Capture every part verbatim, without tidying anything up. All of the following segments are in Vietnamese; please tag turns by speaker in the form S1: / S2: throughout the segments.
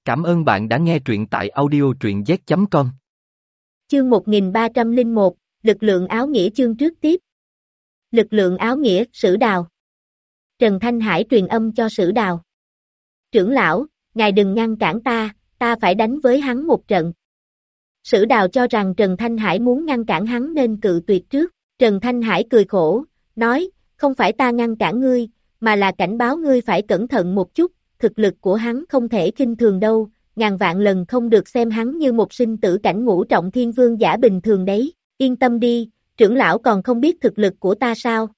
S1: Cảm ơn bạn đã nghe truyện tại audio truyện z chấm com.
S2: Chương một nghìn ba trăm lẻ một, Lực lượng áo nghĩa chương trước tiếp. Lực lượng áo nghĩa, Sử Đào. Trần Thanh Hải truyền âm cho Sử Đào. Trưởng lão, ngài đừng ngăn cản ta, ta phải đánh với hắn một trận. Sử Đào cho rằng Trần Thanh Hải muốn ngăn cản hắn nên cự tuyệt trước. Trần Thanh Hải cười khổ, nói, không phải ta ngăn cản ngươi, mà là cảnh báo ngươi phải cẩn thận một chút, thực lực của hắn không thể khinh thường đâu, ngàn vạn lần không được xem hắn như một sinh tử cảnh ngũ trọng thiên vương giả bình thường đấy, yên tâm đi, trưởng lão còn không biết thực lực của ta sao.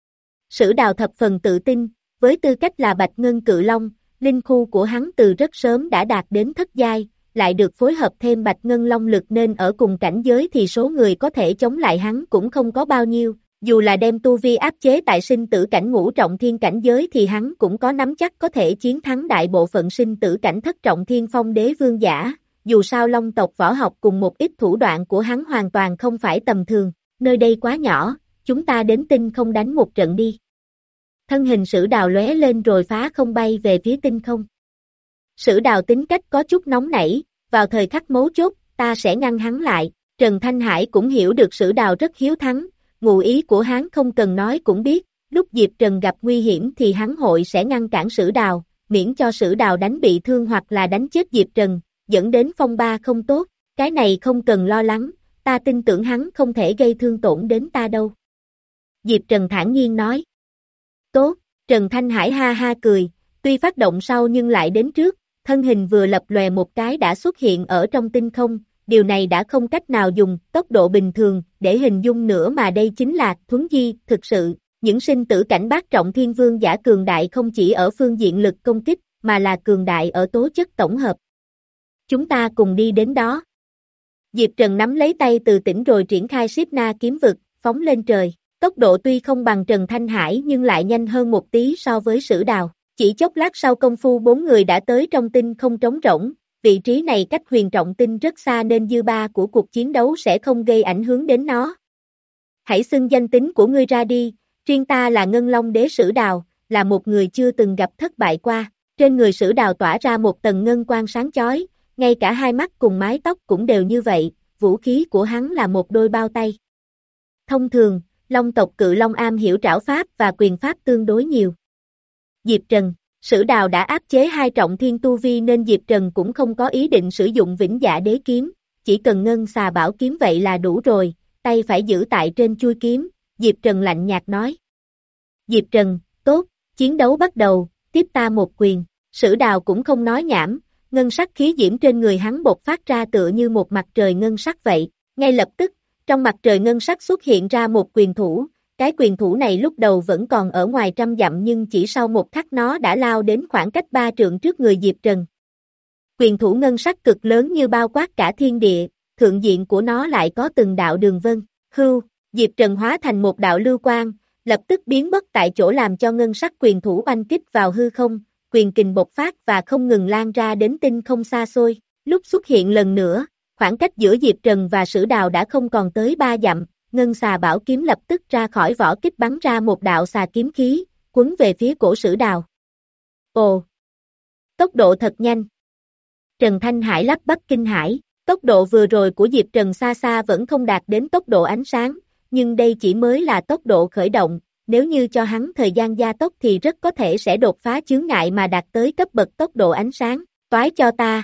S2: Sử Đào thập phần tự tin, với tư cách là Bạch Ngân Cự Long, linh khu của hắn từ rất sớm đã đạt đến thất giai, lại được phối hợp thêm Bạch Ngân Long lực nên ở cùng cảnh giới thì số người có thể chống lại hắn cũng không có bao nhiêu. Dù là đem tu vi áp chế tại sinh tử cảnh ngũ trọng thiên cảnh giới thì hắn cũng có nắm chắc có thể chiến thắng đại bộ phận sinh tử cảnh thất trọng thiên phong đế vương giả, dù sao Long tộc võ học cùng một ít thủ đoạn của hắn hoàn toàn không phải tầm thường, nơi đây quá nhỏ, chúng ta đến tinh không đánh một trận đi. Thân hình Sử Đào lóe lên rồi phá không bay về phía tinh không. Sử Đào tính cách có chút nóng nảy, vào thời khắc mấu chốt, ta sẽ ngăn hắn lại, Trần Thanh Hải cũng hiểu được Sử Đào rất hiếu thắng. Ngụ ý của hắn không cần nói cũng biết, lúc Diệp Trần gặp nguy hiểm thì hắn hội sẽ ngăn cản Sử Đào, miễn cho Sử Đào đánh bị thương hoặc là đánh chết Diệp Trần, dẫn đến phong ba không tốt, cái này không cần lo lắng, ta tin tưởng hắn không thể gây thương tổn đến ta đâu. Diệp Trần thản nhiên nói. Tốt, Trần Thanh Hải ha ha cười, tuy phát động sau nhưng lại đến trước, thân hình vừa lập lòe một cái đã xuất hiện ở trong tinh không. Điều này đã không cách nào dùng tốc độ bình thường để hình dung nữa mà đây chính là thuấn di, thực sự, những sinh tử cảnh bát trọng thiên vương giả cường đại không chỉ ở phương diện lực công kích, mà là cường đại ở tố chất tổng hợp. Chúng ta cùng đi đến đó. Diệp Trần nắm lấy tay Từ Tĩnh rồi triển khai Siết Na kiếm vực, phóng lên trời, tốc độ tuy không bằng Trần Thanh Hải nhưng lại nhanh hơn một tí so với Sử Đào, chỉ chốc lát sau công phu bốn người đã tới trong tinh không trống rỗng. Vị trí này cách huyền trọng tinh rất xa nên dư ba của cuộc chiến đấu sẽ không gây ảnh hưởng đến nó. Hãy xưng danh tính của ngươi ra đi, riêng ta là Ngân Long Đế Sử Đào, là một người chưa từng gặp thất bại qua. Trên người Sử Đào tỏa ra một tầng ngân quang sáng chói, ngay cả hai mắt cùng mái tóc cũng đều như vậy, vũ khí của hắn là một đôi bao tay. Thông thường, Long tộc Cự Long am hiểu trảo pháp và quyền pháp tương đối nhiều. Diệp Trần. Sử Đào đã áp chế hai trọng thiên tu vi nên Diệp Trần cũng không có ý định sử dụng Vĩnh Dạ Đế kiếm, chỉ cần ngân xà bảo kiếm vậy là đủ rồi, tay phải giữ tại trên chuôi kiếm, Diệp Trần lạnh nhạt nói. Diệp Trần, tốt, chiến đấu bắt đầu, tiếp ta một quyền, Sử Đào cũng không nói nhảm, ngân sắc khí diễm trên người hắn bộc phát ra tựa như một mặt trời ngân sắc vậy, ngay lập tức, trong mặt trời ngân sắc xuất hiện ra một quyền thủ. Cái quyền thủ này lúc đầu vẫn còn ở ngoài trăm dặm nhưng chỉ sau một khắc nó đã lao đến khoảng cách ba trượng trước người Diệp Trần. Quyền thủ ngân sắc cực lớn như bao quát cả thiên địa, thượng diện của nó lại có từng đạo đường vân, hưu, Diệp Trần hóa thành một đạo lưu quang, lập tức biến mất tại chỗ làm cho ngân sắc quyền thủ oanh kích vào hư không, quyền kình bộc phát và không ngừng lan ra đến tinh không xa xôi. Lúc xuất hiện lần nữa, khoảng cách giữa Diệp Trần và Sử Đào đã không còn tới ba dặm. Ngân xà bảo kiếm lập tức ra khỏi vỏ kích bắn ra một đạo xà kiếm khí, quấn về phía cổ Sử Đào. Ồ! Tốc độ thật nhanh. Trần Thanh Hải lắp bắp kinh hãi, tốc độ vừa rồi của Diệp Trần xa xa vẫn không đạt đến tốc độ ánh sáng, nhưng đây chỉ mới là tốc độ khởi động, nếu như cho hắn thời gian gia tốc thì rất có thể sẽ đột phá chướng ngại mà đạt tới cấp bậc tốc độ ánh sáng, toái cho ta.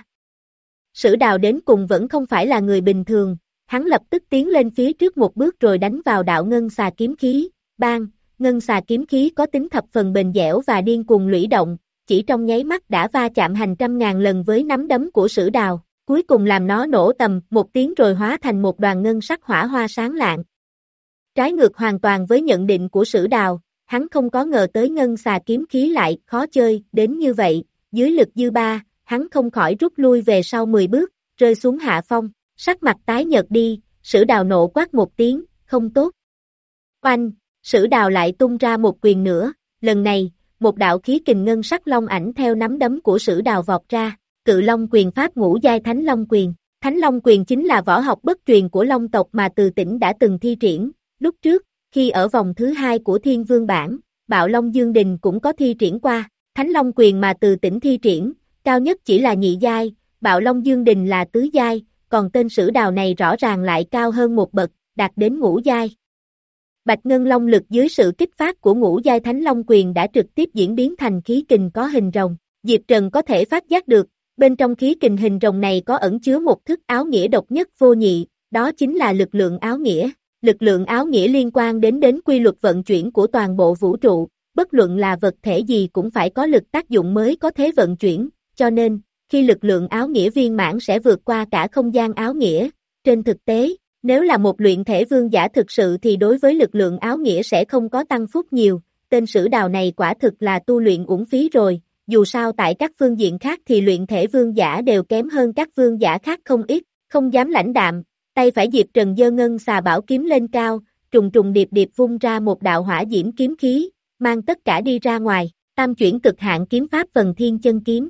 S2: Sử Đào đến cùng vẫn không phải là người bình thường. Hắn lập tức tiến lên phía trước một bước rồi đánh vào đạo ngân xà kiếm khí, bang, ngân xà kiếm khí có tính thập phần bền dẻo và điên cuồng lũy động, chỉ trong nháy mắt đã va chạm hành trăm ngàn lần với nắm đấm của Sử Đào, cuối cùng làm nó nổ tầm một tiếng rồi hóa thành một đoàn ngân sắc hỏa hoa sáng lạng. Trái ngược hoàn toàn với nhận định của Sử Đào, hắn không có ngờ tới ngân xà kiếm khí lại khó chơi đến như vậy, dưới lực dư ba, hắn không khỏi rút lui về sau mười bước, rơi xuống hạ phong. Sắc mặt tái nhợt đi, Sử Đào nộ quát một tiếng, không tốt. Oanh, Sử Đào lại tung ra một quyền nữa, lần này, một đạo khí kình ngân sắc long ảnh theo nắm đấm của Sử Đào vọt ra, Cự Long quyền pháp ngũ giai Thánh Long quyền. Thánh Long quyền chính là võ học bất truyền của Long tộc mà Từ Tĩnh đã từng thi triển, lúc trước, khi ở vòng thứ hai của Thiên Vương bảng, Bạo Long Dương Đình cũng có thi triển qua, Thánh Long quyền mà Từ Tĩnh thi triển, cao nhất chỉ là nhị giai, Bạo Long Dương Đình là tứ giai, còn tên Sử Đào này rõ ràng lại cao hơn một bậc, đạt đến ngũ giai. Bạch Ngân Long lực dưới sự kích phát của ngũ giai Thánh Long Quyền đã trực tiếp diễn biến thành khí kình có hình rồng. Diệp Trần có thể phát giác được, bên trong khí kình hình rồng này có ẩn chứa một thức áo nghĩa độc nhất vô nhị, đó chính là lực lượng áo nghĩa. Lực lượng áo nghĩa liên quan đến đến quy luật vận chuyển của toàn bộ vũ trụ, bất luận là vật thể gì cũng phải có lực tác dụng mới có thể vận chuyển, cho nên, khi lực lượng áo nghĩa viên mãn sẽ vượt qua cả không gian áo nghĩa. Trên thực tế, nếu là một luyện thể vương giả thực sự thì đối với lực lượng áo nghĩa sẽ không có tăng phúc nhiều, tên Sử Đào này quả thực là tu luyện uổng phí rồi, dù sao tại các phương diện khác thì luyện thể vương giả đều kém hơn các vương giả khác không ít, không dám lãnh đạm, tay phải Diệp Trần giơ ngân xà bảo kiếm lên cao, trùng trùng điệp điệp vung ra một đạo hỏa diễm kiếm khí, mang tất cả đi ra ngoài, tam chuyển cực hạn kiếm pháp Phần Thiên Chân Kiếm.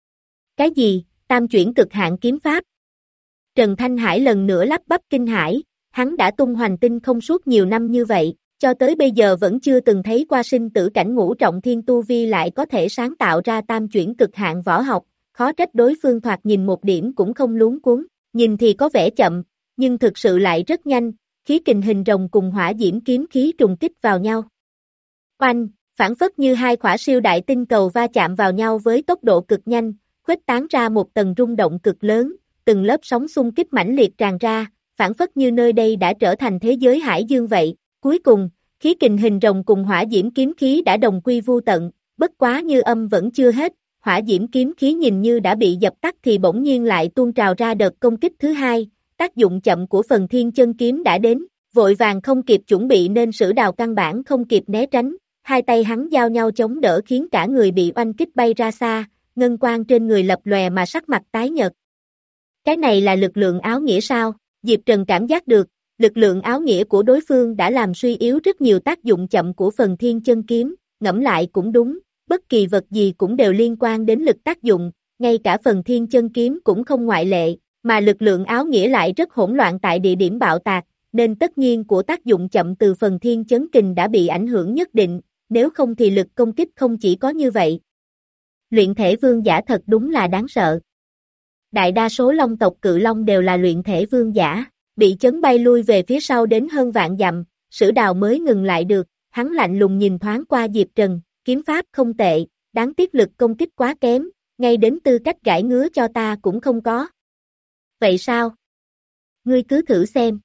S2: Cái gì, tam chuyển cực hạn kiếm pháp? Trần Thanh Hải lần nữa lắp bắp kinh hãi, hắn đã tung hoành tinh không suốt nhiều năm như vậy, cho tới bây giờ vẫn chưa từng thấy qua sinh tử cảnh ngũ trọng thiên tu vi lại có thể sáng tạo ra tam chuyển cực hạn võ học, khó trách đối phương thoạt nhìn một điểm cũng không luống cuống, nhìn thì có vẻ chậm, nhưng thực sự lại rất nhanh, khí kình hình rồng cùng hỏa diễm kiếm khí trùng kích vào nhau. Oanh, phản phất như hai quả siêu đại tinh cầu va chạm vào nhau với tốc độ cực nhanh, khuếch tán ra một tầng rung động cực lớn, từng lớp sóng xung kích mãnh liệt tràn ra, phản phất như nơi đây đã trở thành thế giới hải dương vậy. Cuối cùng, khí kình hình rồng cùng hỏa diễm kiếm khí đã đồng quy vu tận, bất quá như âm vẫn chưa hết, hỏa diễm kiếm khí nhìn như đã bị dập tắt thì bỗng nhiên lại tuôn trào ra đợt công kích thứ hai, tác dụng chậm của Phần Thiên Chân Kiếm đã đến, vội vàng không kịp chuẩn bị nên Sử Đào căn bản không kịp né tránh, hai tay hắn giao nhau chống đỡ khiến cả người bị oanh kích bay ra xa, ngân quang trên người lập lòe mà sắc mặt tái nhợt. Cái này là lực lượng áo nghĩa sao? Diệp Trần cảm giác được, lực lượng áo nghĩa của đối phương đã làm suy yếu rất nhiều tác dụng chậm của Phần Thiên Chân Kiếm, ngẫm lại cũng đúng, bất kỳ vật gì cũng đều liên quan đến lực tác dụng, ngay cả Phần Thiên Chân Kiếm cũng không ngoại lệ, mà lực lượng áo nghĩa lại rất hỗn loạn tại địa điểm bạo tạc, nên tất nhiên của tác dụng chậm từ Phần Thiên Chấn Kình đã bị ảnh hưởng nhất định, nếu không thì lực công kích không chỉ có như vậy. Luyện thể vương giả thật đúng là đáng sợ. Đại đa số long tộc cự long đều là luyện thể vương giả, bị chấn bay lui về phía sau đến hơn vạn dặm, Sử Đào mới ngừng lại được, hắn lạnh lùng nhìn thoáng qua Diệp Trần, kiếm pháp không tệ, đáng tiếc lực công kích quá kém, ngay đến tư cách gãi ngứa cho ta cũng không có. Vậy sao? Ngươi cứ thử xem.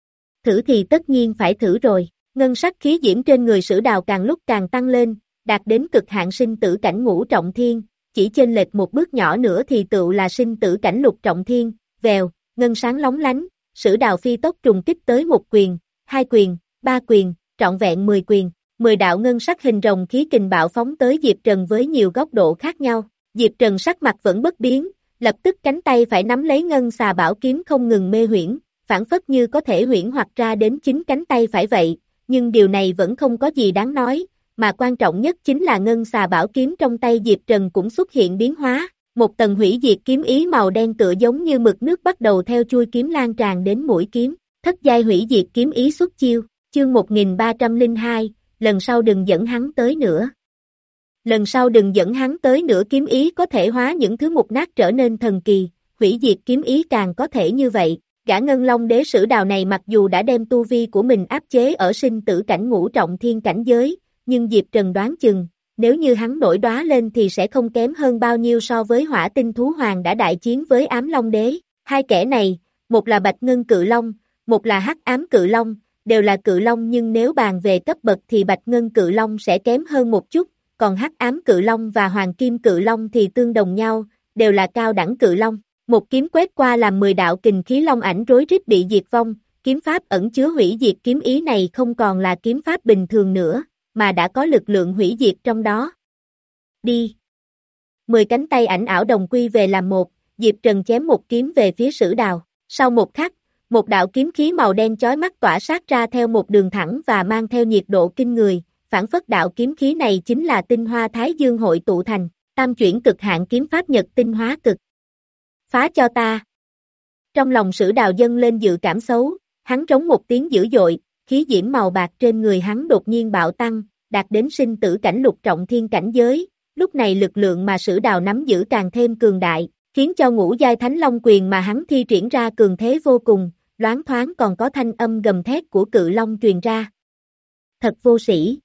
S2: Thử thì tất nhiên phải thử rồi, ngân sắc khí diễm trên người Sử Đào càng lúc càng tăng lên, đạt đến cực hạn sinh tử cảnh ngũ trọng thiên, chỉ chênh lệch một bước nhỏ nữa thì tựu là sinh tử cảnh lục trọng thiên, vèo, ngân sáng lóng lánh, Sử Đào phi tốc trùng kích tới một quyền, hai quyền, ba quyền, trọn vẹn mười quyền, mười đạo ngân sắc hình rồng khí kình bạo phóng tới Diệp Trần với nhiều góc độ khác nhau, Diệp Trần sắc mặt vẫn bất biến, lập tức cánh tay phải nắm lấy ngân xà bảo kiếm không ngừng mê huyễn, phản phất như có thể huyễn hoặc ra đến chính cánh tay phải vậy, nhưng điều này vẫn không có gì đáng nói, mà quan trọng nhất chính là ngân xà bảo kiếm trong tay Diệp Trần cũng xuất hiện biến hóa, một tầng hủy diệt kiếm ý màu đen tựa giống như mực nước bắt đầu theo chui kiếm lan tràn đến mũi kiếm, thất giai hủy diệt kiếm ý xuất chiêu, chương một nghìn ba trăm lẻ hai, lần sau đừng dẫn hắn tới nữa. Lần sau đừng dẫn hắn tới nữa kiếm ý có thể hóa những thứ mục nát trở nên thần kỳ, hủy diệt kiếm ý càng có thể như vậy. Gã Ngân Long Đế Sử Đào này mặc dù đã đem tu vi của mình áp chế ở sinh tử cảnh ngũ trọng thiên cảnh giới, nhưng Diệp Trần đoán chừng, nếu như hắn nổi đoá lên thì sẽ không kém hơn bao nhiêu so với Hỏa Tinh Thú Hoàng đã đại chiến với Ám Long Đế. Hai kẻ này, một là Bạch Ngân Cự Long, một là Hắc Ám Cự Long, đều là cự long nhưng nếu bàn về cấp bậc thì Bạch Ngân Cự Long sẽ kém hơn một chút, còn Hắc Ám Cự Long và Hoàng Kim Cự Long thì tương đồng nhau, đều là cao đẳng cự long. Một kiếm quét qua làm mười đạo kình khí long ảnh rối rít bị diệt vong, kiếm pháp ẩn chứa hủy diệt kiếm ý này không còn là kiếm pháp bình thường nữa, mà đã có lực lượng hủy diệt trong đó. Đi! Mười cánh tay ảnh ảo đồng quy về làm một, Diệp Trần chém một kiếm về phía Sử Đào. Sau một khắc, một đạo kiếm khí màu đen chói mắt tỏa sát ra theo một đường thẳng và mang theo nhiệt độ kinh người, phản phất đạo kiếm khí này chính là tinh hoa Thái Dương hội tụ thành, tam chuyển cực hạn kiếm pháp nhật tinh hóa cực. Phá cho ta! Trong lòng Sử Đào dâng lên dự cảm xấu, hắn trống một tiếng dữ dội, khí diễm màu bạc trên người hắn đột nhiên bạo tăng, đạt đến sinh tử cảnh lục trọng thiên cảnh giới, lúc này lực lượng mà Sử Đào nắm giữ càng thêm cường đại, khiến cho ngũ giai thánh long quyền mà hắn thi triển ra cường thế vô cùng, loáng thoáng còn có thanh âm gầm thét của cự long truyền ra. Thật vô sĩ.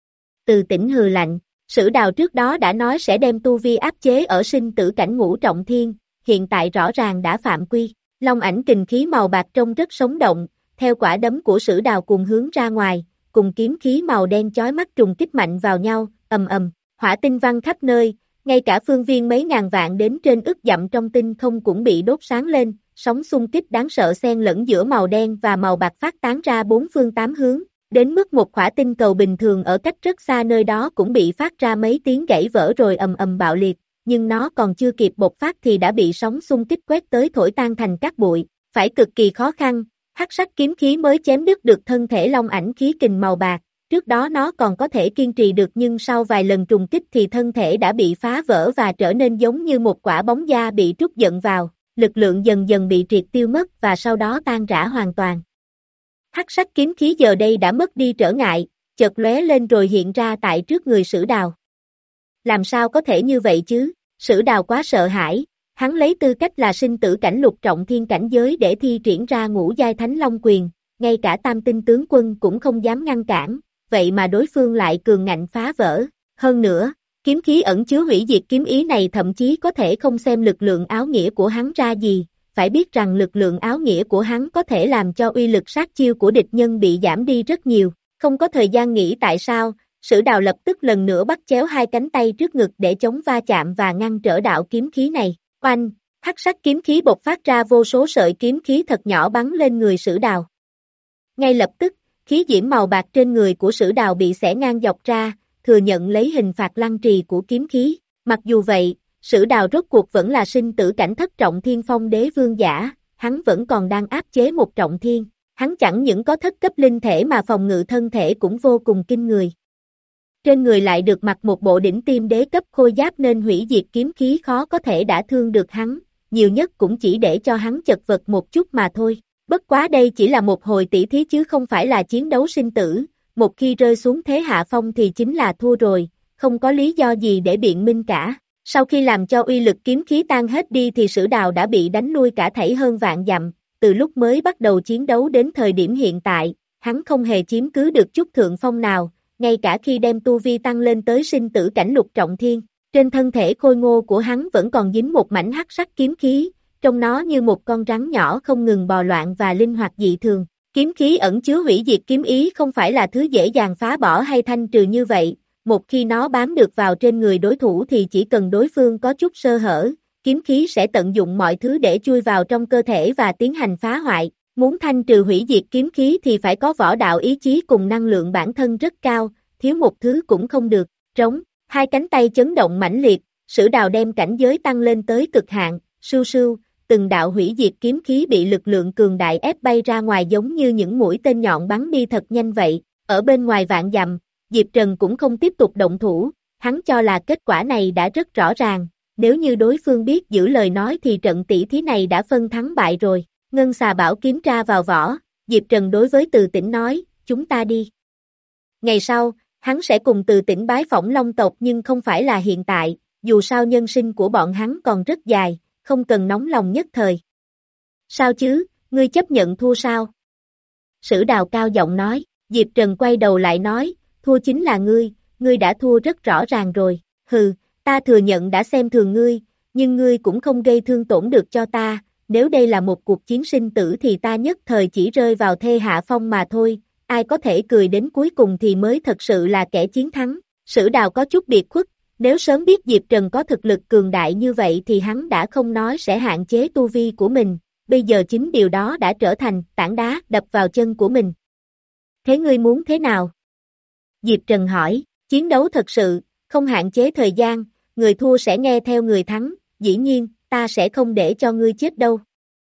S2: Từ Tĩnh hừ lạnh, Sử Đào trước đó đã nói sẽ đem tu vi áp chế ở sinh tử cảnh ngũ trọng thiên, hiện tại rõ ràng đã phạm quy. Long ảnh kình khí màu bạc trông rất sống động, theo quả đấm của Sử Đào cùng hướng ra ngoài, cùng kiếm khí màu đen chói mắt trùng kích mạnh vào nhau, ầm ầm, hỏa tinh văng khắp nơi, ngay cả phương viên mấy ngàn vạn đến trên ức dặm trong tinh không cũng bị đốt sáng lên, sóng xung kích đáng sợ xen lẫn giữa màu đen và màu bạc phát tán ra bốn phương tám hướng, đến mức một hỏa tinh cầu bình thường ở cách rất xa nơi đó cũng bị phát ra mấy tiếng gãy vỡ rồi ầm ầm bạo liệt, nhưng nó còn chưa kịp bộc phát thì đã bị sóng xung kích quét tới thổi tan thành cát bụi, phải cực kỳ khó khăn, hắc sắc kiếm khí mới chém đứt được thân thể long ảnh khí kình màu bạc. Trước đó nó còn có thể kiên trì được nhưng sau vài lần trùng kích thì thân thể đã bị phá vỡ và trở nên giống như một quả bóng da bị trút giận vào, lực lượng dần dần bị triệt tiêu mất và sau đó tan rã hoàn toàn. Hắc sắc kiếm khí giờ đây đã mất đi trở ngại, chợt lóe lên rồi hiện ra tại trước người Sử Đào. Làm sao có thể như vậy chứ? Sử Đào quá sợ hãi, hắn lấy tư cách là sinh tử cảnh lục trọng thiên cảnh giới để thi triển ra ngũ giai thánh long quyền, ngay cả tam tinh tướng quân cũng không dám ngăn cản. Vậy mà đối phương lại cường ngạnh phá vỡ. Hơn nữa, kiếm khí ẩn chứa hủy diệt kiếm ý này thậm chí có thể không xem lực lượng áo nghĩa của hắn ra gì, phải biết rằng lực lượng áo nghĩa của hắn có thể làm cho uy lực sát chiêu của địch nhân bị giảm đi rất nhiều. Không có thời gian nghĩ tại sao, Sử Đào lập tức lần nữa bắt chéo hai cánh tay trước ngực để chống va chạm và ngăn trở đạo kiếm khí này. Oanh, hắc sắc kiếm khí bộc phát ra vô số sợi kiếm khí thật nhỏ bắn lên người Sử Đào. Ngay lập tức, khí diễm màu bạc trên người của Sử Đào bị xẻ ngang dọc ra, thừa nhận lấy hình phạt lăng trì của kiếm khí. Mặc dù vậy, Sử Đào rốt cuộc vẫn là sinh tử cảnh thất trọng thiên phong đế vương giả, hắn vẫn còn đang áp chế một trọng thiên. Hắn chẳng những có thất cấp linh thể mà phòng ngự thân thể cũng vô cùng kinh người. Trên người lại được mặc một bộ đỉnh tiêm đế cấp khôi giáp nên hủy diệt kiếm khí khó có thể đã thương được hắn, nhiều nhất cũng chỉ để cho hắn chật vật một chút mà thôi. Bất quá đây chỉ là một hồi tỷ thí chứ không phải là chiến đấu sinh tử, một khi rơi xuống thế hạ phong thì chính là thua rồi, không có lý do gì để biện minh cả. Sau khi làm cho uy lực kiếm khí tan hết đi thì Sử Đào đã bị đánh lui cả thảy hơn vạn dặm, từ lúc mới bắt đầu chiến đấu đến thời điểm hiện tại, hắn không hề chiếm cứ được chút thượng phong nào, ngay cả khi đem tu vi tăng lên tới sinh tử cảnh lục trọng thiên, trên thân thể khôi ngô của hắn vẫn còn dính một mảnh hắc sắc kiếm khí. Trong nó như một con rắn nhỏ không ngừng bò loạn và linh hoạt dị thường. Kiếm khí ẩn chứa hủy diệt kiếm ý không phải là thứ dễ dàng phá bỏ hay thanh trừ như vậy, một khi nó bám được vào trên người đối thủ thì chỉ cần đối phương có chút sơ hở, kiếm khí sẽ tận dụng mọi thứ để chui vào trong cơ thể và tiến hành phá hoại. Muốn thanh trừ hủy diệt kiếm khí thì phải có võ đạo ý chí cùng năng lượng bản thân rất cao, thiếu một thứ cũng không được. Trống, hai cánh tay chấn động mãnh liệt, Sử Đào đem cảnh giới tăng lên tới cực hạn, sưu sưu. Từng đạo hủy diệt kiếm khí bị lực lượng cường đại ép bay ra ngoài giống như những mũi tên nhọn bắn đi thật nhanh vậy. Ở bên ngoài vạn dặm, Diệp Trần cũng không tiếp tục động thủ, hắn cho là kết quả này đã rất rõ ràng, nếu như đối phương biết giữ lời nói thì trận tỷ thí này đã phân thắng bại rồi. Ngân xà bảo kiếm tra vào vỏ, Diệp Trần đối với Từ Tĩnh nói, chúng ta đi. Ngày sau, hắn sẽ cùng Từ Tĩnh bái phỏng Long tộc nhưng không phải là hiện tại, dù sao nhân sinh của bọn hắn còn rất dài. Không cần nóng lòng nhất thời. Sao chứ, ngươi chấp nhận thua sao? Sử Đào cao giọng nói, Diệp Trần quay đầu lại nói, thua chính là ngươi, ngươi đã thua rất rõ ràng rồi, hừ, ta thừa nhận đã xem thường ngươi, nhưng ngươi cũng không gây thương tổn được cho ta, nếu đây là một cuộc chiến sinh tử thì ta nhất thời chỉ rơi vào thê hạ phong mà thôi, ai có thể cười đến cuối cùng thì mới thật sự là kẻ chiến thắng. Sử Đào có chút biệt khuất. Nếu sớm biết Diệp Trần có thực lực cường đại như vậy thì hắn đã không nói sẽ hạn chế tu vi của mình, bây giờ chính điều đó đã trở thành tảng đá đập vào chân của mình. Thế ngươi muốn thế nào? Diệp Trần hỏi, chiến đấu thật sự, không hạn chế thời gian, người thua sẽ nghe theo người thắng, dĩ nhiên, ta sẽ không để cho ngươi chết đâu.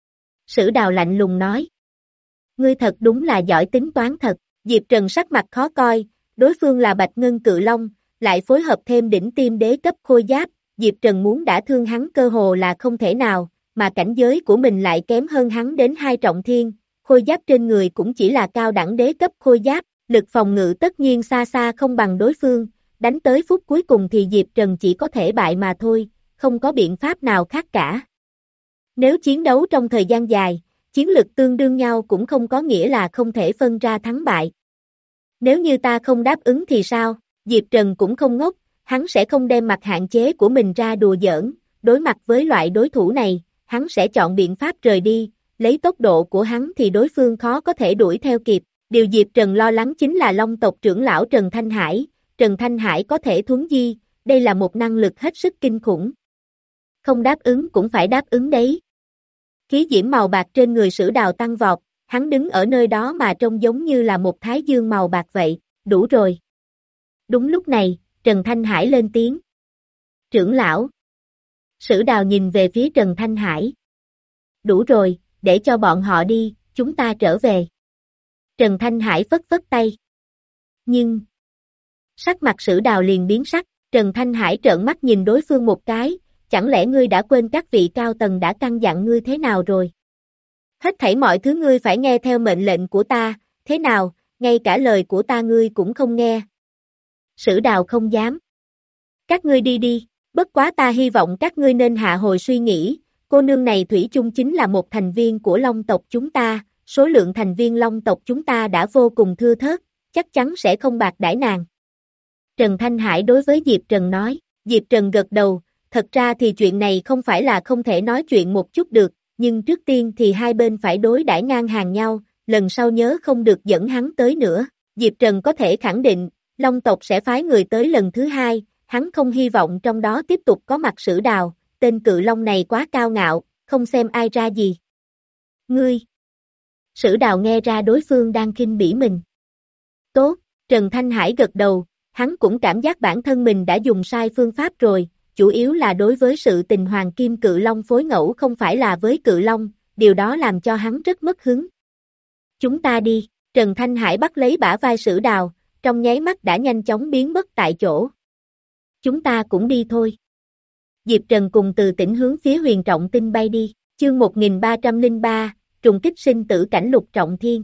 S2: Sử Đào lạnh lùng nói. Ngươi thật đúng là giỏi tính toán thật, Diệp Trần sắc mặt khó coi, đối phương là Bạch Ngân Cự Long, lại phối hợp thêm đỉnh tiêm đế cấp khôi giáp, Diệp Trần muốn đả thương hắn cơ hồ là không thể nào, mà cảnh giới của mình lại kém hơn hắn đến hai trọng thiên, khôi giáp trên người cũng chỉ là cao đẳng đế cấp khôi giáp, lực phòng ngự tất nhiên xa xa không bằng đối phương, đánh tới phút cuối cùng thì Diệp Trần chỉ có thể bại mà thôi, không có biện pháp nào khác cả. Nếu chiến đấu trong thời gian dài, chiến lực tương đương nhau cũng không có nghĩa là không thể phân ra thắng bại. Nếu như ta không đáp ứng thì sao? Diệp Trần cũng không ngốc, hắn sẽ không đem mặt hạn chế của mình ra đùa giỡn, đối mặt với loại đối thủ này, hắn sẽ chọn biện pháp rời đi, lấy tốc độ của hắn thì đối phương khó có thể đuổi theo kịp. Điều Diệp Trần lo lắng chính là Long tộc trưởng lão Trần Thanh Hải, Trần Thanh Hải có thể thuấn di, đây là một năng lực hết sức kinh khủng. Không đáp ứng cũng phải đáp ứng đấy. Khí diễm màu bạc trên người Sử Đào tăng vọt, hắn đứng ở nơi đó mà trông giống như là một thái dương màu bạc vậy, đủ rồi. Đúng lúc này, Trần Thanh Hải lên tiếng. Trưởng lão. Sử Đào nhìn về phía Trần Thanh Hải. Đủ rồi, để cho bọn họ đi, chúng ta trở về. Trần Thanh Hải phất phất tay. Nhưng, sắc mặt Sử Đào liền biến sắc, Trần Thanh Hải trợn mắt nhìn đối phương một cái, chẳng lẽ ngươi đã quên các vị cao tầng đã căn dặn ngươi thế nào rồi? Hết thảy mọi thứ ngươi phải nghe theo mệnh lệnh của ta, thế nào, ngay cả lời của ta ngươi cũng không nghe. Sử Đào không dám. Các ngươi đi đi, bất quá ta hy vọng các ngươi nên hạ hồi suy nghĩ, cô nương này thủy chung chính là một thành viên của Long tộc chúng ta, số lượng thành viên Long tộc chúng ta đã vô cùng thưa thớt, chắc chắn sẽ không bạc đãi nàng. Trần Thanh Hải đối với Diệp Trần nói, Diệp Trần gật đầu, thật ra thì chuyện này không phải là không thể nói chuyện một chút được, nhưng trước tiên thì hai bên phải đối đãi ngang hàng nhau, lần sau nhớ không được dẫn hắn tới nữa. Diệp Trần có thể khẳng định, Long tộc sẽ phái người tới lần thứ hai, hắn không hy vọng trong đó tiếp tục có mặt Sử Đào, tên cự long này quá cao ngạo, không xem ai ra gì. Ngươi! Sử Đào nghe ra đối phương đang khinh bỉ mình. Tốt, Trần Thanh Hải gật đầu, hắn cũng cảm giác bản thân mình đã dùng sai phương pháp rồi, chủ yếu là đối với sự tình hoàng kim cự long phối ngẫu không phải là với cự long, điều đó làm cho hắn rất mất hứng. Chúng ta đi, Trần Thanh Hải bắt lấy bả vai Sử Đào, trong nháy mắt đã nhanh chóng biến mất tại chỗ. Chúng ta cũng đi thôi. Diệp Trần cùng Từ Tĩnh hướng phía Huyền Trọng Tinh bay đi, chương một nghìn ba trăm lẻ ba, trùng kích sinh tử cảnh Lục Trọng Thiên.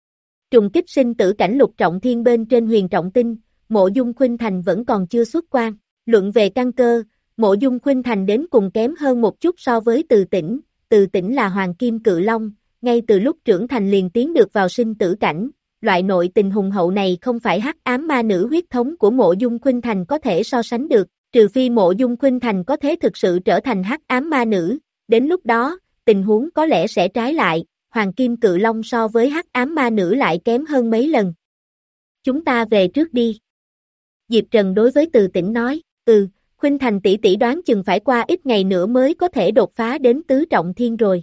S2: Trùng kích sinh tử cảnh Lục Trọng Thiên bên trên Huyền Trọng Tinh, Mộ Dung Khuynh Thành vẫn còn chưa xuất quan. Luận về căn cơ, Mộ Dung Khuynh Thành đến cùng kém hơn một chút so với Từ Tĩnh, Từ Tĩnh là hoàng kim cự long, ngay từ lúc trưởng thành liền tiến được vào sinh tử cảnh, loại nội tình hùng hậu này không phải hắc ám ma nữ huyết thống của Mộ Dung Khuynh Thành có thể so sánh được, trừ phi Mộ Dung Khuynh Thành có thể thực sự trở thành hắc ám ma nữ, đến lúc đó, tình huống có lẽ sẽ trái lại, hoàng kim cự long so với hắc ám ma nữ lại kém hơn mấy lần. Chúng ta về trước đi. Diệp Trần đối với Từ Tĩnh nói, ừ, Khuynh Thành tỷ tỷ đoán chừng phải qua ít ngày nữa mới có thể đột phá đến tứ trọng thiên rồi.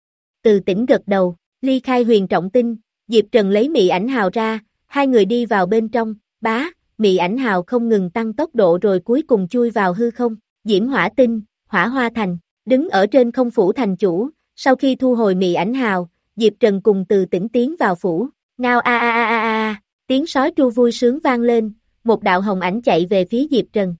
S2: Từ Tĩnh gật đầu, ly khai Huyền Trọng Tinh, Diệp Trần lấy mị ảnh hào ra, hai người đi vào bên trong, bá, mị ảnh hào không ngừng tăng tốc độ rồi cuối cùng chui vào hư không, Diễm Hỏa Tinh, Hỏa Hoa Thành, đứng ở trên không phủ thành chủ, sau khi thu hồi mị ảnh hào, Diệp Trần cùng Từ Tĩnh tiến vào phủ, ngao a a a a a, tiếng sói tru vui sướng vang lên, một đạo hồng ảnh chạy về phía Diệp Trần.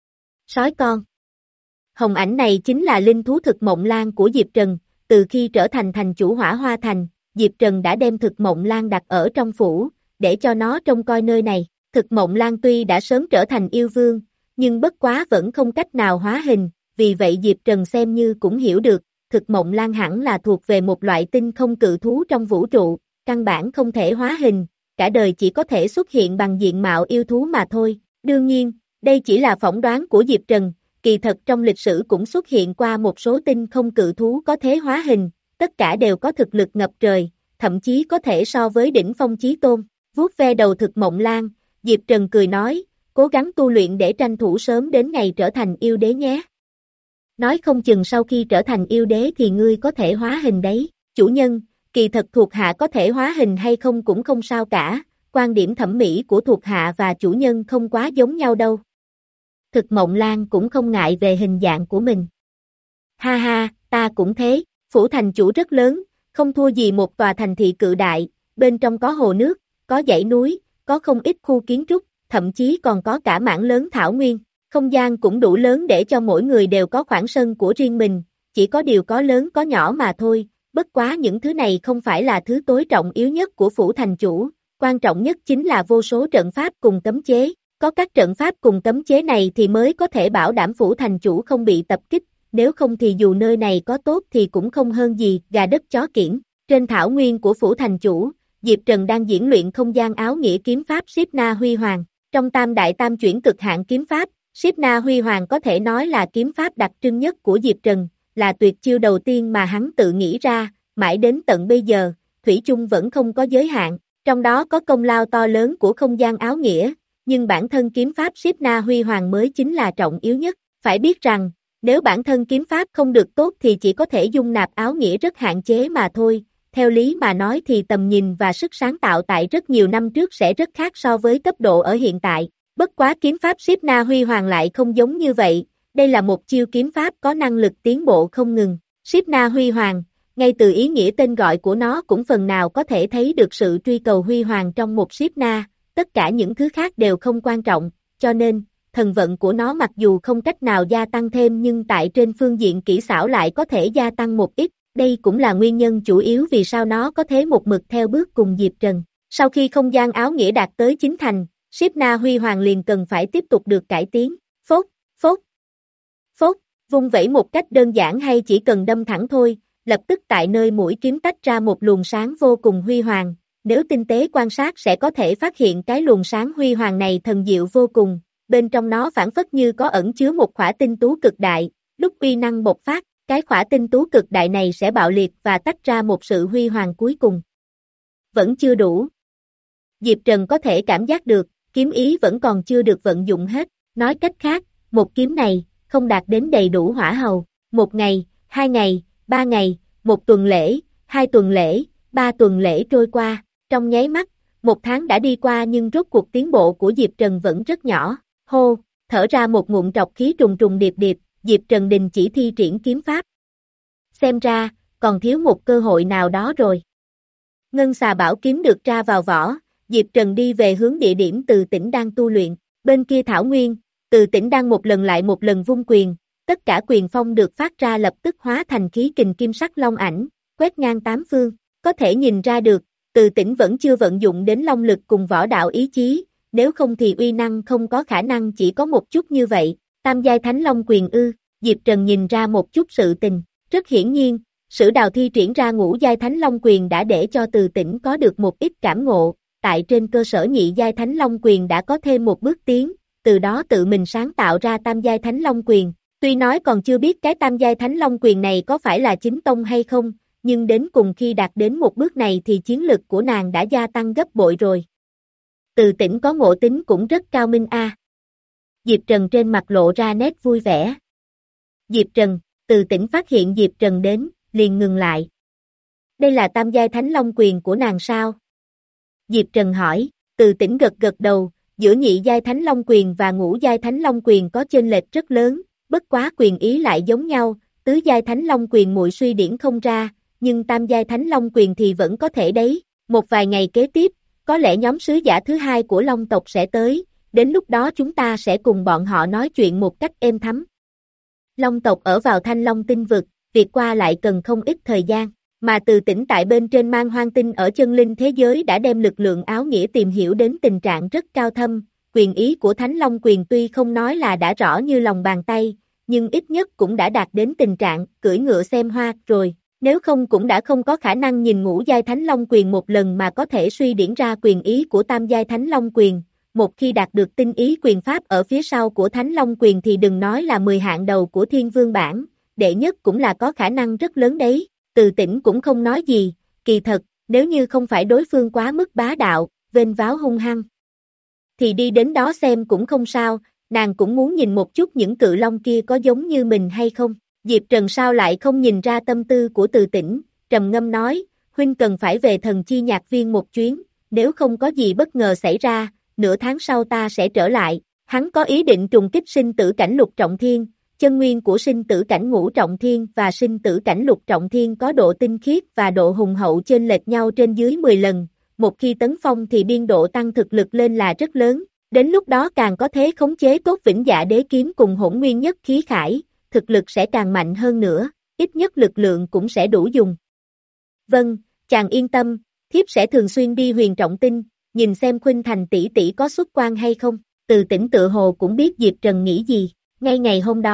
S2: Sói con. Hồng ảnh này chính là linh thú thực mộng lan của Diệp Trần, từ khi trở thành thành chủ Hỏa Hoa Thành, Diệp Trần đã đem thực mộng lan đặt ở trong phủ, để cho nó trông coi nơi này. Thực mộng lan tuy đã sớm trở thành yêu vương, nhưng bất quá vẫn không cách nào hóa hình, vì vậy Diệp Trần xem như cũng hiểu được, thực mộng lan hẳn là thuộc về một loại tinh không cự thú trong vũ trụ, căn bản không thể hóa hình, cả đời chỉ có thể xuất hiện bằng diện mạo yêu thú mà thôi. Đương nhiên, đây chỉ là phỏng đoán của Diệp Trần, kỳ thật trong lịch sử cũng xuất hiện qua một số tinh không cự thú có thế hóa hình, tất cả đều có thực lực ngập trời, thậm chí có thể so với đỉnh phong chí tôn. Vuốt ve đầu thực mộng lan, Diệp Trần cười nói, cố gắng tu luyện để tranh thủ sớm đến ngày trở thành yêu đế nhé. Nói không chừng sau khi trở thành yêu đế thì ngươi có thể hóa hình đấy, chủ nhân, kỳ thật thuộc hạ có thể hóa hình hay không cũng không sao cả, quan điểm thẩm mỹ của thuộc hạ và chủ nhân không quá giống nhau đâu. Thực mộng lan cũng không ngại về hình dạng của mình. Ha ha, ta cũng thế, phủ thành chủ rất lớn, không thua gì một tòa thành thị cự đại, bên trong có hồ nước, có dãy núi, có không ít khu kiến trúc, thậm chí còn có cả mảng lớn thảo nguyên, không gian cũng đủ lớn để cho mỗi người đều có khoảng sân của riêng mình, chỉ có điều có lớn có nhỏ mà thôi, bất quá những thứ này không phải là thứ tối trọng yếu nhất của phủ thành chủ, quan trọng nhất chính là vô số trận pháp cùng cấm chế, có các trận pháp cùng cấm chế này thì mới có thể bảo đảm phủ thành chủ không bị tập kích, nếu không thì dù nơi này có tốt thì cũng không hơn gì gà đất chó kiểng. Trên thảo nguyên của phủ thành chủ, Diệp Trần đang diễn luyện không gian áo nghĩa kiếm pháp Síp Na Huy Hoàng. Trong tam đại tam chuyển cực hạn kiếm pháp, Síp Na Huy Hoàng có thể nói là kiếm pháp đặc trưng nhất của Diệp Trần, là tuyệt chiêu đầu tiên mà hắn tự nghĩ ra, mãi đến tận bây giờ, thủy chung vẫn không có giới hạn, trong đó có công lao to lớn của không gian áo nghĩa, nhưng bản thân kiếm pháp Síp Na Huy Hoàng mới chính là trọng yếu nhất. Phải biết rằng, nếu bản thân kiếm pháp không được tốt thì chỉ có thể dung nạp áo nghĩa rất hạn chế mà thôi. Theo lý mà nói thì tầm nhìn và sức sáng tạo tại rất nhiều năm trước sẽ rất khác so với cấp độ ở hiện tại. Bất quá kiếm pháp Síp Na Huy Hoàng lại không giống như vậy, đây là một chiêu kiếm pháp có năng lực tiến bộ không ngừng. Síp Na Huy Hoàng, ngay từ ý nghĩa tên gọi của nó cũng phần nào có thể thấy được sự truy cầu huy hoàng trong một Síp Na, tất cả những thứ khác đều không quan trọng, cho nên, thần vận của nó mặc dù không cách nào gia tăng thêm nhưng tại trên phương diện kỹ xảo lại có thể gia tăng một ít. Đây cũng là nguyên nhân chủ yếu vì sao nó có thế một mực theo bước cùng Diệp Trần. Sau khi không gian áo nghĩa đạt tới chín thành, Síp Na Huy Hoàng liền cần phải tiếp tục được cải tiến. Phốt, phốt, phốt, vung vẩy một cách đơn giản hay chỉ cần đâm thẳng thôi, lập tức tại nơi mũi kiếm tách ra một luồng sáng vô cùng huy hoàng. Nếu tinh tế quan sát sẽ có thể phát hiện cái luồng sáng huy hoàng này thần diệu vô cùng, bên trong nó phản phất như có ẩn chứa một khỏa tinh tú cực đại, lúc uy năng bộc phát. Cái khỏa tinh tú cực đại này sẽ bạo liệt và tách ra một sự huy hoàng cuối cùng. Vẫn chưa đủ. Diệp Trần có thể cảm giác được, kiếm ý vẫn còn chưa được vận dụng hết. Nói cách khác, một kiếm này, không đạt đến đầy đủ hỏa hầu. Một ngày, hai ngày, ba ngày, một tuần lễ, hai tuần lễ, ba tuần lễ trôi qua. Trong nháy mắt, một tháng đã đi qua nhưng rốt cuộc tiến bộ của Diệp Trần vẫn rất nhỏ. Hô, thở ra một ngụm trọc khí trùng trùng điệp điệp. Diệp Trần đình chỉ thi triển kiếm pháp. Xem ra, còn thiếu một cơ hội nào đó rồi. Ngân xà bảo kiếm được tra vào vỏ, Diệp Trần đi về hướng địa điểm Từ Tĩnh đang tu luyện. Bên kia thảo nguyên, Từ Tĩnh đang một lần lại một lần vung quyền, tất cả quyền phong được phát ra lập tức hóa thành khí kình kim sắc long ảnh, quét ngang tám phương. Có thể nhìn ra được, Từ Tĩnh vẫn chưa vận dụng đến long lực cùng võ đạo ý chí, nếu không thì uy năng không có khả năng chỉ có một chút như vậy. Tam giai thánh long quyền ư, Diệp Trần nhìn ra một chút sự tình, rất hiển nhiên, Sử Đào thi triển ra ngũ giai thánh long quyền đã để cho Từ Tĩnh có được một ít cảm ngộ, tại trên cơ sở nhị giai thánh long quyền đã có thêm một bước tiến, từ đó tự mình sáng tạo ra tam giai thánh long quyền. Tuy nói còn chưa biết cái tam giai thánh long quyền này có phải là chính tông hay không, nhưng đến cùng khi đạt đến một bước này thì chiến lực của nàng đã gia tăng gấp bội rồi. Từ Tĩnh có ngộ tính cũng rất cao minh a. À. Diệp Trần trên mặt lộ ra nét vui vẻ. Diệp Trần, Từ Tĩnh phát hiện Diệp Trần đến, liền ngừng lại. Đây là tam giai thánh long quyền của nàng sao? Diệp Trần hỏi, Từ Tĩnh gật gật đầu, giữa nhị giai thánh long quyền và ngũ giai thánh long quyền có chênh lệch rất lớn, bất quá quyền ý lại giống nhau, tứ giai thánh long quyền muội suy điển không ra, nhưng tam giai thánh long quyền thì vẫn có thể đấy. Một vài ngày kế tiếp, có lẽ nhóm sứ giả thứ hai của Long tộc sẽ tới, đến lúc đó chúng ta sẽ cùng bọn họ nói chuyện một cách êm thấm. Long tộc ở vào Thanh Long tinh vực, việc qua lại cần không ít thời gian, mà Từ Tĩnh tại bên trên Man Hoang tinh ở chân linh thế giới đã đem lực lượng áo nghĩa tìm hiểu đến tình trạng rất cao thâm, quyền ý của Thánh Long quyền tuy không nói là đã rõ như lòng bàn tay, nhưng ít nhất cũng đã đạt đến tình trạng cưỡi ngựa xem hoa rồi, nếu không cũng đã không có khả năng nhìn ngũ giai Thánh Long quyền một lần mà có thể suy điển ra quyền ý của tam giai Thánh Long quyền. Một khi đạt được tinh ý quyền pháp ở phía sau của Thánh Long quyền thì đừng nói là mười hạng đầu của Thiên Vương bản, đệ nhất cũng là có khả năng rất lớn đấy. Từ Tĩnh cũng không nói gì, kỳ thật, nếu như không phải đối phương quá mức bá đạo, vênh váo hung hăng, thì đi đến đó xem cũng không sao, nàng cũng muốn nhìn một chút những cự long kia có giống như mình hay không. Diệp Trần sao lại không nhìn ra tâm tư của Từ Tĩnh, trầm ngâm nói, huynh cần phải về thần chi nhạc viên một chuyến, nếu không có gì bất ngờ xảy ra, nửa tháng sau ta sẽ trở lại. Hắn có ý định trùng kích sinh tử cảnh lục trọng thiên, chân nguyên của sinh tử cảnh ngũ trọng thiên và sinh tử cảnh lục trọng thiên có độ tinh khiết và độ hùng hậu chênh lệch nhau trên dưới mười lần, một khi tấn phong thì biên độ tăng thực lực lên là rất lớn, đến lúc đó càng có thế khống chế tốt Vĩnh Dạ Đế kiếm cùng Hỗn Nguyên Nhất khí khải, thực lực sẽ càng mạnh hơn nữa, ít nhất lực lượng cũng sẽ đủ dùng. Vâng, chàng yên tâm, thiếp sẽ thường xuyên đi Huyền Trọng Tinh, nhìn xem Khuynh Thành tỷ tỷ có xuất quan hay không. Từ Tĩnh tự hồ cũng biết Diệp Trần nghĩ gì, ngay ngày hôm đó,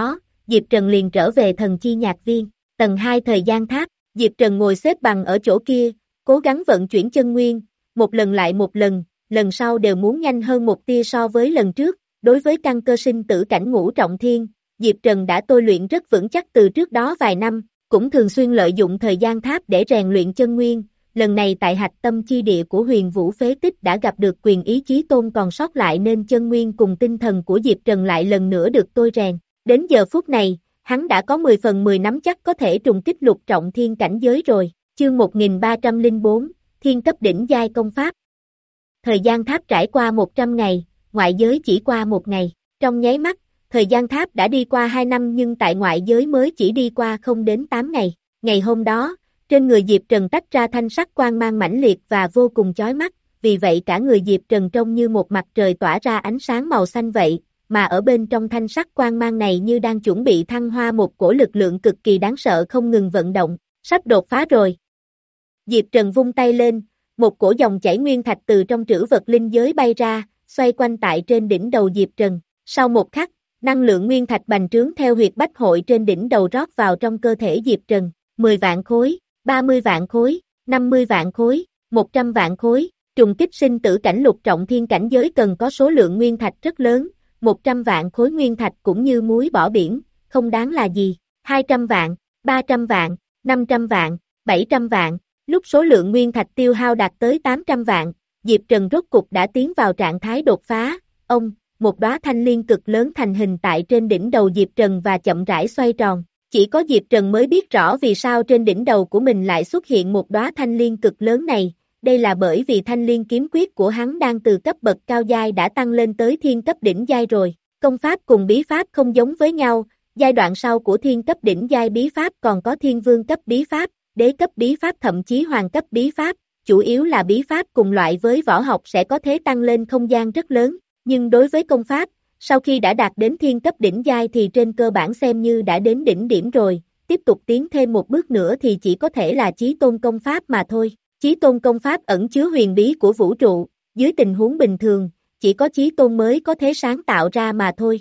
S2: Diệp Trần liền trở về thần chi nhạc viên. Tầng hai thời gian tháp, Diệp Trần ngồi xếp bằng ở chỗ kia, cố gắng vận chuyển chân nguyên, một lần lại một lần, lần sau đều muốn nhanh hơn một tia so với lần trước. Đối với căn cơ sinh tử cảnh ngũ trọng thiên, Diệp Trần đã tôi luyện rất vững chắc từ trước đó vài năm, cũng thường xuyên lợi dụng thời gian tháp để rèn luyện chân nguyên. Lần này tại hạch tâm chi địa của Huyền Vũ Phế Tích đã gặp được quyền ý chí tôn còn sót lại nên chân nguyên cùng tinh thần của Diệp Trần lại lần nữa được tôi rèn. Đến giờ phút này, hắn đã có mười phần mười nắm chắc có thể trùng kích lục trọng thiên cảnh giới rồi. Chương một nghìn ba trăm lẻ bốn, Thiên cấp đỉnh giai công pháp. Thời gian tháp trải qua một trăm ngày, ngoại giới chỉ qua một ngày. Trong nháy mắt, thời gian tháp đã đi qua hai năm nhưng tại ngoại giới mới chỉ đi qua không đến tám ngày. Ngày hôm đó, trên người Diệp Trần tách ra thanh sắc quang mang mãnh liệt và vô cùng chói mắt, vì vậy cả người Diệp Trần trông như một mặt trời tỏa ra ánh sáng màu xanh vậy, mà ở bên trong thanh sắc quang mang này như đang chuẩn bị thăng hoa một cổ lực lượng cực kỳ đáng sợ không ngừng vận động, sắp đột phá rồi. Diệp Trần vung tay lên, một cổ dòng chảy nguyên thạch từ trong trữ vật linh giới bay ra, xoay quanh tại trên đỉnh đầu Diệp Trần. Sau một khắc, năng lượng nguyên thạch bành trướng theo huyệt bách hội trên đỉnh đầu rót vào trong cơ thể Diệp Trần, mười vạn khối, ba mươi vạn khối, năm mươi vạn khối, một trăm vạn khối, trùng kích sinh tử cảnh lục trọng thiên cảnh giới cần có số lượng nguyên thạch rất lớn, một trăm vạn khối nguyên thạch cũng như muối bỏ biển, không đáng là gì, hai trăm vạn, ba trăm vạn, năm trăm vạn, bảy trăm vạn, lúc số lượng nguyên thạch tiêu hao đạt tới tám trăm vạn, Diệp Trần rốt cục đã tiến vào trạng thái đột phá, ông, một đóa thanh liên cực lớn thành hình tại trên đỉnh đầu Diệp Trần và chậm rãi xoay tròn. Chỉ có Diệp Trần mới biết rõ vì sao trên đỉnh đầu của mình lại xuất hiện một đóa thanh liên cực lớn này, đây là bởi vì thanh liên kiếm quyết của hắn đang từ cấp bậc cao giai đã tăng lên tới thiên cấp đỉnh giai rồi. Công pháp cùng bí pháp không giống với nhau, giai đoạn sau của thiên cấp đỉnh giai bí pháp còn có thiên vương cấp bí pháp, đế cấp bí pháp thậm chí hoàng cấp bí pháp, chủ yếu là bí pháp cùng loại với võ học sẽ có thể tăng lên không gian rất lớn, nhưng đối với công pháp, sau khi đã đạt đến thiên cấp đỉnh giai thì trên cơ bản xem như đã đến đỉnh điểm rồi, tiếp tục tiến thêm một bước nữa thì chỉ có thể là chí tôn công pháp mà thôi. Chí tôn công pháp ẩn chứa huyền bí của vũ trụ, dưới tình huống bình thường, chỉ có chí tôn mới có thể sáng tạo ra mà thôi.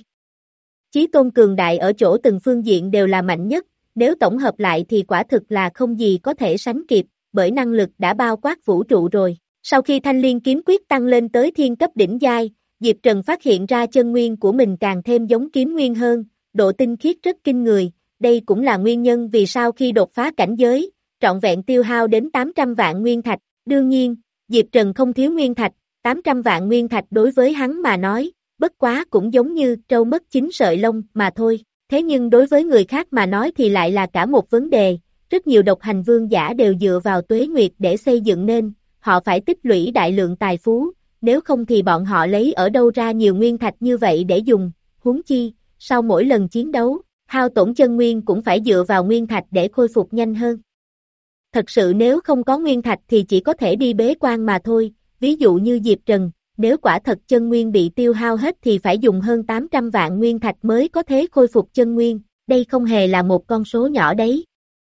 S2: Chí tôn cường đại ở chỗ từng phương diện đều là mạnh nhất, nếu tổng hợp lại thì quả thực là không gì có thể sánh kịp, bởi năng lực đã bao quát vũ trụ rồi. Sau khi thanh liên kiếm quyết tăng lên tới thiên cấp đỉnh giai, Diệp Trần phát hiện ra chân nguyên của mình càng thêm giống kiếm nguyên hơn, độ tinh khiết rất kinh người, đây cũng là nguyên nhân vì sao khi đột phá cảnh giới, trọn vẹn tiêu hao đến tám trăm vạn nguyên thạch. Đương nhiên, Diệp Trần không thiếu nguyên thạch, tám trăm vạn nguyên thạch đối với hắn mà nói, bất quá cũng giống như trâu mất chín sợi lông mà thôi, thế nhưng đối với người khác mà nói thì lại là cả một vấn đề, rất nhiều độc hành vương giả đều dựa vào tuế nguyệt để xây dựng nên, họ phải tích lũy đại lượng tài phú, nếu không thì bọn họ lấy ở đâu ra nhiều nguyên thạch như vậy để dùng, huống chi, sau mỗi lần chiến đấu, hao tổn chân nguyên cũng phải dựa vào nguyên thạch để khôi phục nhanh hơn. Thật sự nếu không có nguyên thạch thì chỉ có thể đi bế quan mà thôi, ví dụ như Diệp Trần, nếu quả thật chân nguyên bị tiêu hao hết thì phải dùng hơn tám trăm vạn nguyên thạch mới có thể khôi phục chân nguyên, đây không hề là một con số nhỏ đấy.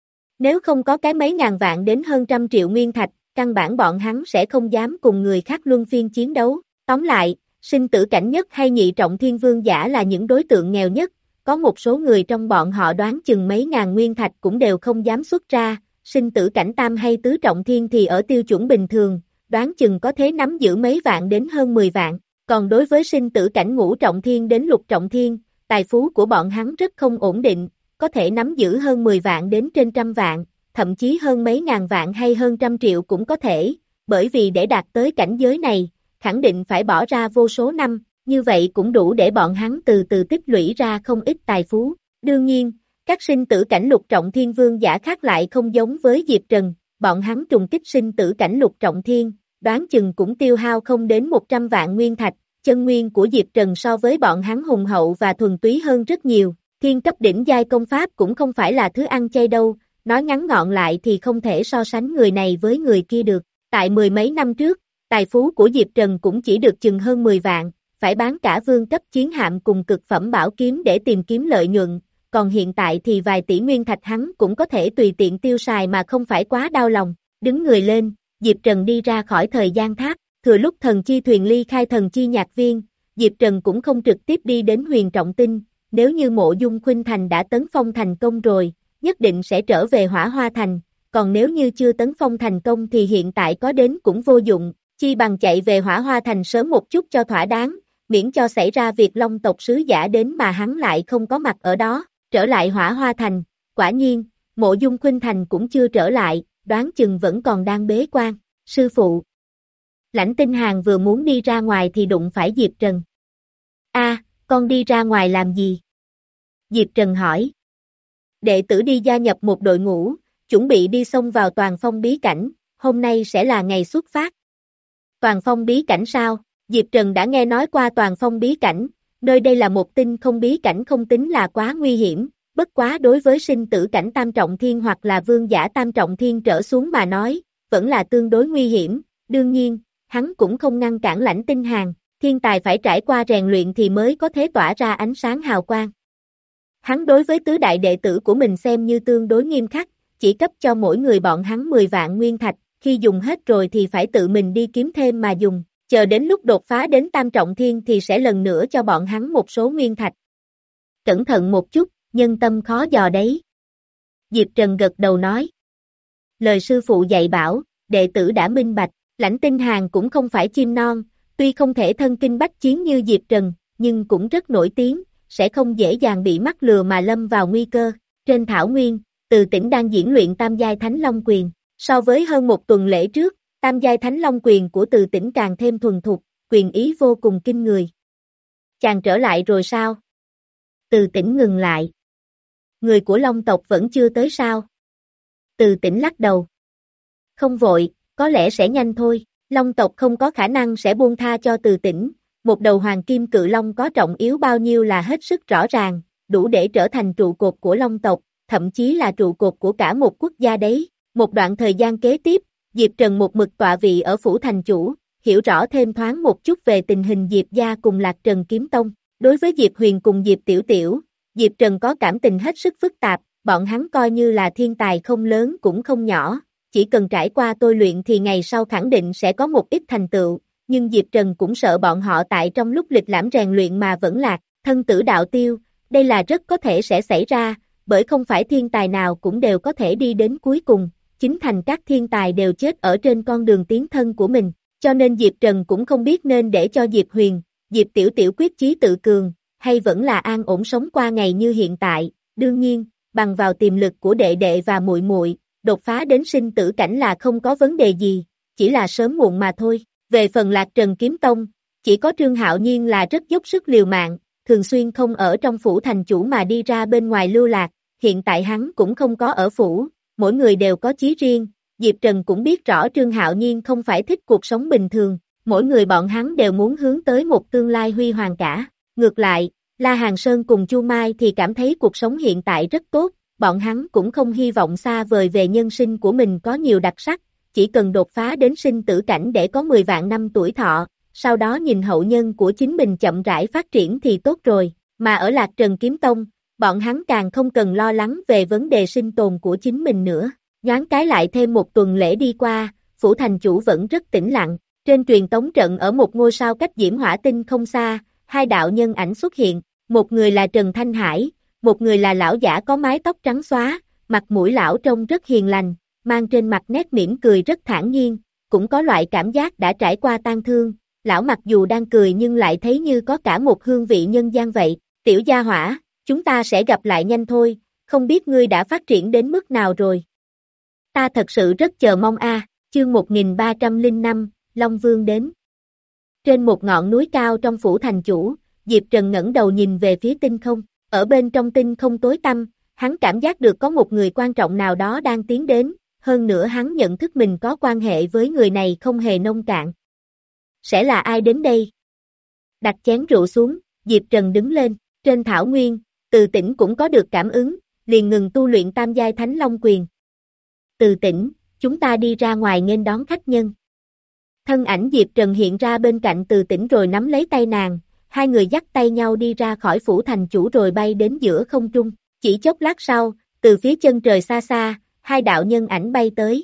S2: Nếu không có cái mấy ngàn vạn đến hơn trăm triệu nguyên thạch, căn bản bọn hắn sẽ không dám cùng người khác luân phiên chiến đấu. Tóm lại, sinh tử cảnh nhất hay nhị trọng thiên vương giả là những đối tượng nghèo nhất, có một số người trong bọn họ đoán chừng mấy ngàn nguyên thạch cũng đều không dám xuất ra, sinh tử cảnh tam hay tứ trọng thiên thì ở tiêu chuẩn bình thường, đoán chừng có thể nắm giữ mấy vạn đến hơn mười vạn, còn đối với sinh tử cảnh ngũ trọng thiên đến lục trọng thiên, tài phú của bọn hắn rất không ổn định, có thể nắm giữ hơn mười vạn đến trên trăm vạn, thậm chí hơn mấy ngàn vạn hay hơn trăm triệu cũng có thể, bởi vì để đạt tới cảnh giới này, khẳng định phải bỏ ra vô số năm, như vậy cũng đủ để bọn hắn từ từ tích lũy ra không ít tài phú. Đương nhiên, các sinh tử cảnh lục trọng thiên vương giả khác lại không giống với Diệp Trần, bọn hắn trùng kích sinh tử cảnh lục trọng thiên, đoán chừng cũng tiêu hao không đến một trăm vạn nguyên thạch, chân nguyên của Diệp Trần so với bọn hắn hùng hậu và thuần túy hơn rất nhiều, thiên cấp đỉnh giai công pháp cũng không phải là thứ ăn chay đâu, nói ngắn gọn lại thì không thể so sánh người này với người kia được, tại mười mấy năm trước, tài phú của Diệp Trần cũng chỉ được chừng hơn mười vạn, phải bán cả vương cấp chiến hạm cùng cực phẩm bảo kiếm để tìm kiếm lợi nhuận, còn hiện tại thì vài tỷ nguyên thạch hắn cũng có thể tùy tiện tiêu xài mà không phải quá đau lòng. Đứng người lên, Diệp Trần đi ra khỏi thời gian tháp, thừa lúc thần chi thuyền ly khai thần chi nhạc viên, Diệp Trần cũng không trực tiếp đi đến huyền trọng tinh, nếu như Mộ Dung Khuynh Thành đã tấn phong thành công rồi, nhất định sẽ trở về Hỏa Hoa Thành, còn nếu như chưa tấn phong thành công thì hiện tại có đến cũng vô dụng, chi bằng chạy về Hỏa Hoa Thành sớm một chút cho thỏa đáng, miễn cho xảy ra việc Long tộc sứ giả đến mà hắn lại không có mặt ở đó, trở lại Hỏa Hoa Thành, quả nhiên, Mộ Dung Khuynh Thành cũng chưa trở lại, đoán chừng vẫn còn đang bế quan, sư phụ. Lãnh Tinh Hàn vừa muốn đi ra ngoài thì đụng phải Diệp Trần. A, con đi ra ngoài làm gì? Diệp Trần hỏi. Đệ tử đi gia nhập một đội ngũ, chuẩn bị đi xông vào Toàn Phong bí cảnh, hôm nay sẽ là ngày xuất phát. Toàn Phong bí cảnh sao? Diệp Trần đã nghe nói qua Toàn Phong bí cảnh, nơi đây là một tinh không bí cảnh không tính là quá nguy hiểm, bất quá đối với sinh tử cảnh tam trọng thiên hoặc là vương giả tam trọng thiên trở xuống mà nói, vẫn là tương đối nguy hiểm, đương nhiên, hắn cũng không ngăn cản Lãnh Tinh Hàn, thiên tài phải trải qua rèn luyện thì mới có thể tỏa ra ánh sáng hào quang. Hắn đối với tứ đại đệ tử của mình xem như tương đối nghiêm khắc, chỉ cấp cho mỗi người bọn hắn mười vạn nguyên thạch, khi dùng hết rồi thì phải tự mình đi kiếm thêm mà dùng, chờ đến lúc đột phá đến tam trọng thiên thì sẽ lần nữa cho bọn hắn một số nguyên thạch. Cẩn thận một chút, nhân tâm khó dò đấy. Diệp Trần gật đầu nói. Lời sư phụ dạy bảo, đệ tử đã minh bạch, Lãnh Tinh Hàn cũng không phải chim non, tuy không thể thân kinh bách chiến như Diệp Trần, nhưng cũng rất nổi tiếng, sẽ không dễ dàng bị mắc lừa mà lâm vào nguy cơ. Trên thảo nguyên, Từ Tĩnh đang diễn luyện Tam Giai Thánh Long Quyền, so với hơn một tuần lễ trước, Tam Giai Thánh Long Quyền của Từ Tĩnh càng thêm thuần thục, quyền ý vô cùng kinh người. Chàng trở lại rồi sao? Từ Tĩnh ngừng lại. Người của Long tộc vẫn chưa tới sao? Từ Tĩnh lắc đầu. Không vội, có lẽ sẽ nhanh thôi, Long tộc không có khả năng sẽ buông tha cho Từ Tĩnh, một đầu hoàng kim cự long có trọng yếu bao nhiêu là hết sức rõ ràng, đủ để trở thành trụ cột của Long tộc, thậm chí là trụ cột của cả một quốc gia đấy. Một đoạn thời gian kế tiếp, Diệp Trần một mực tọa vị ở phủ thành chủ, hiểu rõ thêm thoáng một chút về tình hình Diệp gia cùng Lạc Trần Kiếm Tông. Đối với Diệp Huyền cùng Diệp Tiểu Tiểu, Diệp Trần có cảm tình hết sức phức tạp, bọn hắn coi như là thiên tài không lớn cũng không nhỏ, chỉ cần trải qua tôi luyện thì ngày sau khẳng định sẽ có một ít thành tựu, nhưng Diệp Trần cũng sợ bọn họ tại trong lúc lịch lãm rèn luyện mà vẫn lạc, thân tử đạo tiêu, đây là rất có thể sẽ xảy ra, bởi không phải thiên tài nào cũng đều có thể đi đến cuối cùng, chính thành các thiên tài đều chết ở trên con đường tiến thân của mình, cho nên Diệp Trần cũng không biết nên để cho Diệp Huyền, Diệp Tiểu Tiểu quyết chí tự cường, hay vẫn là an ổn sống qua ngày như hiện tại, đương nhiên, bằng vào tiềm lực của đệ đệ và muội muội, đột phá đến sinh tử cảnh là không có vấn đề gì, chỉ là sớm muộn mà thôi. Về phần Lạc Trần Kiếm Tông, chỉ có Trương Hạo Nhiên là rất dốc sức liều mạng, thường xuyên không ở trong phủ thành chủ mà đi ra bên ngoài lưu lạc, hiện tại hắn cũng không có ở phủ, mỗi người đều có chí riêng, Diệp Trần cũng biết rõ Trương Hạo Nhiên không phải thích cuộc sống bình thường, mỗi người bọn hắn đều muốn hướng tới một tương lai huy hoàng cả, ngược lại, La Hàn Sơn cùng Chu Mai thì cảm thấy cuộc sống hiện tại rất tốt, bọn hắn cũng không hy vọng xa vời về nhân sinh của mình có nhiều đặc sắc, chỉ cần đột phá đến sinh tử cảnh để có mười vạn năm tuổi thọ, sau đó nhìn hậu nhân của chính mình chậm rãi phát triển thì tốt rồi, mà ở Lạc Trần Kiếm Tông, bọn hắn càng không cần lo lắng về vấn đề sinh tồn của chính mình nữa. Nhoáng cái lại thêm một tuần lễ đi qua, phủ thành chủ vẫn rất tĩnh lặng, trên truyền tống trận ở một ngôi sao cách Diễm Hỏa Tinh không xa, hai đạo nhân ảnh xuất hiện, một người là Trần Thanh Hải, một người là lão giả có mái tóc trắng xóa, mặt mũi lão trông rất hiền lành, mang trên mặt nét mỉm cười rất thản nhiên, cũng có loại cảm giác đã trải qua tang thương, lão mặc dù đang cười nhưng lại thấy như có cả một hương vị nhân gian vậy, tiểu gia hỏa, chúng ta sẽ gặp lại nhanh thôi, không biết ngươi đã phát triển đến mức nào rồi. Ta thật sự rất chờ mong a. À, chương một nghìn ba trăm lẻ năm, Long Vương đến. Trên một ngọn núi cao trong phủ thành chủ, Diệp Trần ngẩng đầu nhìn về phía tinh không, ở bên trong tinh không tối tăm, hắn cảm giác được có một người quan trọng nào đó đang tiến đến, hơn nữa hắn nhận thức mình có quan hệ với người này không hề nông cạn. Sẽ là ai đến đây? Đặt chén rượu xuống, Diệp Trần đứng lên, trên thảo nguyên, Từ Tĩnh cũng có được cảm ứng, liền ngừng tu luyện Tam Giai Thánh Long Quyền. Từ Tĩnh, chúng ta đi ra ngoài nghênh đón khách nhân. Thân ảnh Diệp Trần hiện ra bên cạnh Từ Tĩnh rồi nắm lấy tay nàng, hai người dắt tay nhau đi ra khỏi phủ thành chủ rồi bay đến giữa không trung, chỉ chốc lát sau, từ phía chân trời xa xa, hai đạo nhân ảnh bay tới.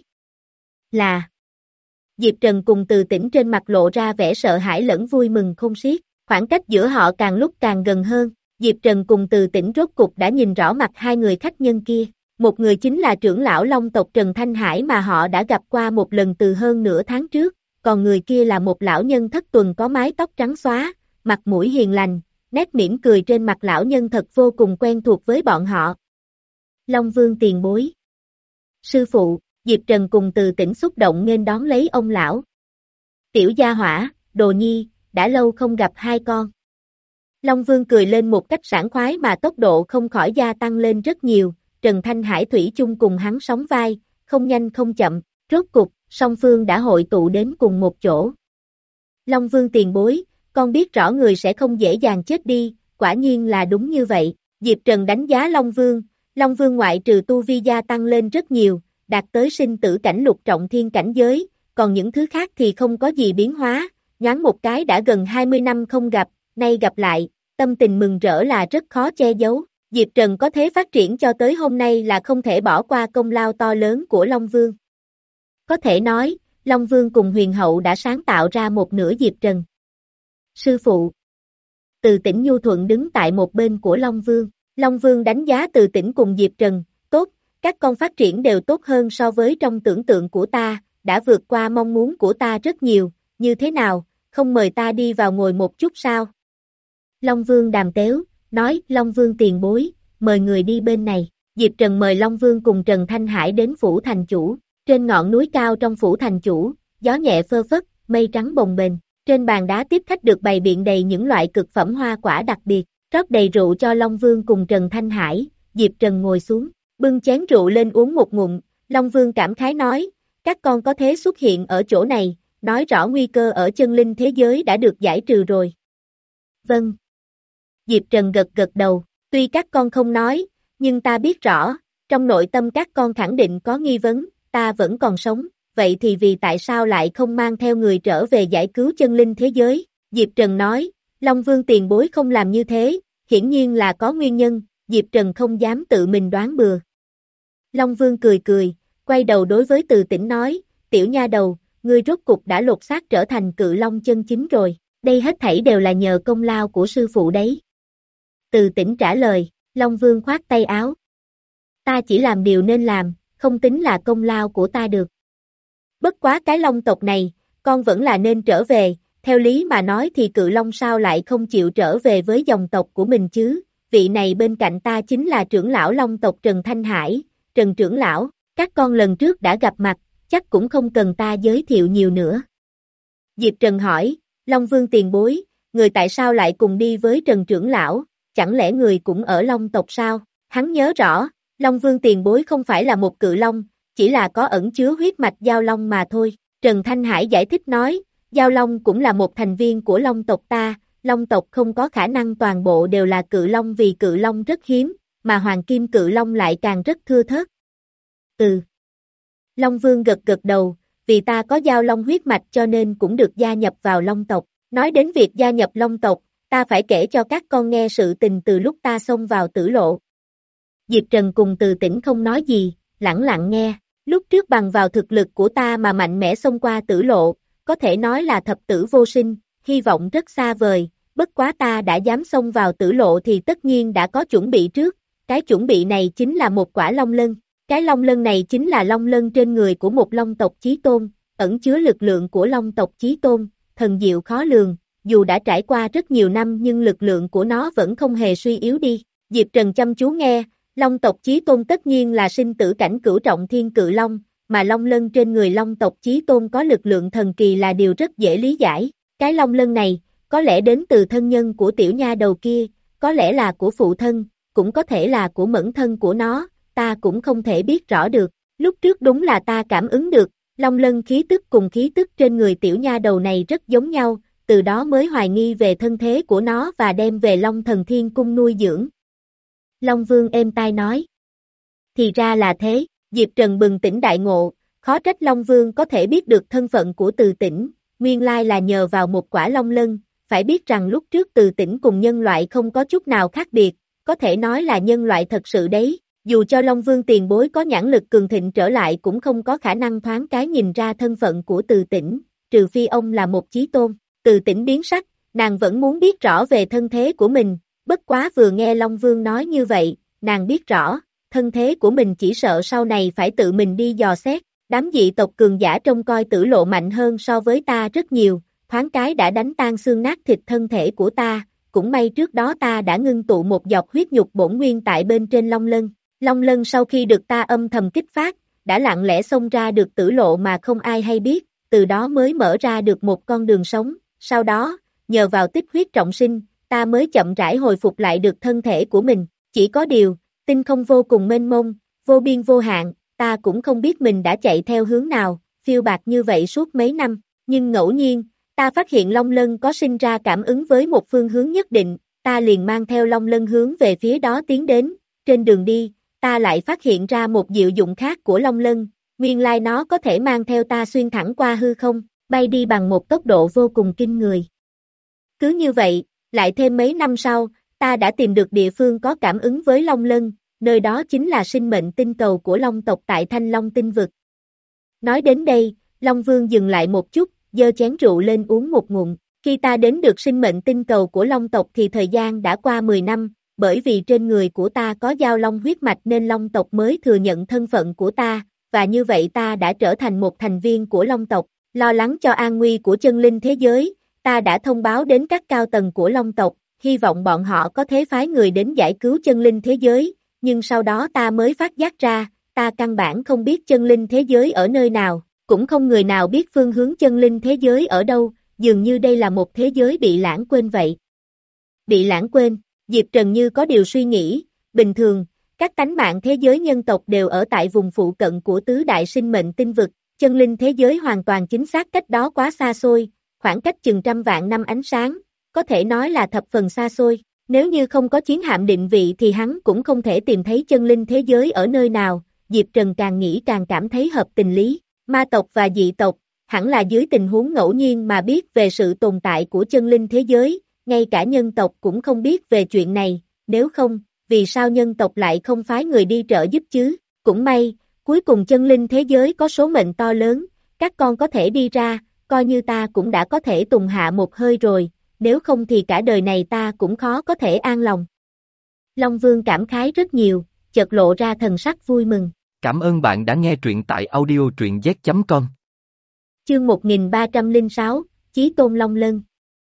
S2: Là Diệp Trần cùng Từ Tĩnh trên mặt lộ ra vẻ sợ hãi lẫn vui mừng không xiết, khoảng cách giữa họ càng lúc càng gần hơn, Diệp Trần cùng Từ Tĩnh rốt cục đã nhìn rõ mặt hai người khách nhân kia. Một người chính là trưởng lão Long tộc Trần Thanh Hải mà họ đã gặp qua một lần từ hơn nửa tháng trước, còn người kia là một lão nhân thất tuần có mái tóc trắng xóa, mặt mũi hiền lành, nét mỉm cười trên mặt lão nhân thật vô cùng quen thuộc với bọn họ. Long Vương tiền bối. Sư phụ, Diệp Trần cùng Từ Tĩnh xúc động nghênh đón lấy ông lão. Tiểu gia hỏa, Đồ Nhi, đã lâu không gặp hai con. Long Vương cười lên một cách sảng khoái mà tốc độ không khỏi gia tăng lên rất nhiều. Trần Thanh Hải thủy chung cùng hắn sóng vai, không nhanh không chậm, rốt cục, song phương đã hội tụ đến cùng một chỗ. Long Vương tiền bối, con biết rõ người sẽ không dễ dàng chết đi, quả nhiên là đúng như vậy. Diệp Trần đánh giá Long Vương, Long Vương ngoại trừ tu vi gia tăng lên rất nhiều, đạt tới sinh tử cảnh lục trọng thiên cảnh giới, còn những thứ khác thì không có gì biến hóa, nhoáng một cái đã gần hai mươi năm không gặp, nay gặp lại, tâm tình mừng rỡ là rất khó che giấu. Diệp Trần có thế phát triển cho tới hôm nay là không thể bỏ qua công lao to lớn của Long Vương. Có thể nói, Long Vương cùng Huyền Hậu đã sáng tạo ra một nửa Diệp Trần. Sư phụ. Từ Tĩnh nhu thuận đứng tại một bên của Long Vương. Long Vương đánh giá Từ Tĩnh cùng Diệp Trần, tốt, các con phát triển đều tốt hơn so với trong tưởng tượng của ta, đã vượt qua mong muốn của ta rất nhiều, như thế nào, không mời ta đi vào ngồi một chút sao? Long Vương đàm tếu, nói, Long Vương tiền bối, mời người đi bên này. Diệp Trần mời Long Vương cùng Trần Thanh Hải đến phủ thành chủ. Trên ngọn núi cao trong phủ thành chủ, gió nhẹ phơ phất, mây trắng bồng bềnh. Trên bàn đá tiếp khách được bày biện đầy những loại cực phẩm hoa quả đặc biệt, rót đầy rượu cho Long Vương cùng Trần Thanh Hải. Diệp Trần ngồi xuống, bưng chén rượu lên uống một ngụm. Long Vương cảm khái nói, các con có thế xuất hiện ở chỗ này, nói rõ nguy cơ ở chân linh thế giới đã được giải trừ rồi. Vâng. Diệp Trần gật gật đầu, tuy các con không nói, nhưng ta biết rõ, trong nội tâm các con khẳng định có nghi vấn, ta vẫn còn sống, vậy thì vì tại sao lại không mang theo người trở về giải cứu chân linh thế giới? Diệp Trần nói, Long Vương tiền bối không làm như thế, hiển nhiên là có nguyên nhân, Diệp Trần không dám tự mình đoán bừa. Long Vương cười cười, quay đầu đối với Từ Tĩnh nói, tiểu nha đầu, ngươi rốt cục đã lột xác trở thành cự long chân chính rồi, đây hết thảy đều là nhờ công lao của sư phụ đấy. Từ Tĩnh trả lời, Long Vương khoát tay áo. Ta chỉ làm điều nên làm, không tính là công lao của ta được. Bất quá cái long tộc này, con vẫn là nên trở về, theo lý mà nói thì cự long sao lại không chịu trở về với dòng tộc của mình chứ, vị này bên cạnh ta chính là trưởng lão long tộc Trần Thanh Hải, Trần trưởng lão, các con lần trước đã gặp mặt, chắc cũng không cần ta giới thiệu nhiều nữa. Diệp Trần hỏi, Long Vương tiền bối, người tại sao lại cùng đi với Trần trưởng lão? Chẳng lẽ người cũng ở Long tộc sao? Hắn nhớ rõ, Long Vương tiền bối không phải là một cự long, chỉ là có ẩn chứa huyết mạch giao long mà thôi. Trần Thanh Hải giải thích nói, giao long cũng là một thành viên của Long tộc ta, Long tộc không có khả năng toàn bộ đều là cự long vì cự long rất hiếm, mà hoàng kim cự long lại càng rất thưa thớt. Ừ. Long Vương gật gật đầu, vì ta có giao long huyết mạch cho nên cũng được gia nhập vào Long tộc. Nói đến việc gia nhập Long tộc, ta phải kể cho các con nghe sự tình từ lúc ta xông vào tử lộ. Diệp Trần cùng Từ Tĩnh không nói gì, lặng lặng nghe, lúc trước bằng vào thực lực của ta mà mạnh mẽ xông qua tử lộ, có thể nói là thập tử vô sinh, hy vọng rất xa vời, bất quá ta đã dám xông vào tử lộ thì tất nhiên đã có chuẩn bị trước, cái chuẩn bị này chính là một quả long lân, cái long lân này chính là long lân trên người của một long tộc chí tôn, ẩn chứa lực lượng của long tộc chí tôn, thần diệu khó lường. Dù đã trải qua rất nhiều năm nhưng lực lượng của nó vẫn không hề suy yếu đi. Diệp Trần chăm chú nghe, Long tộc chí tôn tất nhiên là sinh tử cảnh cửu trọng thiên cự long, mà long lân trên người Long tộc chí tôn có lực lượng thần kỳ là điều rất dễ lý giải. Cái long lân này, có lẽ đến từ thân nhân của tiểu nha đầu kia, có lẽ là của phụ thân, cũng có thể là của mẫu thân của nó, ta cũng không thể biết rõ được. Lúc trước đúng là ta cảm ứng được, long lân khí tức cùng khí tức trên người tiểu nha đầu này rất giống nhau. Từ đó mới hoài nghi về thân thế của nó và đem về Long Thần Thiên Cung nuôi dưỡng. Long Vương êm tai nói. Thì ra là thế, Diệp Trần bừng tỉnh đại ngộ, khó trách Long Vương có thể biết được thân phận của Từ Tĩnh, nguyên lai là nhờ vào một quả long lân, phải biết rằng lúc trước Từ Tĩnh cùng nhân loại không có chút nào khác biệt, có thể nói là nhân loại thật sự đấy, dù cho Long Vương tiền bối có nhãn lực cường thịnh trở lại cũng không có khả năng thoáng cái nhìn ra thân phận của Từ Tĩnh, trừ phi ông là một chí tôn. Từ Tĩnh biến sắc, nàng vẫn muốn biết rõ về thân thế của mình, Bất quá vừa nghe Long Vương nói như vậy, nàng biết rõ, thân thế của mình chỉ sợ sau này phải tự mình đi dò xét, đám dị tộc cường giả trông coi Tử Lộ mạnh hơn so với ta rất nhiều, thoáng cái đã đánh tan xương nát thịt thân thể của ta, cũng may trước đó ta đã ngưng tụ một giọt huyết nhục bổn nguyên tại bên trên Long Lân. Long Lân sau khi được ta âm thầm kích phát, đã lặng lẽ xông ra được Tử Lộ mà không ai hay biết, từ đó mới mở ra được một con đường sống, sau đó, nhờ vào tích huyết trọng sinh, ta mới chậm rãi hồi phục lại được thân thể của mình, chỉ có điều, tinh không vô cùng mênh mông, vô biên vô hạn, ta cũng không biết mình đã chạy theo hướng nào, phiêu bạt như vậy suốt mấy năm, nhưng ngẫu nhiên, ta phát hiện Long Lân có sinh ra cảm ứng với một phương hướng nhất định, ta liền mang theo Long Lân hướng về phía đó tiến đến, trên đường đi, ta lại phát hiện ra một diệu dụng khác của Long Lân, nguyên lai nó có thể mang theo ta xuyên thẳng qua hư không, bay đi bằng một tốc độ vô cùng kinh người. Cứ như vậy, lại thêm mấy năm sau, ta đã tìm được địa phương có cảm ứng với Long Lân, nơi đó chính là sinh mệnh tinh cầu của Long tộc tại Thanh Long tinh vực. Nói đến đây, Long Vương dừng lại một chút, giơ chén rượu lên uống một ngụm. Khi ta đến được sinh mệnh tinh cầu của Long tộc thì thời gian đã qua mười năm, bởi vì trên người của ta có giao long huyết mạch nên Long tộc mới thừa nhận thân phận của ta, và như vậy ta đã trở thành một thành viên của Long tộc. Lo lắng cho an nguy của chân linh thế giới, ta đã thông báo đến các cao tầng của Long tộc, hy vọng bọn họ có thể phái người đến giải cứu chân linh thế giới, nhưng sau đó ta mới phát giác ra, ta căn bản không biết chân linh thế giới ở nơi nào, cũng không người nào biết phương hướng chân linh thế giới ở đâu, dường như đây là một thế giới bị lãng quên vậy. Bị lãng quên, Diệp Trần như có điều suy nghĩ, bình thường, các tánh mạng thế giới nhân tộc đều ở tại vùng phụ cận của tứ đại sinh mệnh tinh vực, chân linh thế giới hoàn toàn chính xác cách đó quá xa xôi, khoảng cách chừng trăm vạn năm ánh sáng, có thể nói là thập phần xa xôi, nếu như không có chiến hạm định vị thì hắn cũng không thể tìm thấy chân linh thế giới ở nơi nào, Diệp Trần càng nghĩ càng cảm thấy hợp tình lý, ma tộc và dị tộc, hẳn là dưới tình huống ngẫu nhiên mà biết về sự tồn tại của chân linh thế giới, ngay cả nhân tộc cũng không biết về chuyện này, nếu không, vì sao nhân tộc lại không phái người đi trợ giúp chứ, cũng may, cuối cùng chân linh thế giới có số mệnh to lớn, các con có thể đi ra, coi như ta cũng đã có thể tùng hạ một hơi rồi, nếu không thì cả đời này ta cũng khó có thể an lòng. Long Vương cảm khái rất nhiều, chợt lộ ra thần sắc vui mừng.
S1: Cảm ơn bạn đã nghe truyện tại audio truyện z chấm com.
S2: Chương một nghìn ba trăm lẻ sáu, Chí Tôn Long Lân.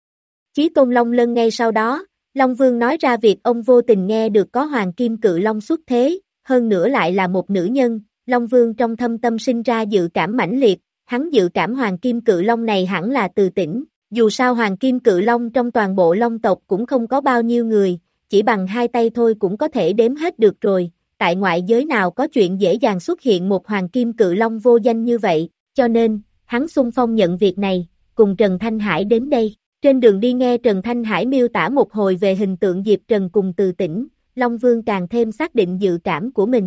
S2: Chí Tôn Long Lân ngay sau đó, Long Vương nói ra việc ông vô tình nghe được có Hoàng Kim Cự Long xuất thế, hơn nữa lại là một nữ nhân, Long Vương trong thâm tâm sinh ra dự cảm mãnh liệt, hắn dự cảm Hoàng Kim Cự Long này hẳn là Từ Tĩnh, dù sao Hoàng Kim Cự Long trong toàn bộ Long tộc cũng không có bao nhiêu người, chỉ bằng hai tay thôi cũng có thể đếm hết được rồi, tại ngoại giới nào có chuyện dễ dàng xuất hiện một Hoàng Kim Cự Long vô danh như vậy, cho nên, hắn xung phong nhận việc này, cùng Trần Thanh Hải đến đây. Trên đường đi nghe Trần Thanh Hải miêu tả một hồi về hình tượng Diệp Trần cùng Từ Tĩnh, Long Vương càng thêm xác định dự cảm của mình.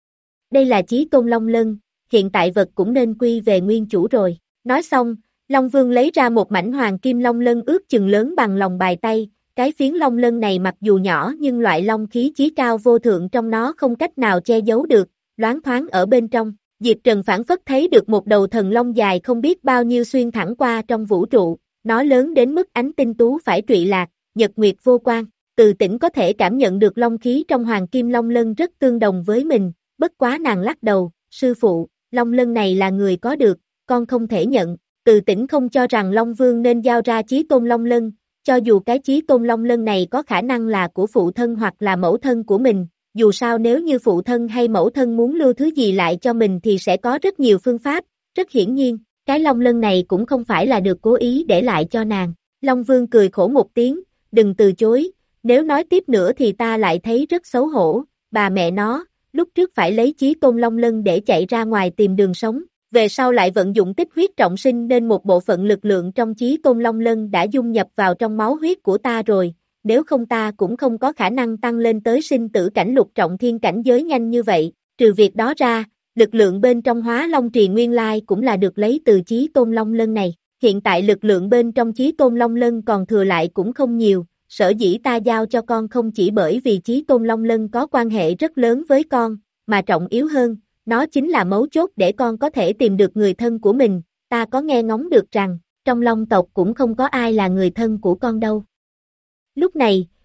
S2: Đây là Chí Tôn Long Lân, hiện tại vật cũng nên quy về nguyên chủ rồi. Nói xong, Long Vương lấy ra một mảnh hoàng kim long lân ước chừng lớn bằng lòng bàn tay, cái phiến long lân này mặc dù nhỏ nhưng loại long khí chí cao vô thượng trong nó không cách nào che giấu được, loáng thoáng ở bên trong. Diệp Trần phản phất thấy được một đầu thần long dài không biết bao nhiêu xuyên thẳng qua trong vũ trụ. Nó lớn đến mức ánh tinh tú phải trụy lạc, nhật nguyệt vô quan, Từ Tĩnh có thể cảm nhận được long khí trong hoàng kim long lân rất tương đồng với mình, bất quá nàng lắc đầu, sư phụ, long lân này là người có được, con không thể nhận, Từ Tĩnh không cho rằng Long Vương nên giao ra Chí Tôn Long Lân, cho dù cái Chí Tôn Long Lân này có khả năng là của phụ thân hoặc là mẫu thân của mình, dù sao nếu như phụ thân hay mẫu thân muốn lưu thứ gì lại cho mình thì sẽ có rất nhiều phương pháp, rất hiển nhiên. Cái long lân này cũng không phải là được cố ý để lại cho nàng. Long Vương cười khổ một tiếng, đừng từ chối, nếu nói tiếp nữa thì ta lại thấy rất xấu hổ, bà mẹ nó, lúc trước phải lấy Chí Tôn Long Lân để chạy ra ngoài tìm đường sống, về sau lại vận dụng tích huyết trọng sinh nên một bộ phận lực lượng trong Chí Tôn Long Lân đã dung nhập vào trong máu huyết của ta rồi, nếu không ta cũng không có khả năng tăng lên tới sinh tử cảnh lục trọng thiên cảnh giới nhanh như vậy, trừ việc đó ra. Lực lượng bên trong Hóa Long Trì nguyên lai cũng là được lấy từ Chí Tôn Long Lân này, hiện tại lực lượng bên trong Chí Tôn Long Lân còn thừa lại cũng không nhiều, sở dĩ ta giao cho con không chỉ bởi vì Chí Tôn Long Lân có quan hệ rất lớn với con, mà trọng yếu hơn, nó chính là mấu chốt để con có thể tìm được người thân của mình, ta có nghe ngóng được rằng, trong Long tộc cũng không có ai là người thân của con đâu. Lúc này,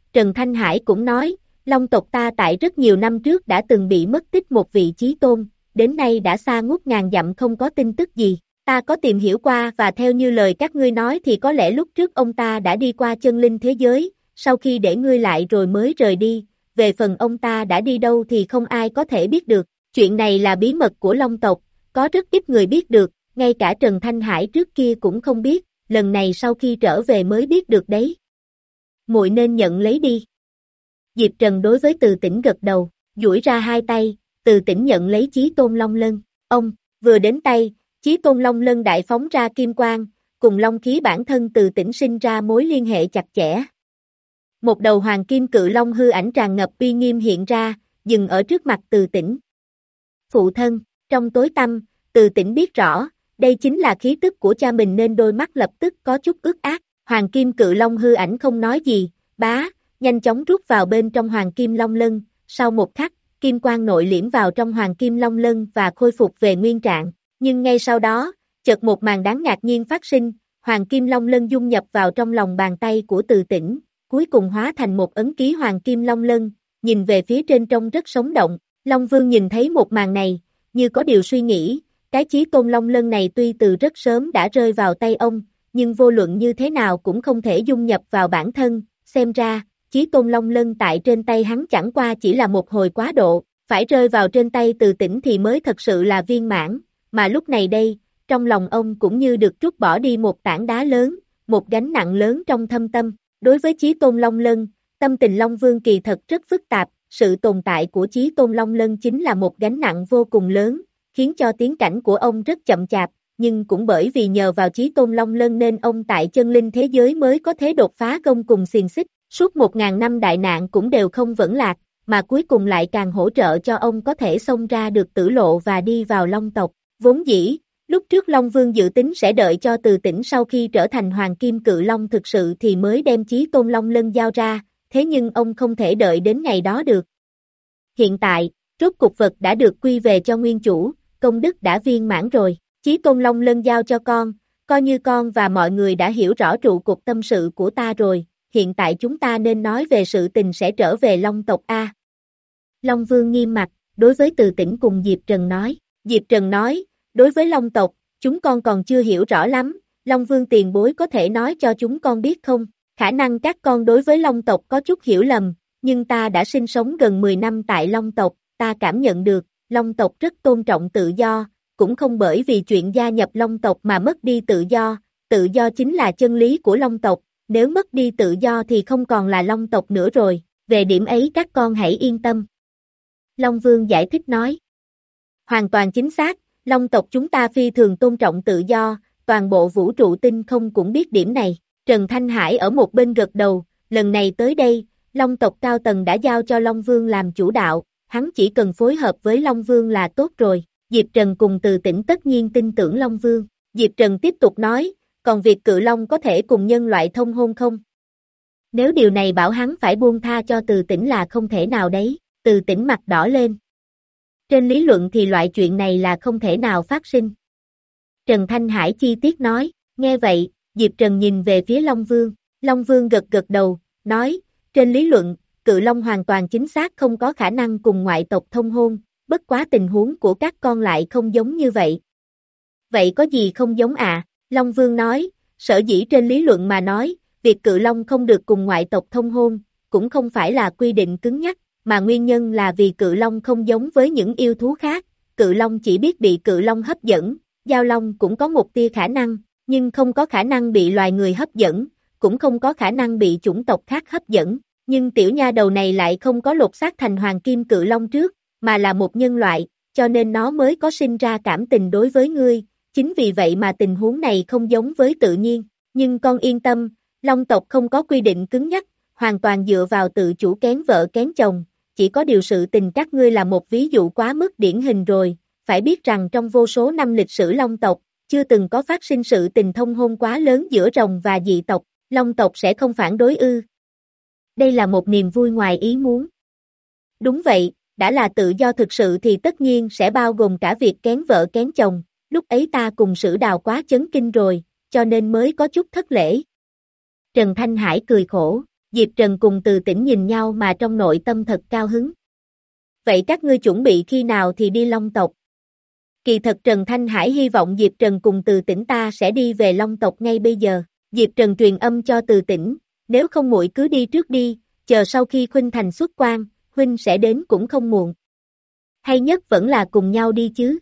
S2: Trần Thanh Hải cũng nói, Long tộc ta tại rất nhiều năm trước đã từng bị mất tích một vị chí tôn, đến nay đã xa ngút ngàn dặm không có tin tức gì. Ta có tìm hiểu qua và theo như lời các ngươi nói thì có lẽ lúc trước ông ta đã đi qua chân linh thế giới, sau khi để ngươi lại rồi mới rời đi, về phần ông ta đã đi đâu thì không ai có thể biết được. Chuyện này là bí mật của Long tộc, có rất ít người biết được, ngay cả Trần Thanh Hải trước kia cũng không biết, lần này sau khi trở về mới biết được đấy. Muội nên nhận lấy đi. Diệp Trần đối với Từ Tĩnh gật đầu, duỗi ra hai tay, Từ Tĩnh nhận lấy Chí Tôn Long Lân. Ông, vừa đến tay, Chí Tôn Long Lân đại phóng ra kim quang, cùng long khí bản thân Từ Tĩnh sinh ra mối liên hệ chặt chẽ. Một đầu hoàng kim cự long hư ảnh tràn ngập uy nghiêm hiện ra, dừng ở trước mặt Từ Tĩnh. Phụ thân, trong tối tăm, Từ Tĩnh biết rõ, đây chính là khí tức của cha mình nên đôi mắt lập tức có chút ướt át. Hoàng kim cự long hư ảnh không nói gì, bá, nhanh chóng rút vào bên trong hoàng kim long lân, sau một khắc, kim quang nội liễm vào trong hoàng kim long lân và khôi phục về nguyên trạng. Nhưng ngay sau đó, chợt một màn đáng ngạc nhiên phát sinh, hoàng kim long lân dung nhập vào trong lòng bàn tay của Từ Tĩnh, cuối cùng hóa thành một ấn ký hoàng kim long lân, nhìn về phía trên trông rất sống động. Long Vương nhìn thấy một màn này, như có điều suy nghĩ, cái Chí Tôn Long Lân này tuy từ rất sớm đã rơi vào tay ông, nhưng vô luận như thế nào cũng không thể dung nhập vào bản thân, xem ra, Chí Tôn Long Lân tại trên tay hắn chẳng qua chỉ là một hồi quá độ, phải rơi vào trên tay Từ Tĩnh thì mới thật sự là viên mãn, mà lúc này đây, trong lòng ông cũng như được trút bỏ đi một tảng đá lớn, một gánh nặng lớn trong thâm tâm. Đối với Chí Tôn Long Lân, tâm tình Long Vương kỳ thật rất phức tạp, sự tồn tại của Chí Tôn Long Lân chính là một gánh nặng vô cùng lớn, khiến cho tiến cảnh của ông rất chậm chạp, nhưng cũng bởi vì nhờ vào Chí Tôn Long Lân nên ông tại chân linh thế giới mới có thể đột phá gông cùng xiềng xích, suốt một ngàn năm đại nạn cũng đều không vỡ lạc, mà cuối cùng lại càng hỗ trợ cho ông có thể xông ra được tử lộ và đi vào Long tộc. Vốn dĩ, lúc trước Long Vương dự tính sẽ đợi cho Từ Tĩnh sau khi trở thành Hoàng Kim Cự Long thực sự thì mới đem Chí Tôn Long Lân giao ra, thế nhưng ông không thể đợi đến ngày đó được. Hiện tại, rốt cục vật đã được quy về cho nguyên chủ, công đức đã viên mãn rồi, Chí Tôn Long Lân giao cho con, coi như con và mọi người đã hiểu rõ trụ cột tâm sự của ta rồi, hiện tại chúng ta nên nói về sự tình sẽ trở về Long tộc A. Long Vương nghiêm mặt, đối với Từ Tĩnh cùng Diệp Trần nói, Diệp Trần nói, đối với Long tộc, chúng con còn chưa hiểu rõ lắm, Long Vương tiền bối có thể nói cho chúng con biết không? Khả năng các con đối với Long tộc có chút hiểu lầm, nhưng ta đã sinh sống gần mười năm tại Long tộc, ta cảm nhận được, Long tộc rất tôn trọng tự do, cũng không bởi vì chuyện gia nhập Long tộc mà mất đi tự do, tự do chính là chân lý của Long tộc, nếu mất đi tự do thì không còn là Long tộc nữa rồi, về điểm ấy các con hãy yên tâm. Long Vương giải thích nói, hoàn toàn chính xác, Long tộc chúng ta phi thường tôn trọng tự do, toàn bộ vũ trụ tinh không cũng biết điểm này. Trần Thanh Hải ở một bên gật đầu, lần này tới đây, Long tộc cao tầng đã giao cho Long Vương làm chủ đạo, hắn chỉ cần phối hợp với Long Vương là tốt rồi. Diệp Trần cùng Từ Tĩnh tất nhiên tin tưởng Long Vương. Diệp Trần tiếp tục nói, còn việc Cự Long có thể cùng nhân loại thông hôn không? Nếu điều này bảo hắn phải buông tha cho Từ Tĩnh là không thể nào đấy, Từ Tĩnh mặt đỏ lên. Trên lý luận thì loại chuyện này là không thể nào phát sinh. Trần Thanh Hải chi tiết nói, nghe vậy, Diệp Trần nhìn về phía Long Vương, Long Vương gật gật đầu, nói, trên lý luận, Cự Long hoàn toàn chính xác không có khả năng cùng ngoại tộc thông hôn, bất quá tình huống của các con lại không giống như vậy. Vậy có gì không giống à? Long Vương nói, sở dĩ trên lý luận mà nói, việc Cự Long không được cùng ngoại tộc thông hôn, cũng không phải là quy định cứng nhắc, mà nguyên nhân là vì Cự Long không giống với những yêu thú khác, Cự Long chỉ biết bị Cự Long hấp dẫn, Giao Long cũng có một tia khả năng, nhưng không có khả năng bị loài người hấp dẫn, cũng không có khả năng bị chủng tộc khác hấp dẫn, nhưng tiểu nha đầu này lại không có lột xác thành Hoàng Kim Cự Long trước, mà là một nhân loại, cho nên nó mới có sinh ra cảm tình đối với ngươi, chính vì vậy mà tình huống này không giống với tự nhiên, nhưng con yên tâm, Long tộc không có quy định cứng nhắc, hoàn toàn dựa vào tự chủ kén vợ kén chồng, chỉ có điều sự tình các ngươi là một ví dụ quá mức điển hình rồi, phải biết rằng trong vô số năm lịch sử Long tộc, chưa từng có phát sinh sự tình thông hôn quá lớn giữa rồng và dị tộc, Long tộc sẽ không phản đối ư. Đây là một niềm vui ngoài ý muốn. Đúng vậy, đã là tự do thực sự thì tất nhiên sẽ bao gồm cả việc kén vợ kén chồng, lúc ấy ta cùng Sử Đào quá chấn kinh rồi, cho nên mới có chút thất lễ. Trần Thanh Hải cười khổ, Diệp Trần cùng Từ Tĩnh nhìn nhau mà trong nội tâm thật cao hứng. Vậy các ngươi chuẩn bị khi nào thì đi Long tộc? Kỳ thật Trần Thanh Hải hy vọng Diệp Trần cùng Từ Tĩnh ta sẽ đi về Long tộc ngay bây giờ. Diệp Trần truyền âm cho Từ Tĩnh, nếu không muội cứ đi trước đi, chờ sau khi Khuynh Thành xuất quan, Huynh sẽ đến cũng không muộn. Hay nhất vẫn là cùng nhau đi chứ.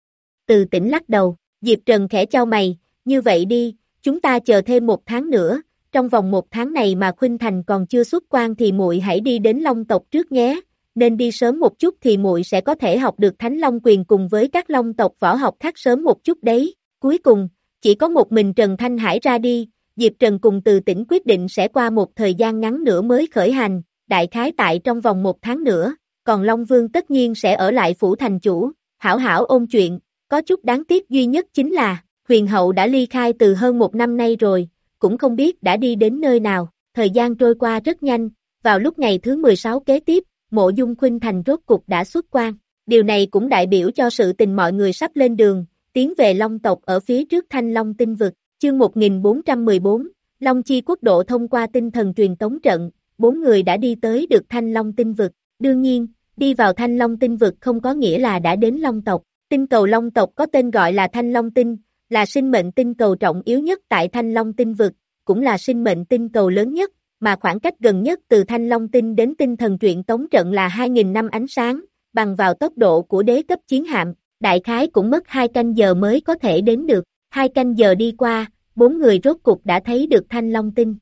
S2: Từ Tĩnh lắc đầu, Diệp Trần khẽ chau mày, như vậy đi, chúng ta chờ thêm một tháng nữa, trong vòng một tháng này mà Khuynh Thành còn chưa xuất quan thì muội hãy đi đến Long tộc trước nhé, nên đi sớm một chút thì muội sẽ có thể học được Thánh Long quyền cùng với các Long tộc võ học khác sớm một chút đấy. Cuối cùng, chỉ có một mình Trần Thanh Hải ra đi, Diệp Trần cùng Từ Tĩnh quyết định sẽ qua một thời gian ngắn nữa mới khởi hành, đại khái tại trong vòng một tháng nữa, còn Long Vương tất nhiên sẽ ở lại phủ thành chủ, hảo hảo ôn chuyện, có chút đáng tiếc duy nhất chính là, huyền hậu đã ly khai từ hơn một năm nay rồi, cũng không biết đã đi đến nơi nào, thời gian trôi qua rất nhanh, vào lúc ngày thứ mười sáu kế tiếp, Mộ Dung Khuynh Thành rốt cục đã xuất quan, điều này cũng đại biểu cho sự tình mọi người sắp lên đường, tiến về Long tộc ở phía trước Thanh Long tinh vực, chương một nghìn bốn trăm mười bốn, Long Chi quốc độ thông qua tinh thần truyền tống trận, bốn người đã đi tới được Thanh Long tinh vực, đương nhiên, đi vào Thanh Long tinh vực không có nghĩa là đã đến Long tộc, tinh cầu Long tộc có tên gọi là Thanh Long tinh, là sinh mệnh tinh cầu trọng yếu nhất tại Thanh Long tinh vực, cũng là sinh mệnh tinh cầu lớn nhất, mà khoảng cách gần nhất từ Thanh Long tinh đến tinh thần truyền tống trận là hai nghìn năm ánh sáng, bằng vào tốc độ của đế cấp chiến hạm, đại khái cũng mất hai canh giờ mới có thể đến được, hai canh giờ đi qua, bốn người rốt cục đã thấy được Thanh Long tinh.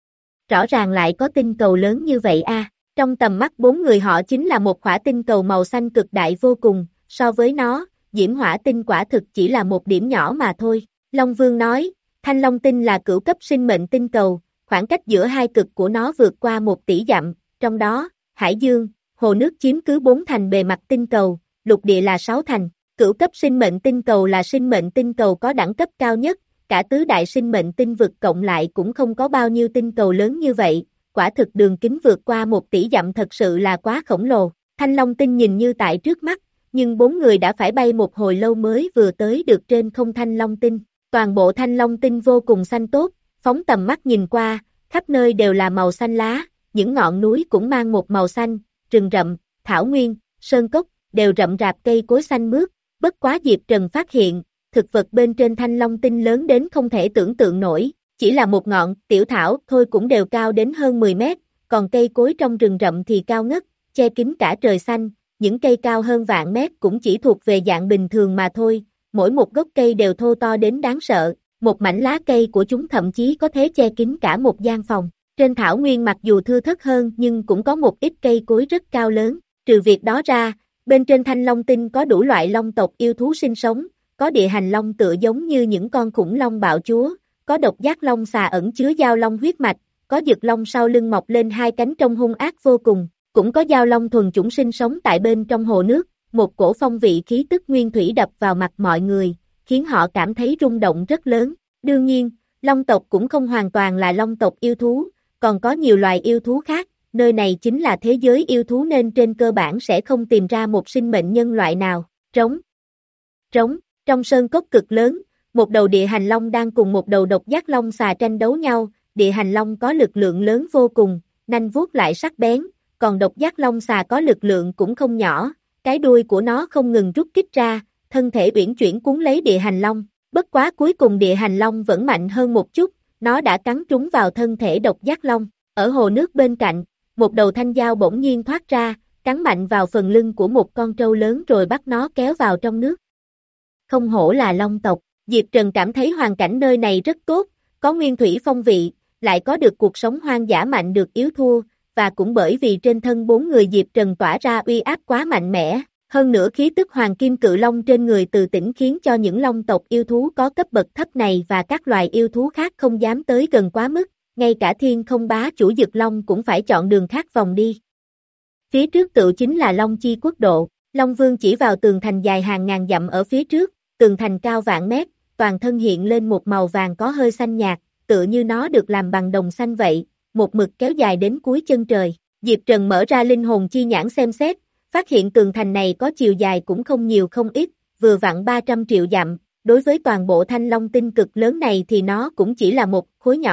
S2: Rõ ràng lại có tinh cầu lớn như vậy a. Trong tầm mắt bốn người họ chính là một khỏa tinh cầu màu xanh cực đại vô cùng, so với nó, Diễm Hỏa tinh quả thực chỉ là một điểm nhỏ mà thôi. Long Vương nói, Thanh Long tinh là cửu cấp sinh mệnh tinh cầu, khoảng cách giữa hai cực của nó vượt qua một tỷ dặm, trong đó, hải dương, hồ nước chiếm cứ bốn thành bề mặt tinh cầu, lục địa là sáu thành. Cửu cấp sinh mệnh tinh cầu là sinh mệnh tinh cầu có đẳng cấp cao nhất, cả tứ đại sinh mệnh tinh vực cộng lại cũng không có bao nhiêu tinh cầu lớn như vậy, quả thực đường kính vượt qua một tỷ dặm thật sự là quá khổng lồ. Thanh Long tinh nhìn như tại trước mắt, nhưng bốn người đã phải bay một hồi lâu mới vừa tới được trên không Thanh Long tinh. Toàn bộ Thanh Long tinh vô cùng xanh tốt, phóng tầm mắt nhìn qua, khắp nơi đều là màu xanh lá, những ngọn núi cũng mang một màu xanh, rừng rậm, thảo nguyên, sơn cốc, đều rậm rạp cây cối xanh mướt. Bất quá Diệp Trần phát hiện, thực vật bên trên Thanh Long tinh lớn đến không thể tưởng tượng nổi, chỉ là một ngọn tiểu thảo thôi cũng đều cao đến hơn mười mét, còn cây cối trong rừng rậm thì cao ngất, che kín cả trời xanh, những cây cao hơn vạn mét cũng chỉ thuộc về dạng bình thường mà thôi, mỗi một gốc cây đều thô to đến đáng sợ, một mảnh lá cây của chúng thậm chí có thể che kín cả một gian phòng. Trên thảo nguyên mặc dù thưa thớt hơn nhưng cũng có một ít cây cối rất cao lớn, trừ việc đó ra, bên trên Thanh Long tinh có đủ loại long tộc yêu thú sinh sống, có địa hành long tựa giống như những con khủng long bạo chúa, có độc giác long xà ẩn chứa giao long huyết mạch, có dực long sau lưng mọc lên hai cánh trông hung ác vô cùng, cũng có giao long thuần chủng sinh sống tại bên trong hồ nước, một cổ phong vị khí tức nguyên thủy đập vào mặt mọi người, khiến họ cảm thấy rung động rất lớn. Đương nhiên, long tộc cũng không hoàn toàn là long tộc yêu thú, còn có nhiều loài yêu thú khác, nơi này chính là thế giới yêu thú nên trên cơ bản sẽ không tìm ra một sinh mệnh nhân loại nào. Trống. Trống, trong sơn cốc cực lớn, một đầu địa hành long đang cùng một đầu độc giác long xà tranh đấu nhau, địa hành long có lực lượng lớn vô cùng, nanh vuốt lại sắc bén, còn độc giác long xà có lực lượng cũng không nhỏ, cái đuôi của nó không ngừng rút kích ra, thân thể uyển chuyển cuốn lấy địa hành long, bất quá cuối cùng địa hành long vẫn mạnh hơn một chút, nó đã cắn trúng vào thân thể độc giác long, ở hồ nước bên cạnh, một đầu thanh dao bỗng nhiên thoát ra, cắn mạnh vào phần lưng của một con trâu lớn rồi bắt nó kéo vào trong nước. Không hổ là long tộc, Diệp Trần cảm thấy hoàn cảnh nơi này rất tốt, có nguyên thủy phong vị, lại có được cuộc sống hoang dã mạnh được yếu thua, và cũng bởi vì trên thân bốn người Diệp Trần tỏa ra uy áp quá mạnh mẽ, hơn nữa khí tức hoàng kim cự long trên người Từ Tĩnh khiến cho những long tộc yêu thú có cấp bậc thấp này và các loài yêu thú khác không dám tới gần quá mức, ngay cả Thiên Không bá chủ Dực Long cũng phải chọn đường khác vòng đi. Phía trước tự chính là Long Chi quốc độ, Long Vương chỉ vào tường thành dài hàng ngàn dặm ở phía trước, tường thành cao vạn mét, toàn thân hiện lên một màu vàng có hơi xanh nhạt, tựa như nó được làm bằng đồng xanh vậy, một mực kéo dài đến cuối chân trời. Diệp Trần mở ra linh hồn chi nhãn xem xét, phát hiện tường thành này có chiều dài cũng không nhiều không ít, vừa vặn ba trăm triệu dặm, đối với toàn bộ Thanh Long tinh cực lớn này thì nó cũng chỉ là một khối nhỏ,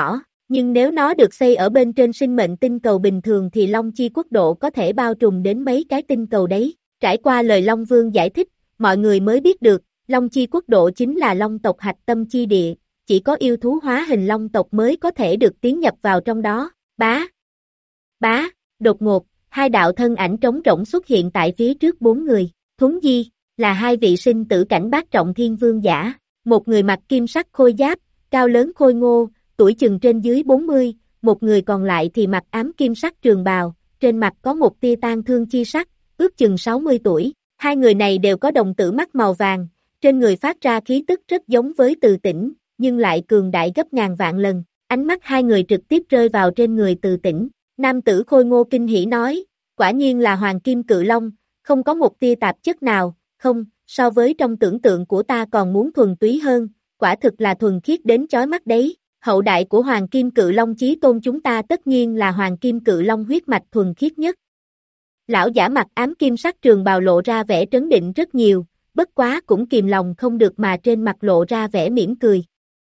S2: Nhưng nếu nó được xây ở bên trên sinh mệnh tinh cầu bình thường thì Long Chi quốc độ có thể bao trùm đến mấy cái tinh cầu đấy. Trải qua lời Long Vương giải thích, mọi người mới biết được, Long Chi quốc độ chính là Long tộc hạch tâm chi địa, chỉ có yêu thú hóa hình Long tộc mới có thể được tiến nhập vào trong đó. Bá! Bá! Đột ngột, hai đạo thân ảnh trống rỗng xuất hiện tại phía trước bốn người. Thuấn Di, là hai vị sinh tử cảnh bát trọng thiên vương giả, một người mặc kim sắc khôi giáp, cao lớn khôi ngô, tuổi chừng trên dưới bốn mươi, một người còn lại thì mặc ám kim sắc trường bào, trên mặt có một tia tang thương chi sắc, ước chừng sáu mươi tuổi. Hai người này đều có đồng tử mắt màu vàng, trên người phát ra khí tức rất giống với Từ Tĩnh, nhưng lại cường đại gấp ngàn vạn lần. Ánh mắt hai người trực tiếp rơi vào trên người Từ Tĩnh. Nam tử khôi ngô kinh hỉ nói, quả nhiên là hoàng kim cự long, không có một tia tạp chất nào, không, so với trong tưởng tượng của ta còn muốn thuần túy hơn, quả thực là thuần khiết đến chói mắt đấy. Hậu đại của hoàng kim cự long chí tôn chúng ta tất nhiên là hoàng kim cự long huyết mạch thuần khiết nhất. Lão giả mặt ám kim sắc trường bào lộ ra vẻ trấn định rất nhiều, bất quá cũng kìm lòng không được mà trên mặt lộ ra vẻ mỉm cười.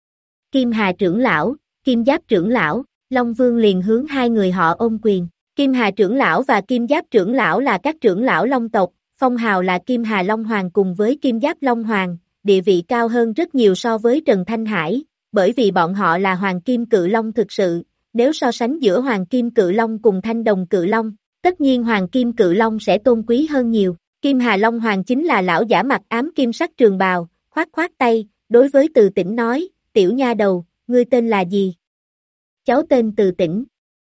S2: Kim Hà trưởng lão, Kim Giáp trưởng lão, Long Vương liền hướng hai người họ ôm quyền. Kim Hà trưởng lão và Kim Giáp trưởng lão là các trưởng lão Long tộc, phong hào là Kim Hà Long Hoàng cùng với Kim Giáp Long Hoàng, địa vị cao hơn rất nhiều so với Trần Thanh Hải, bởi vì bọn họ là Hoàng Kim Cự Long thực sự, nếu so sánh giữa Hoàng Kim Cự Long cùng Thanh Đồng Cự Long, tất nhiên Hoàng Kim Cự Long sẽ tôn quý hơn nhiều. Kim Hà Long Hoàng chính là lão giả mặt ám kim sắc trường bào, khoát khoát tay, đối với Từ Tĩnh nói, tiểu nha đầu, ngươi tên là gì? Cháu tên Từ Tĩnh.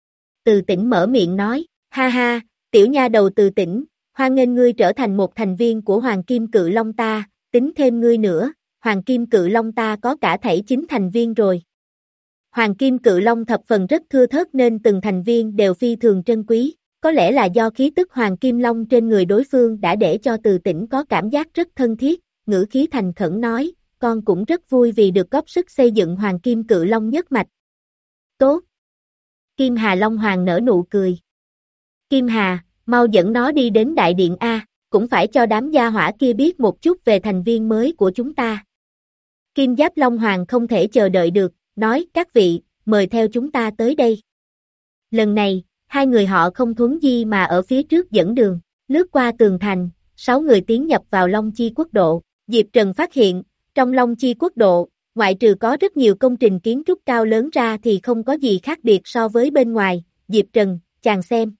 S2: Từ Tĩnh mở miệng nói, ha ha, tiểu nha đầu Từ Tĩnh, hoan nghênh ngươi trở thành một thành viên của Hoàng Kim Cự Long ta, tính thêm ngươi nữa, Hoàng Kim Cự Long ta có cả thảy chín thành viên rồi. Hoàng Kim Cự Long thập phần rất thưa thớt nên từng thành viên đều phi thường trân quý, có lẽ là do khí tức Hoàng Kim Long trên người đối phương đã để cho Từ Tĩnh có cảm giác rất thân thiết, ngữ khí thành khẩn nói, con cũng rất vui vì được góp sức xây dựng Hoàng Kim Cự Long nhất mạch. Tốt! Kim Hà Long Hoàng nở nụ cười. Kim Hà, mau dẫn nó đi đến đại điện A, cũng phải cho đám gia hỏa kia biết một chút về thành viên mới của chúng ta. Kim Giáp Long Hoàng không thể chờ đợi được, nói, các vị, mời theo chúng ta tới đây. Lần này, hai người họ không thuấn di mà ở phía trước dẫn đường, lướt qua tường thành, sáu người tiến nhập vào Long Chi quốc độ. Diệp Trần phát hiện, trong Long Chi quốc độ, ngoại trừ có rất nhiều công trình kiến trúc cao lớn ra thì không có gì khác biệt so với bên ngoài. Diệp Trần, chàng xem.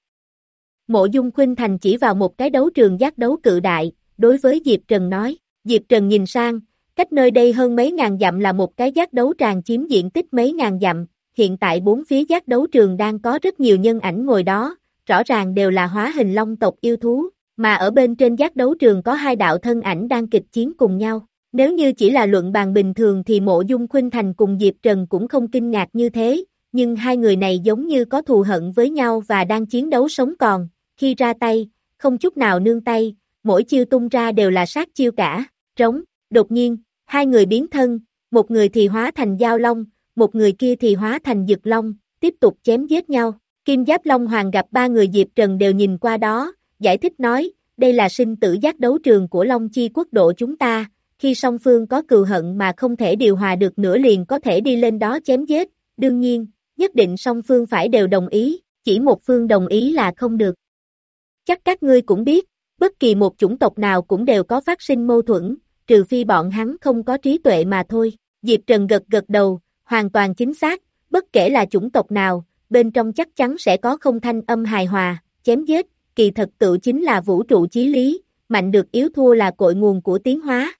S2: Mộ Dung Khuynh Thành chỉ vào một cái đấu trường giác đấu cự đại, đối với Diệp Trần nói. Diệp Trần nhìn sang, cách nơi đây hơn mấy ngàn dặm là một cái giác đấu tràng chiếm diện tích mấy ngàn dặm. Hiện tại bốn phía giác đấu trường đang có rất nhiều nhân ảnh ngồi đó, rõ ràng đều là hóa hình long tộc yêu thú, mà ở bên trên giác đấu trường có hai đạo thân ảnh đang kịch chiến cùng nhau. Nếu như chỉ là luận bàn bình thường thì Mộ Dung Khuynh Thành cùng Diệp Trần cũng không kinh ngạc như thế, nhưng hai người này giống như có thù hận với nhau và đang chiến đấu sống còn, khi ra tay, không chút nào nương tay, mỗi chiêu tung ra đều là sát chiêu cả, trống, đột nhiên, hai người biến thân, một người thì hóa thành dao long, một người kia thì hóa thành dực long, tiếp tục chém giết nhau. Kim Giáp Long Hoàng gặp ba người Diệp Trần đều nhìn qua đó, giải thích nói, đây là sinh tử giác đấu trường của Long Chi quốc độ chúng ta, khi song phương có cừu hận mà không thể điều hòa được nữa liền có thể đi lên đó chém giết, đương nhiên, nhất định song phương phải đều đồng ý, chỉ một phương đồng ý là không được. Chắc các ngươi cũng biết, bất kỳ một chủng tộc nào cũng đều có phát sinh mâu thuẫn, trừ phi bọn hắn không có trí tuệ mà thôi. Diệp Trần gật gật đầu, hoàn toàn chính xác, bất kể là chủng tộc nào, bên trong chắc chắn sẽ có không thanh âm hài hòa, chém giết, kỳ thật tự chính là vũ trụ chí lý, mạnh được yếu thua là cội nguồn của tiến hóa.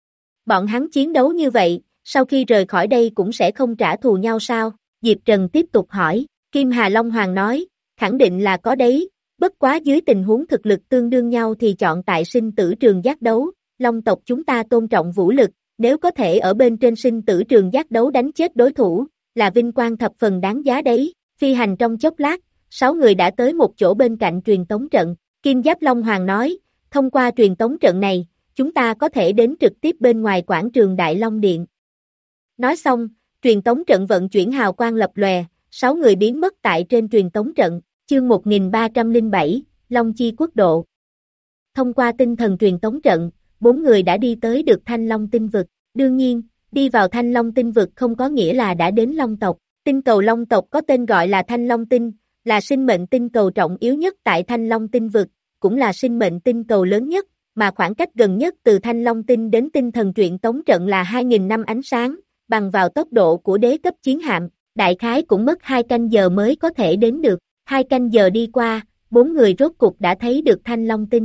S2: Bọn hắn chiến đấu như vậy, sau khi rời khỏi đây cũng sẽ không trả thù nhau sao? Diệp Trần tiếp tục hỏi, Kim Hà Long Hoàng nói, khẳng định là có đấy, bất quá dưới tình huống thực lực tương đương nhau thì chọn tại sinh tử trường giác đấu, Long tộc chúng ta tôn trọng vũ lực, nếu có thể ở bên trên sinh tử trường giác đấu đánh chết đối thủ, là vinh quang thập phần đáng giá đấy. Phi hành trong chốc lát, sáu người đã tới một chỗ bên cạnh truyền tống trận, Kim Giáp Long Hoàng nói, thông qua truyền tống trận này, chúng ta có thể đến trực tiếp bên ngoài quảng trường Đại Long Điện. Nói xong, truyền tống trận vận chuyển hào quang lập lòe, sáu người biến mất tại trên truyền tống trận, chương một nghìn ba trăm lẻ bảy, Long Chi quốc độ. Thông qua tinh thần truyền tống trận, bốn người đã đi tới được Thanh Long tinh vực, đương nhiên, đi vào Thanh Long tinh vực không có nghĩa là đã đến Long tộc, Tinh cầu Long tộc có tên gọi là Thanh Long tinh, là sinh mệnh tinh cầu trọng yếu nhất tại Thanh Long tinh vực, cũng là sinh mệnh tinh cầu lớn nhất, mà khoảng cách gần nhất từ Thanh Long tinh đến tinh thần truyện tống trận là hai nghìn năm ánh sáng, bằng vào tốc độ của đế cấp chiến hạm, đại khái cũng mất hai canh giờ mới có thể đến được. Hai canh giờ đi qua, bốn người rốt cục đã thấy được Thanh Long tinh.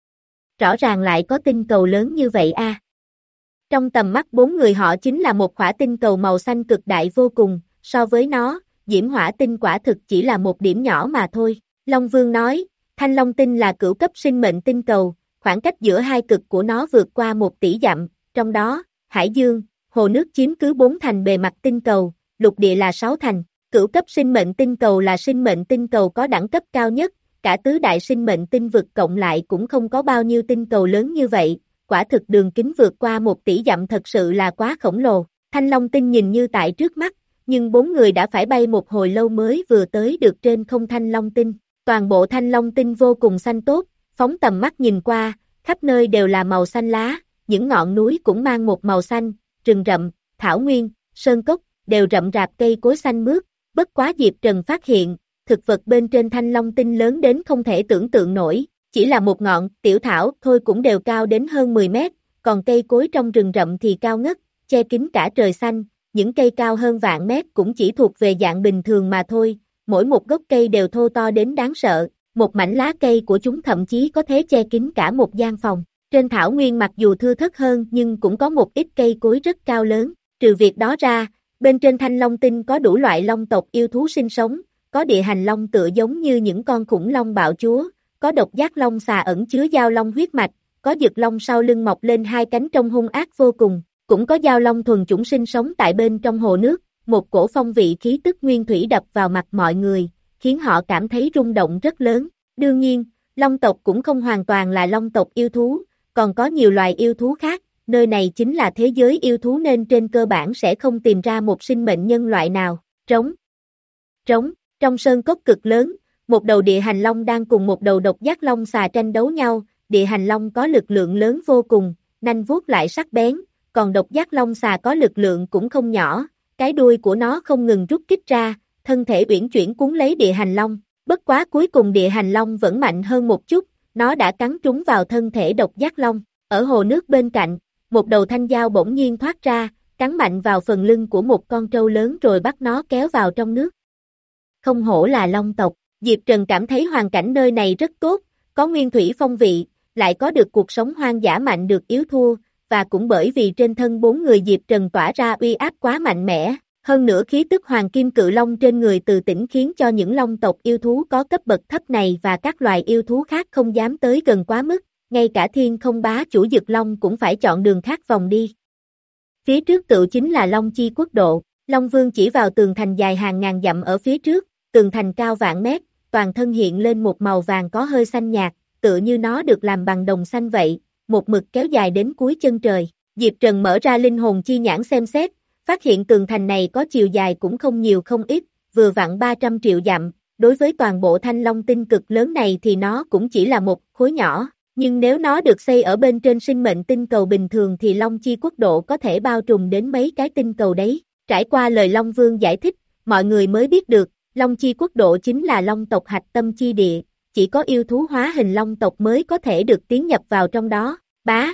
S2: Rõ ràng lại có tinh cầu lớn như vậy a. À. Trong tầm mắt bốn người họ chính là một khỏa tinh cầu màu xanh cực đại vô cùng, so với nó, Diễm Hỏa tinh quả thực chỉ là một điểm nhỏ mà thôi. Long Vương nói, Thanh Long tinh là cửu cấp sinh mệnh tinh cầu, khoảng cách giữa hai cực của nó vượt qua một tỷ dặm, trong đó, hải dương, hồ nước chiếm cứ bốn thành bề mặt tinh cầu, lục địa là sáu thành. Cửu cấp sinh mệnh tinh cầu là sinh mệnh tinh cầu có đẳng cấp cao nhất, cả tứ đại sinh mệnh tinh vực cộng lại cũng không có bao nhiêu tinh cầu lớn như vậy, quả thực đường kính vượt qua một tỷ dặm thật sự là quá khổng lồ. Thanh Long tinh nhìn như tại trước mắt, nhưng bốn người đã phải bay một hồi lâu mới vừa tới được trên không Thanh Long tinh. Toàn bộ Thanh Long tinh vô cùng xanh tốt, phóng tầm mắt nhìn qua, khắp nơi đều là màu xanh lá, những ngọn núi cũng mang một màu xanh, rừng rậm, thảo nguyên, sơn cốc, đều rậm rạp cây cối xanh mướt. Bất quá Diệp Trần phát hiện, thực vật bên trên Thanh Long tinh lớn đến không thể tưởng tượng nổi, chỉ là một ngọn tiểu thảo thôi cũng đều cao đến hơn mười mét, còn cây cối trong rừng rậm thì cao ngất, che kín cả trời xanh, những cây cao hơn vạn mét cũng chỉ thuộc về dạng bình thường mà thôi, mỗi một gốc cây đều thô to đến đáng sợ, một mảnh lá cây của chúng thậm chí có thể che kín cả một gian phòng. Trên thảo nguyên mặc dù thưa thớt hơn nhưng cũng có một ít cây cối rất cao lớn, trừ việc đó ra, bên trên Thanh Long tinh có đủ loại long tộc yêu thú sinh sống, có địa hành long tựa giống như những con khủng long bạo chúa, có độc giác long xà ẩn chứa giao long huyết mạch, có dực long sau lưng mọc lên hai cánh trông hung ác vô cùng, cũng có giao long thuần chủng sinh sống tại bên trong hồ nước, một cổ phong vị khí tức nguyên thủy đập vào mặt mọi người, khiến họ cảm thấy rung động rất lớn. Đương nhiên, long tộc cũng không hoàn toàn là long tộc yêu thú, còn có nhiều loài yêu thú khác. Nơi này chính là thế giới yêu thú nên trên cơ bản sẽ không tìm ra một sinh mệnh nhân loại nào. Trống. Trống, trong sơn cốc cực lớn, một đầu địa hành long đang cùng một đầu độc giác long xà tranh đấu nhau, địa hành long có lực lượng lớn vô cùng, nanh vuốt lại sắc bén, còn độc giác long xà có lực lượng cũng không nhỏ, cái đuôi của nó không ngừng rút kích ra, thân thể uyển chuyển cuốn lấy địa hành long, bất quá cuối cùng địa hành long vẫn mạnh hơn một chút, nó đã cắn trúng vào thân thể độc giác long. Ở hồ nước bên cạnh, một đầu thanh dao bỗng nhiên thoát ra, cắn mạnh vào phần lưng của một con trâu lớn rồi bắt nó kéo vào trong nước. Không hổ là long tộc, Diệp Trần cảm thấy hoàn cảnh nơi này rất tốt, có nguyên thủy phong vị, lại có được cuộc sống hoang dã mạnh được yếu thua, và cũng bởi vì trên thân bốn người Diệp Trần tỏa ra uy áp quá mạnh mẽ, hơn nữa khí tức hoàng kim cự long trên người Từ Tĩnh khiến cho những long tộc yêu thú có cấp bậc thấp này và các loài yêu thú khác không dám tới gần quá mức. Ngay cả Thiên Không bá chủ Dực Long cũng phải chọn đường khác vòng đi. Phía trước tựu chính là Long Chi quốc độ, Long Vương chỉ vào tường thành dài hàng ngàn dặm ở phía trước, tường thành cao vạn mét, toàn thân hiện lên một màu vàng có hơi xanh nhạt, tựa như nó được làm bằng đồng xanh vậy, một mực kéo dài đến cuối chân trời. Diệp Trần mở ra linh hồn chi nhãn xem xét, phát hiện tường thành này có chiều dài cũng không nhiều không ít, vừa vặn ba trăm triệu dặm, đối với toàn bộ Thanh Long tinh cực lớn này thì nó cũng chỉ là một khối nhỏ. Nhưng nếu nó được xây ở bên trên sinh mệnh tinh cầu bình thường thì Long Chi quốc độ có thể bao trùm đến mấy cái tinh cầu đấy. Trải qua lời Long Vương giải thích, mọi người mới biết được, Long Chi quốc độ chính là Long tộc hạch tâm chi địa, chỉ có yêu thú hóa hình Long tộc mới có thể được tiến nhập vào trong đó. Bá!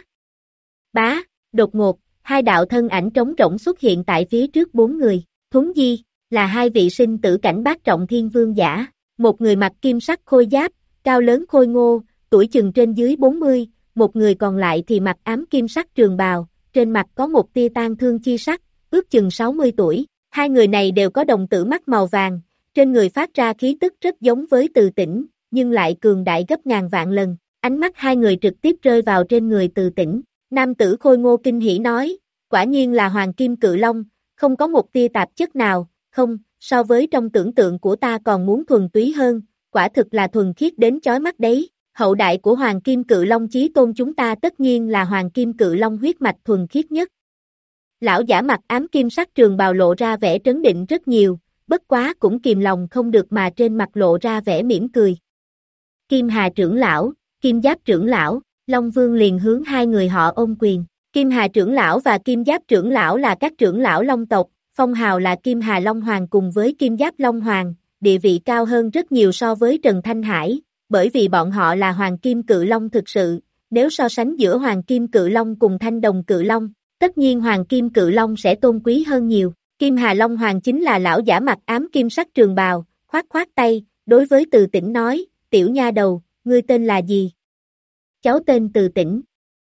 S2: Bá! Đột ngột, hai đạo thân ảnh trống rỗng xuất hiện tại phía trước bốn người. Thuấn Di, là hai vị sinh tử cảnh bát trọng thiên vương giả, một người mặc kim sắc khôi giáp, cao lớn khôi ngô, tuổi chừng trên dưới bốn mươi, một người còn lại thì mặc ám kim sắc trường bào, trên mặt có một tia tang thương chi sắc, ước chừng sáu mươi tuổi. Hai người này đều có đồng tử mắt màu vàng, trên người phát ra khí tức rất giống với Từ Tĩnh, nhưng lại cường đại gấp ngàn vạn lần. Ánh mắt hai người trực tiếp rơi vào trên người Từ Tĩnh. Nam tử khôi ngô kinh hỉ nói, quả nhiên là hoàng kim cự long, không có một tia tạp chất nào, không, so với trong tưởng tượng của ta còn muốn thuần túy hơn, quả thực là thuần khiết đến chói mắt đấy. Hậu đại của Hoàng Kim Cự Long chí tôn chúng ta tất nhiên là Hoàng Kim Cự Long huyết mạch thuần khiết nhất. Lão giả mặt ám kim sắc trường bào lộ ra vẻ trấn định rất nhiều, bất quá cũng kìm lòng không được mà trên mặt lộ ra vẻ mỉm cười. Kim Hà trưởng lão, Kim Giáp trưởng lão, Long Vương liền hướng hai người họ ôm quyền. Kim Hà trưởng lão và Kim Giáp trưởng lão là các trưởng lão Long tộc, phong hào là Kim Hà Long Hoàng cùng với Kim Giáp Long Hoàng, địa vị cao hơn rất nhiều so với Trần Thanh Hải, bởi vì bọn họ là Hoàng Kim Cự Long thực sự, nếu so sánh giữa Hoàng Kim Cự Long cùng Thanh Đồng Cự Long, tất nhiên Hoàng Kim Cự Long sẽ tôn quý hơn nhiều. Kim Hà Long Hoàng chính là lão giả mặc ám kim sắc trường bào, khoát khoát tay, đối với Từ Tĩnh nói, tiểu nha đầu, ngươi tên là gì? Cháu tên Từ Tĩnh.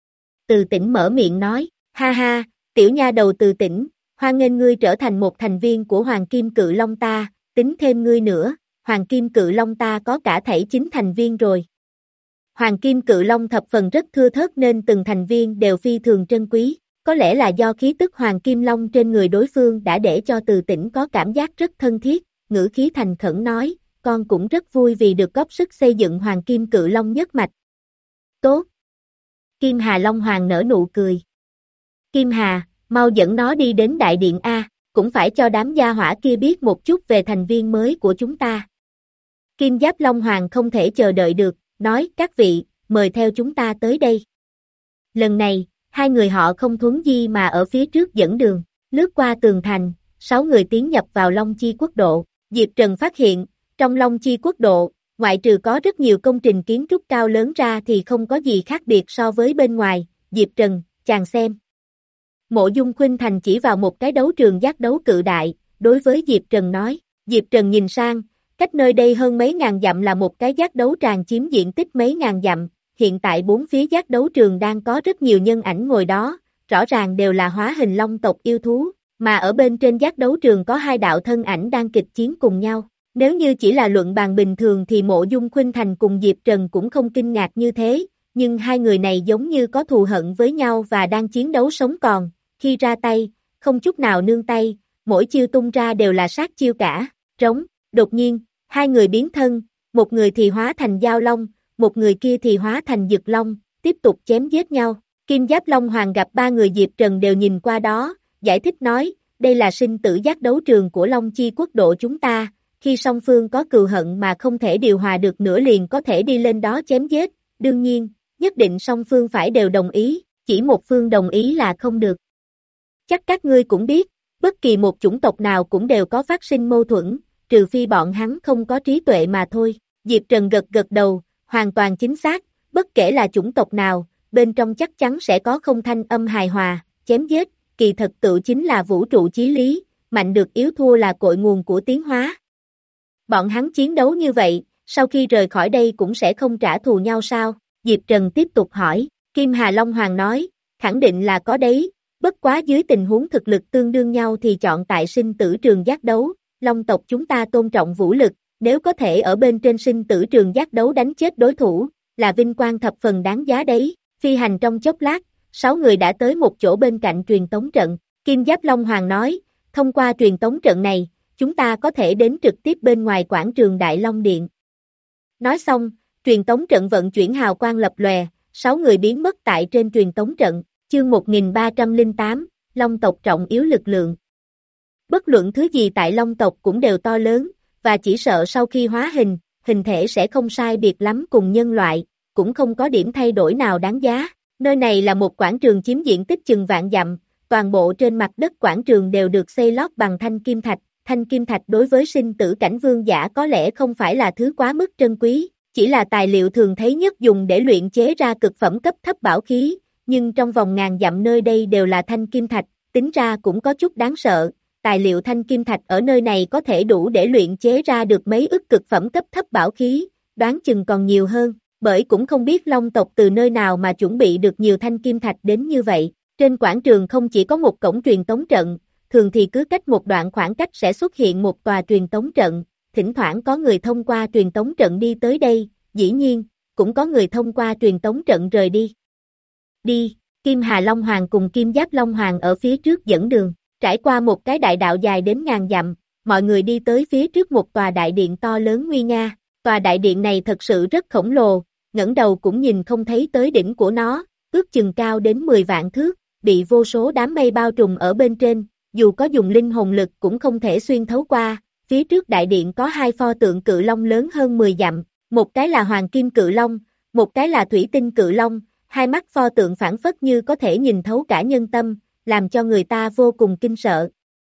S2: Từ Tĩnh mở miệng nói, ha ha, tiểu nha đầu Từ Tĩnh, hoan nghênh ngươi trở thành một thành viên của Hoàng Kim Cự Long ta, tính thêm ngươi nữa, Hoàng Kim Cự Long ta có cả thảy chín thành viên rồi. Hoàng Kim Cự Long thập phần rất thưa thớt nên từng thành viên đều phi thường trân quý, có lẽ là do khí tức Hoàng Kim Long trên người đối phương đã để cho Từ Tĩnh có cảm giác rất thân thiết, ngữ khí thành khẩn nói, con cũng rất vui vì được góp sức xây dựng Hoàng Kim Cự Long nhất mạch. Tốt. Kim Hà Long Hoàng nở nụ cười. Kim Hà, mau dẫn nó đi đến đại điện A, cũng phải cho đám gia hỏa kia biết một chút về thành viên mới của chúng ta. Kim Giáp Long Hoàng không thể chờ đợi được, nói, các vị, mời theo chúng ta tới đây. Lần này, hai người họ không thuấn di mà ở phía trước dẫn đường, lướt qua tường thành, sáu người tiến nhập vào Long Chi Quốc độ. Diệp Trần phát hiện, trong Long Chi Quốc độ, ngoại trừ có rất nhiều công trình kiến trúc cao lớn ra thì không có gì khác biệt so với bên ngoài. Diệp Trần, chàng xem. Mộ Dung Khuynh Thành chỉ vào một cái đấu trường giác đấu cự đại, đối với Diệp Trần nói. Diệp Trần nhìn sang, cách nơi đây hơn mấy ngàn dặm là một cái giác đấu tràng chiếm diện tích mấy ngàn dặm. Hiện tại bốn phía giác đấu trường đang có rất nhiều nhân ảnh ngồi đó, rõ ràng đều là hóa hình long tộc yêu thú, mà ở bên trên giác đấu trường có hai đạo thân ảnh đang kịch chiến cùng nhau. Nếu như chỉ là luận bàn bình thường thì Mộ Dung Khuynh Thành cùng Diệp Trần cũng không kinh ngạc như thế, nhưng hai người này giống như có thù hận với nhau và đang chiến đấu sống còn, khi ra tay, không chút nào nương tay, mỗi chiêu tung ra đều là sát chiêu cả, trống, đột nhiên, hai người biến thân, một người thì hóa thành Giao Long, một người kia thì hóa thành Dực Long, tiếp tục chém giết nhau. Kim Giáp Long Hoàng gặp ba người Diệp Trần đều nhìn qua đó, giải thích nói, đây là sinh tử giác đấu trường của Long Chi Quốc độ chúng ta, khi song phương có cừu hận mà không thể điều hòa được nữa liền có thể đi lên đó chém giết, đương nhiên, nhất định song phương phải đều đồng ý, chỉ một phương đồng ý là không được. Chắc các ngươi cũng biết, bất kỳ một chủng tộc nào cũng đều có phát sinh mâu thuẫn, trừ phi bọn hắn không có trí tuệ mà thôi. Diệp Trần gật gật đầu, hoàn toàn chính xác, bất kể là chủng tộc nào, bên trong chắc chắn sẽ có không thanh âm hài hòa, chém giết, kỳ thật tự chính là vũ trụ chí lý, mạnh được yếu thua là cội nguồn của tiến hóa. Bọn hắn chiến đấu như vậy, sau khi rời khỏi đây cũng sẽ không trả thù nhau sao? Diệp Trần tiếp tục hỏi, Kim Hà Long Hoàng nói, khẳng định là có đấy, bất quá dưới tình huống thực lực tương đương nhau thì chọn tại sinh tử trường giác đấu, Long tộc chúng ta tôn trọng vũ lực, nếu có thể ở bên trên sinh tử trường giác đấu đánh chết đối thủ, là vinh quang thập phần đáng giá đấy. Phi hành trong chốc lát, sáu người đã tới một chỗ bên cạnh truyền tống trận, Kim Giáp Long Hoàng nói, thông qua truyền tống trận này, chúng ta có thể đến trực tiếp bên ngoài quảng trường Đại Long Điện. Nói xong, truyền tống trận vận chuyển hào quang lập lòe, sáu người biến mất tại trên truyền tống trận, chương một nghìn ba trăm lẻ tám, Long tộc trọng yếu lực lượng. Bất luận thứ gì tại Long tộc cũng đều to lớn, và chỉ sợ sau khi hóa hình, hình thể sẽ không sai biệt lắm cùng nhân loại, cũng không có điểm thay đổi nào đáng giá. Nơi này là một quảng trường chiếm diện tích chừng vạn dặm, toàn bộ trên mặt đất quảng trường đều được xây lót bằng thanh kim thạch. Thanh kim thạch đối với sinh tử cảnh vương giả có lẽ không phải là thứ quá mức trân quý, chỉ là tài liệu thường thấy nhất dùng để luyện chế ra cực phẩm cấp thấp bảo khí, nhưng trong vòng ngàn dặm nơi đây đều là thanh kim thạch, tính ra cũng có chút đáng sợ. Tài liệu thanh kim thạch ở nơi này có thể đủ để luyện chế ra được mấy ức cực phẩm cấp thấp bảo khí, đoán chừng còn nhiều hơn, bởi cũng không biết Long tộc từ nơi nào mà chuẩn bị được nhiều thanh kim thạch đến như vậy. Trên quảng trường không chỉ có một cổng truyền tống trận, thường thì cứ cách một đoạn khoảng cách sẽ xuất hiện một tòa truyền tống trận, thỉnh thoảng có người thông qua truyền tống trận đi tới đây, dĩ nhiên, cũng có người thông qua truyền tống trận rời đi. Đi, Kim Hà Long Hoàng cùng Kim Giáp Long Hoàng ở phía trước dẫn đường, trải qua một cái đại đạo dài đến ngàn dặm, mọi người đi tới phía trước một tòa đại điện to lớn nguy nga, tòa đại điện này thật sự rất khổng lồ, ngẩng đầu cũng nhìn không thấy tới đỉnh của nó, ước chừng cao đến mười vạn thước, bị vô số đám mây bao trùm ở bên trên, dù có dùng linh hồn lực cũng không thể xuyên thấu qua. Phía trước đại điện có hai pho tượng cự long lớn hơn mười dặm, một cái là hoàng kim cự long, một cái là thủy tinh cự long, hai mắt pho tượng phảng phất như có thể nhìn thấu cả nhân tâm, làm cho người ta vô cùng kinh sợ.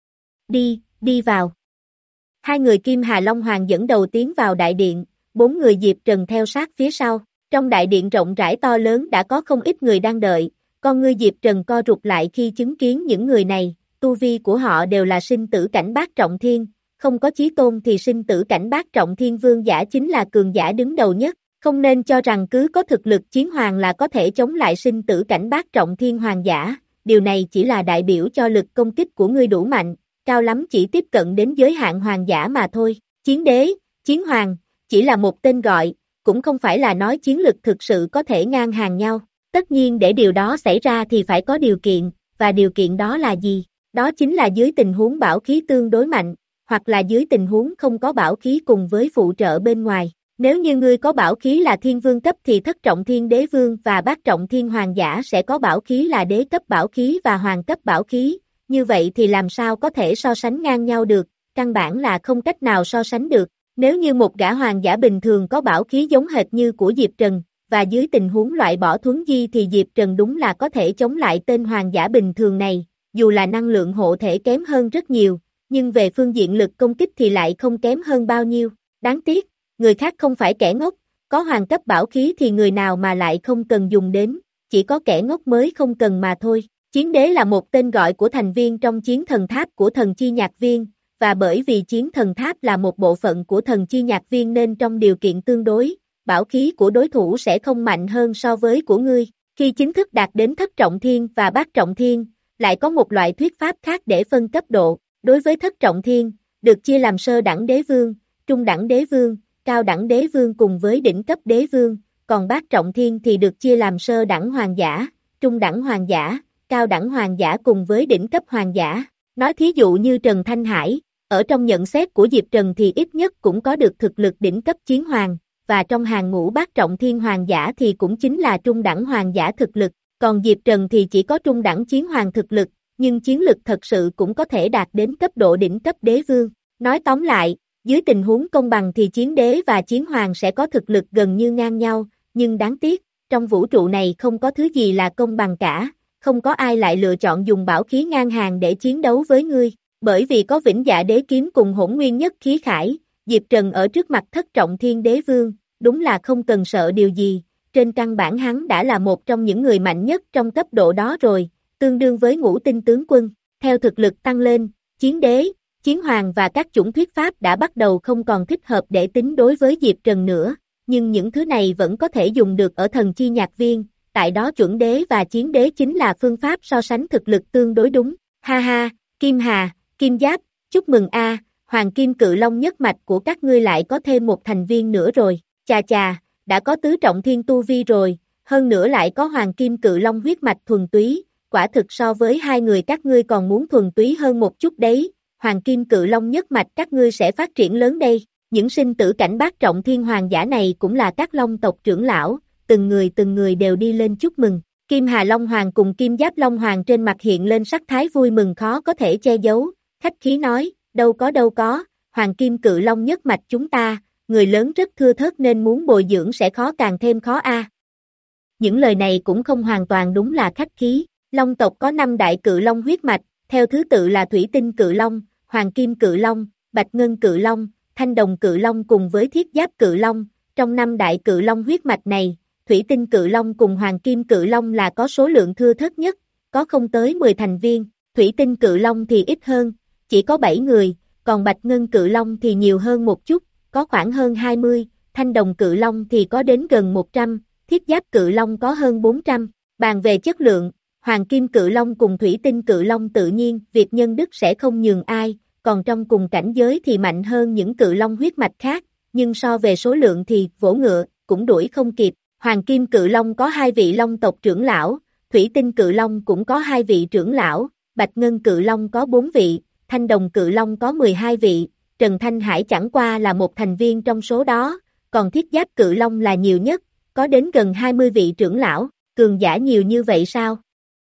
S2: Đi, đi vào. Hai người Kim Hà Long Hoàng dẫn đầu tiến vào đại điện, bốn người Diệp Trần theo sát phía sau. Trong đại điện rộng rãi to lớn đã có không ít người đang đợi, con ngươi Diệp Trần co rụt lại khi chứng kiến những người này, tu vi của họ đều là sinh tử cảnh bát trọng thiên, không có chí tôn thì sinh tử cảnh bát trọng thiên vương giả chính là cường giả đứng đầu nhất, không nên cho rằng cứ có thực lực chiến hoàng là có thể chống lại sinh tử cảnh bát trọng thiên hoàng giả, điều này chỉ là đại biểu cho lực công kích của ngươi đủ mạnh, cao lắm chỉ tiếp cận đến giới hạn hoàng giả mà thôi, chiến đế, chiến hoàng, chỉ là một tên gọi, cũng không phải là nói chiến lực thực sự có thể ngang hàng nhau, tất nhiên để điều đó xảy ra thì phải có điều kiện, và điều kiện đó là gì? Đó chính là dưới tình huống bảo khí tương đối mạnh, hoặc là dưới tình huống không có bảo khí cùng với phụ trợ bên ngoài. Nếu như ngươi có bảo khí là thiên vương cấp thì thất trọng thiên đế vương và bát trọng thiên hoàng giả sẽ có bảo khí là đế cấp bảo khí và hoàng cấp bảo khí, như vậy thì làm sao có thể so sánh ngang nhau được, căn bản là không cách nào so sánh được. Nếu như một gã hoàng giả bình thường có bảo khí giống hệt như của Diệp Trần, và dưới tình huống loại bỏ thuấn di thì Diệp Trần đúng là có thể chống lại tên hoàng giả bình thường này, dù là năng lượng hộ thể kém hơn rất nhiều, nhưng về phương diện lực công kích thì lại không kém hơn bao nhiêu. Đáng tiếc, người khác không phải kẻ ngốc, có hoàng cấp bảo khí thì người nào mà lại không cần dùng đến, chỉ có kẻ ngốc mới không cần mà thôi. Chiến đế là một tên gọi của thành viên trong chiến thần tháp của thần chi nhạc viên, và bởi vì chiến thần tháp là một bộ phận của thần chi nhạc viên nên trong điều kiện tương đối, bảo khí của đối thủ sẽ không mạnh hơn so với của ngươi. Khi chính thức đạt đến thất trọng thiên và bát trọng thiên, lại có một loại thuyết pháp khác để phân cấp độ. Đối với thất trọng thiên, được chia làm sơ đẳng đế vương, trung đẳng đế vương, cao đẳng đế vương cùng với đỉnh cấp đế vương, còn bát trọng thiên thì được chia làm sơ đẳng hoàng giả, trung đẳng hoàng giả, cao đẳng hoàng giả cùng với đỉnh cấp hoàng giả. Nói thí dụ như Trần Thanh Hải, ở trong nhận xét của Diệp Trần thì ít nhất cũng có được thực lực đỉnh cấp chiến hoàng, và trong hàng ngũ bát trọng thiên hoàng giả thì cũng chính là trung đẳng hoàng giả thực lực, còn Diệp Trần thì chỉ có trung đẳng chiến hoàng thực lực, nhưng chiến lực thật sự cũng có thể đạt đến cấp độ đỉnh cấp đế vương. Nói tóm lại, dưới tình huống công bằng thì chiến đế và chiến hoàng sẽ có thực lực gần như ngang nhau, nhưng đáng tiếc, trong vũ trụ này không có thứ gì là công bằng cả, không có ai lại lựa chọn dùng bảo khí ngang hàng để chiến đấu với ngươi, bởi vì có vĩnh dạ đế kiếm cùng hỗn nguyên nhất khí khải, Diệp Trần ở trước mặt thất trọng thiên đế vương, đúng là không cần sợ điều gì, trên căn bản hắn đã là một trong những người mạnh nhất trong cấp độ đó rồi, tương đương với ngũ tinh tướng quân, theo thực lực tăng lên, chiến đế, chiến hoàng và các chủng thuyết pháp đã bắt đầu không còn thích hợp để tính đối với Diệp Trần nữa, nhưng những thứ này vẫn có thể dùng được ở thần chi nhạc viên, tại đó chuẩn đế và chiến đế chính là phương pháp so sánh thực lực tương đối đúng, ha ha, Kim Hà, Kim Giáp, chúc mừng a, Hoàng Kim Cự Long nhất mạch của các ngươi lại có thêm một thành viên nữa rồi, chà chà, đã có tứ trọng thiên tu vi rồi, hơn nữa lại có Hoàng Kim Cự Long huyết mạch thuần túy, quả thực so với hai người các ngươi còn muốn thuần túy hơn một chút đấy, Hoàng Kim Cự Long nhất mạch các ngươi sẽ phát triển lớn đây, những sinh tử cảnh bát trọng thiên hoàng giả này cũng là các Long tộc trưởng lão, từng người từng người đều đi lên chúc mừng, Kim Hà Long Hoàng cùng Kim Giáp Long Hoàng trên mặt hiện lên sắc thái vui mừng khó có thể che giấu, khách khí nói, đâu có đâu có, Hoàng Kim Cự Long nhất mạch chúng ta, người lớn rất thưa thớt nên muốn bồi dưỡng sẽ khó càng thêm khó a. Những lời này cũng không hoàn toàn đúng là khách khí, Long tộc có năm đại cự long huyết mạch, theo thứ tự là Thủy Tinh Cự Long, Hoàng Kim Cự Long, Bạch Ngân Cự Long, Thanh Đồng Cự Long cùng với Thiết Giáp Cự Long, trong năm đại cự long huyết mạch này, Thủy Tinh Cự Long cùng Hoàng Kim Cự Long là có số lượng thưa thớt nhất, có không tới mười thành viên, Thủy Tinh Cự Long thì ít hơn, chỉ có bảy người, còn Bạch Ngân Cự Long thì nhiều hơn một chút, có khoảng hơn hai mươi, Thanh Đồng Cự Long thì có đến gần một trăm, Thiết Giáp Cự Long có hơn bốn trăm, bàn về chất lượng, Hoàng Kim Cự Long cùng Thủy Tinh Cự Long tự nhiên, việc nhân đức sẽ không nhường ai, còn trong cùng cảnh giới thì mạnh hơn những cự long huyết mạch khác, nhưng so về số lượng thì vỗ ngựa, cũng đuổi không kịp, Hoàng Kim Cự Long có hai vị long tộc trưởng lão, Thủy Tinh Cự Long cũng có hai vị trưởng lão, Bạch Ngân Cự Long có bốn vị, Thanh Đồng Cự Long có mười hai vị, Trần Thanh Hải chẳng qua là một thành viên trong số đó, còn Thiết Giáp Cự Long là nhiều nhất, có đến gần hai mươi vị trưởng lão, cường giả nhiều như vậy sao?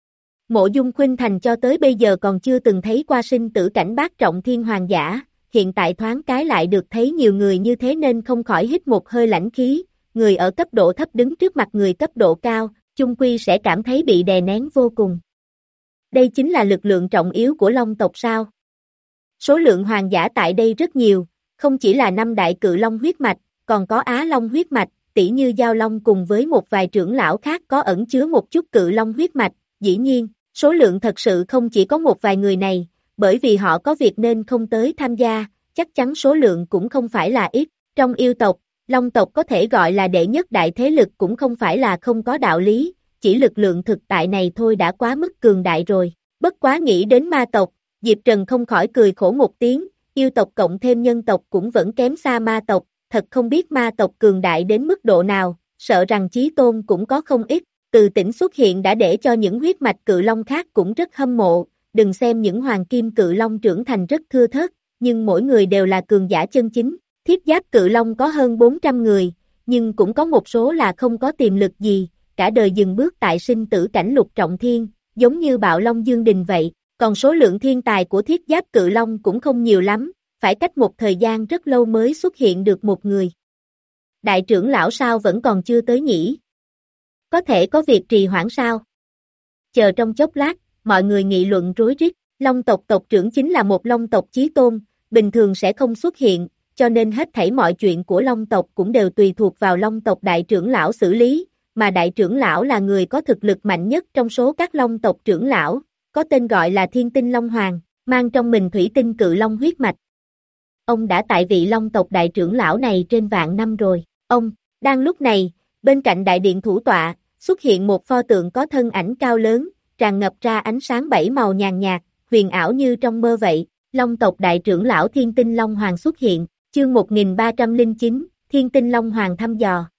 S2: Mộ Dung Khuynh Thành cho tới bây giờ còn chưa từng thấy qua sinh tử cảnh bát trọng thiên hoàng giả, hiện tại thoáng cái lại được thấy nhiều người như thế nên không khỏi hít một hơi lãnh khí, người ở cấp độ thấp đứng trước mặt người cấp độ cao, chung quy sẽ cảm thấy bị đè nén vô cùng. Đây chính là lực lượng trọng yếu của Long tộc sao? Số lượng hoàng giả tại đây rất nhiều, không chỉ là năm đại cự long huyết mạch, còn có Á Long huyết mạch, tỷ như Giao Long cùng với một vài trưởng lão khác có ẩn chứa một chút cự long huyết mạch, dĩ nhiên, số lượng thật sự không chỉ có một vài người này, bởi vì họ có việc nên không tới tham gia, chắc chắn số lượng cũng không phải là ít. Trong yêu tộc, Long tộc có thể gọi là đệ nhất đại thế lực cũng không phải là không có đạo lý, chỉ lực lượng thực tại này thôi đã quá mức cường đại rồi. Bất quá nghĩ đến ma tộc, Diệp Trần không khỏi cười khổ một tiếng, yêu tộc cộng thêm nhân tộc cũng vẫn kém xa ma tộc, thật không biết ma tộc cường đại đến mức độ nào, sợ rằng chí tôn cũng có không ít. Từ Tĩnh xuất hiện đã để cho những huyết mạch cự long khác cũng rất hâm mộ, đừng xem những hoàng kim cự long trưởng thành rất thưa thớt, nhưng mỗi người đều là cường giả chân chính. Thiết giáp cự long có hơn bốn trăm người, nhưng cũng có một số là không có tiềm lực gì, cả đời dừng bước tại sinh tử cảnh lục trọng thiên, giống như bạo long Dương Đình vậy, còn số lượng thiên tài của thiết giáp cự long cũng không nhiều lắm, phải cách một thời gian rất lâu mới xuất hiện được một người. Đại trưởng lão sao vẫn còn chưa tới nhỉ? Có thể có việc trì hoãn sao? Chờ trong chốc lát, mọi người nghị luận rối rít, Long tộc tộc trưởng chính là một Long tộc chí tôn, bình thường sẽ không xuất hiện, cho nên hết thảy mọi chuyện của Long tộc cũng đều tùy thuộc vào Long tộc đại trưởng lão xử lý, mà đại trưởng lão là người có thực lực mạnh nhất trong số các Long tộc trưởng lão, có tên gọi là Thiên Tinh Long Hoàng, mang trong mình thủy tinh cự long huyết mạch. Ông đã tại vị Long tộc đại trưởng lão này trên vạn năm rồi, ông, đang lúc này, bên cạnh đại điện thủ tọa, xuất hiện một pho tượng có thân ảnh cao lớn, tràn ngập ra ánh sáng bảy màu nhàn nhạt, huyền ảo như trong mơ vậy, Long tộc đại trưởng lão Thiên Tinh Long Hoàng xuất hiện, chương một nghìn ba trăm lẻ chín, Thiên Tinh Long Hoàng thăm dò.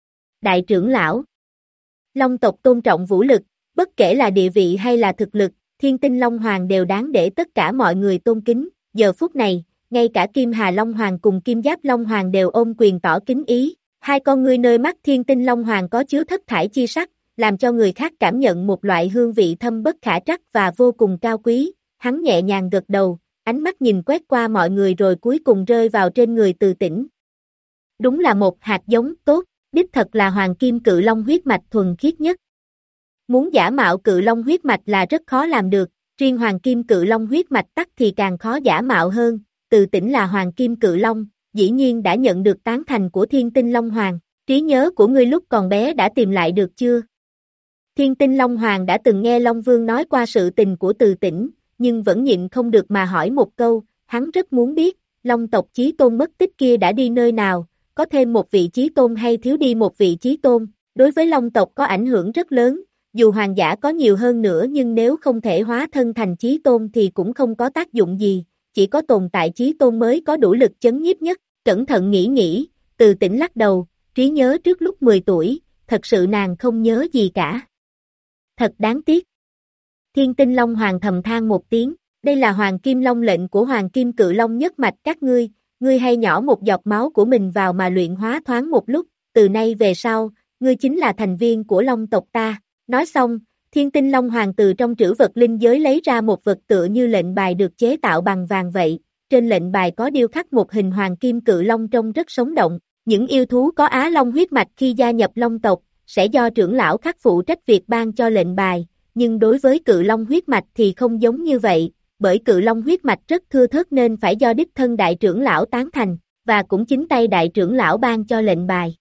S2: Đại trưởng lão, Long tộc tôn trọng vũ lực, bất kể là địa vị hay là thực lực, Thiên Tinh Long Hoàng đều đáng để tất cả mọi người tôn kính, giờ phút này, ngay cả Kim Hà Long Hoàng cùng Kim Giáp Long Hoàng đều ôm quyền tỏ kính ý, hai con ngươi nơi mắt Thiên Tinh Long Hoàng có chứa thất thải chi sắc, làm cho người khác cảm nhận một loại hương vị thâm bất khả trắc và vô cùng cao quý, hắn nhẹ nhàng gật đầu, ánh mắt nhìn quét qua mọi người rồi cuối cùng rơi vào trên người Từ Tĩnh. Đúng là một hạt giống tốt, đích thật là hoàng kim cự long huyết mạch thuần khiết nhất. Muốn giả mạo cự long huyết mạch là rất khó làm được, riêng hoàng kim cự long huyết mạch tắc thì càng khó giả mạo hơn, Từ Tĩnh là hoàng kim cự long, dĩ nhiên đã nhận được tán thành của Thiên Tinh Long Hoàng, trí nhớ của ngươi lúc còn bé đã tìm lại được chưa? Thiên Tinh Long Hoàng đã từng nghe Long Vương nói qua sự tình của Từ Tĩnh, nhưng vẫn nhịn không được mà hỏi một câu, hắn rất muốn biết, Long tộc chí tôn mất tích kia đã đi nơi nào, có thêm một vị chí tôn hay thiếu đi một vị chí tôn, đối với Long tộc có ảnh hưởng rất lớn, dù hoàng giả có nhiều hơn nữa nhưng nếu không thể hóa thân thành chí tôn thì cũng không có tác dụng gì, chỉ có tồn tại chí tôn mới có đủ lực chấn nhiếp nhất, cẩn thận nghĩ nghĩ, Từ Tĩnh lắc đầu, trí nhớ trước lúc mười tuổi, thật sự nàng không nhớ gì cả. Thật đáng tiếc. Thiên Tinh Long Hoàng thầm than một tiếng, đây là Hoàng Kim Long lệnh của Hoàng Kim Cự Long nhất mạch các ngươi, ngươi hay nhỏ một giọt máu của mình vào mà luyện hóa thoáng một lúc, từ nay về sau, ngươi chính là thành viên của Long tộc ta. Nói xong, Thiên Tinh Long Hoàng từ trong trữ vật linh giới lấy ra một vật tựa như lệnh bài được chế tạo bằng vàng vậy, trên lệnh bài có điêu khắc một hình Hoàng Kim Cự Long trông rất sống động, những yêu thú có Á Long huyết mạch khi gia nhập Long tộc, sẽ do trưởng lão khắc phụ trách việc ban cho lệnh bài, nhưng đối với Cự Long huyết mạch thì không giống như vậy, bởi Cự Long huyết mạch rất thưa thớt nên phải do đích thân đại trưởng lão tán thành, và cũng chính tay đại trưởng lão ban cho lệnh bài.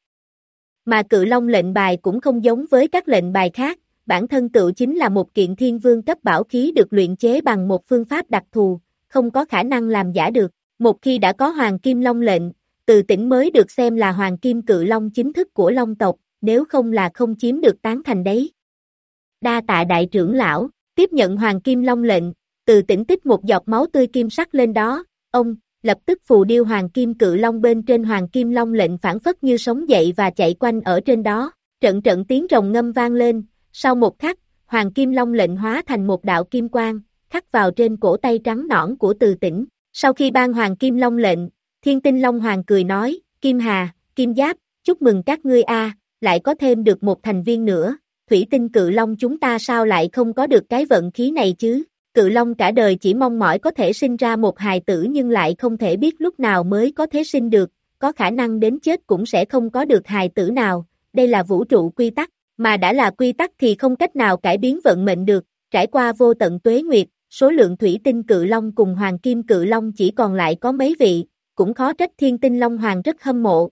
S2: Mà Cự Long lệnh bài cũng không giống với các lệnh bài khác, bản thân tựu chính là một kiện thiên vương cấp bảo khí được luyện chế bằng một phương pháp đặc thù, không có khả năng làm giả được. Một khi đã có Hoàng Kim Long lệnh, Từ Tĩnh mới được xem là Hoàng Kim Cự Long chính thức của Long tộc, nếu không là không chiếm được tán thành đấy. Đa tạ đại trưởng lão, tiếp nhận Hoàng Kim Long lệnh, Từ Tĩnh tích một giọt máu tươi kim sắc lên đó, ông, lập tức phù điêu Hoàng Kim Cự Long bên trên Hoàng Kim Long lệnh phản phất như sống dậy và chạy quanh ở trên đó, trận trận tiếng rồng ngâm vang lên, sau một khắc, Hoàng Kim Long lệnh hóa thành một đạo kim quang, khắc vào trên cổ tay trắng nõn của Từ Tĩnh. Sau khi ban Hoàng Kim Long lệnh, Thiên Tinh Long Hoàng cười nói, Kim Hà, Kim Giáp, chúc mừng các ngươi a, lại có thêm được một thành viên nữa, Thủy Tinh Cự Long chúng ta sao lại không có được cái vận khí này chứ? Cự Long cả đời chỉ mong mỏi có thể sinh ra một hài tử nhưng lại không thể biết lúc nào mới có thể sinh được, có khả năng đến chết cũng sẽ không có được hài tử nào, đây là vũ trụ quy tắc, mà đã là quy tắc thì không cách nào cải biến vận mệnh được, trải qua vô tận tuế nguyệt, số lượng thủy tinh cự long cùng hoàng kim cự long chỉ còn lại có mấy vị, cũng khó trách thiên tinh long hoàng rất hâm mộ.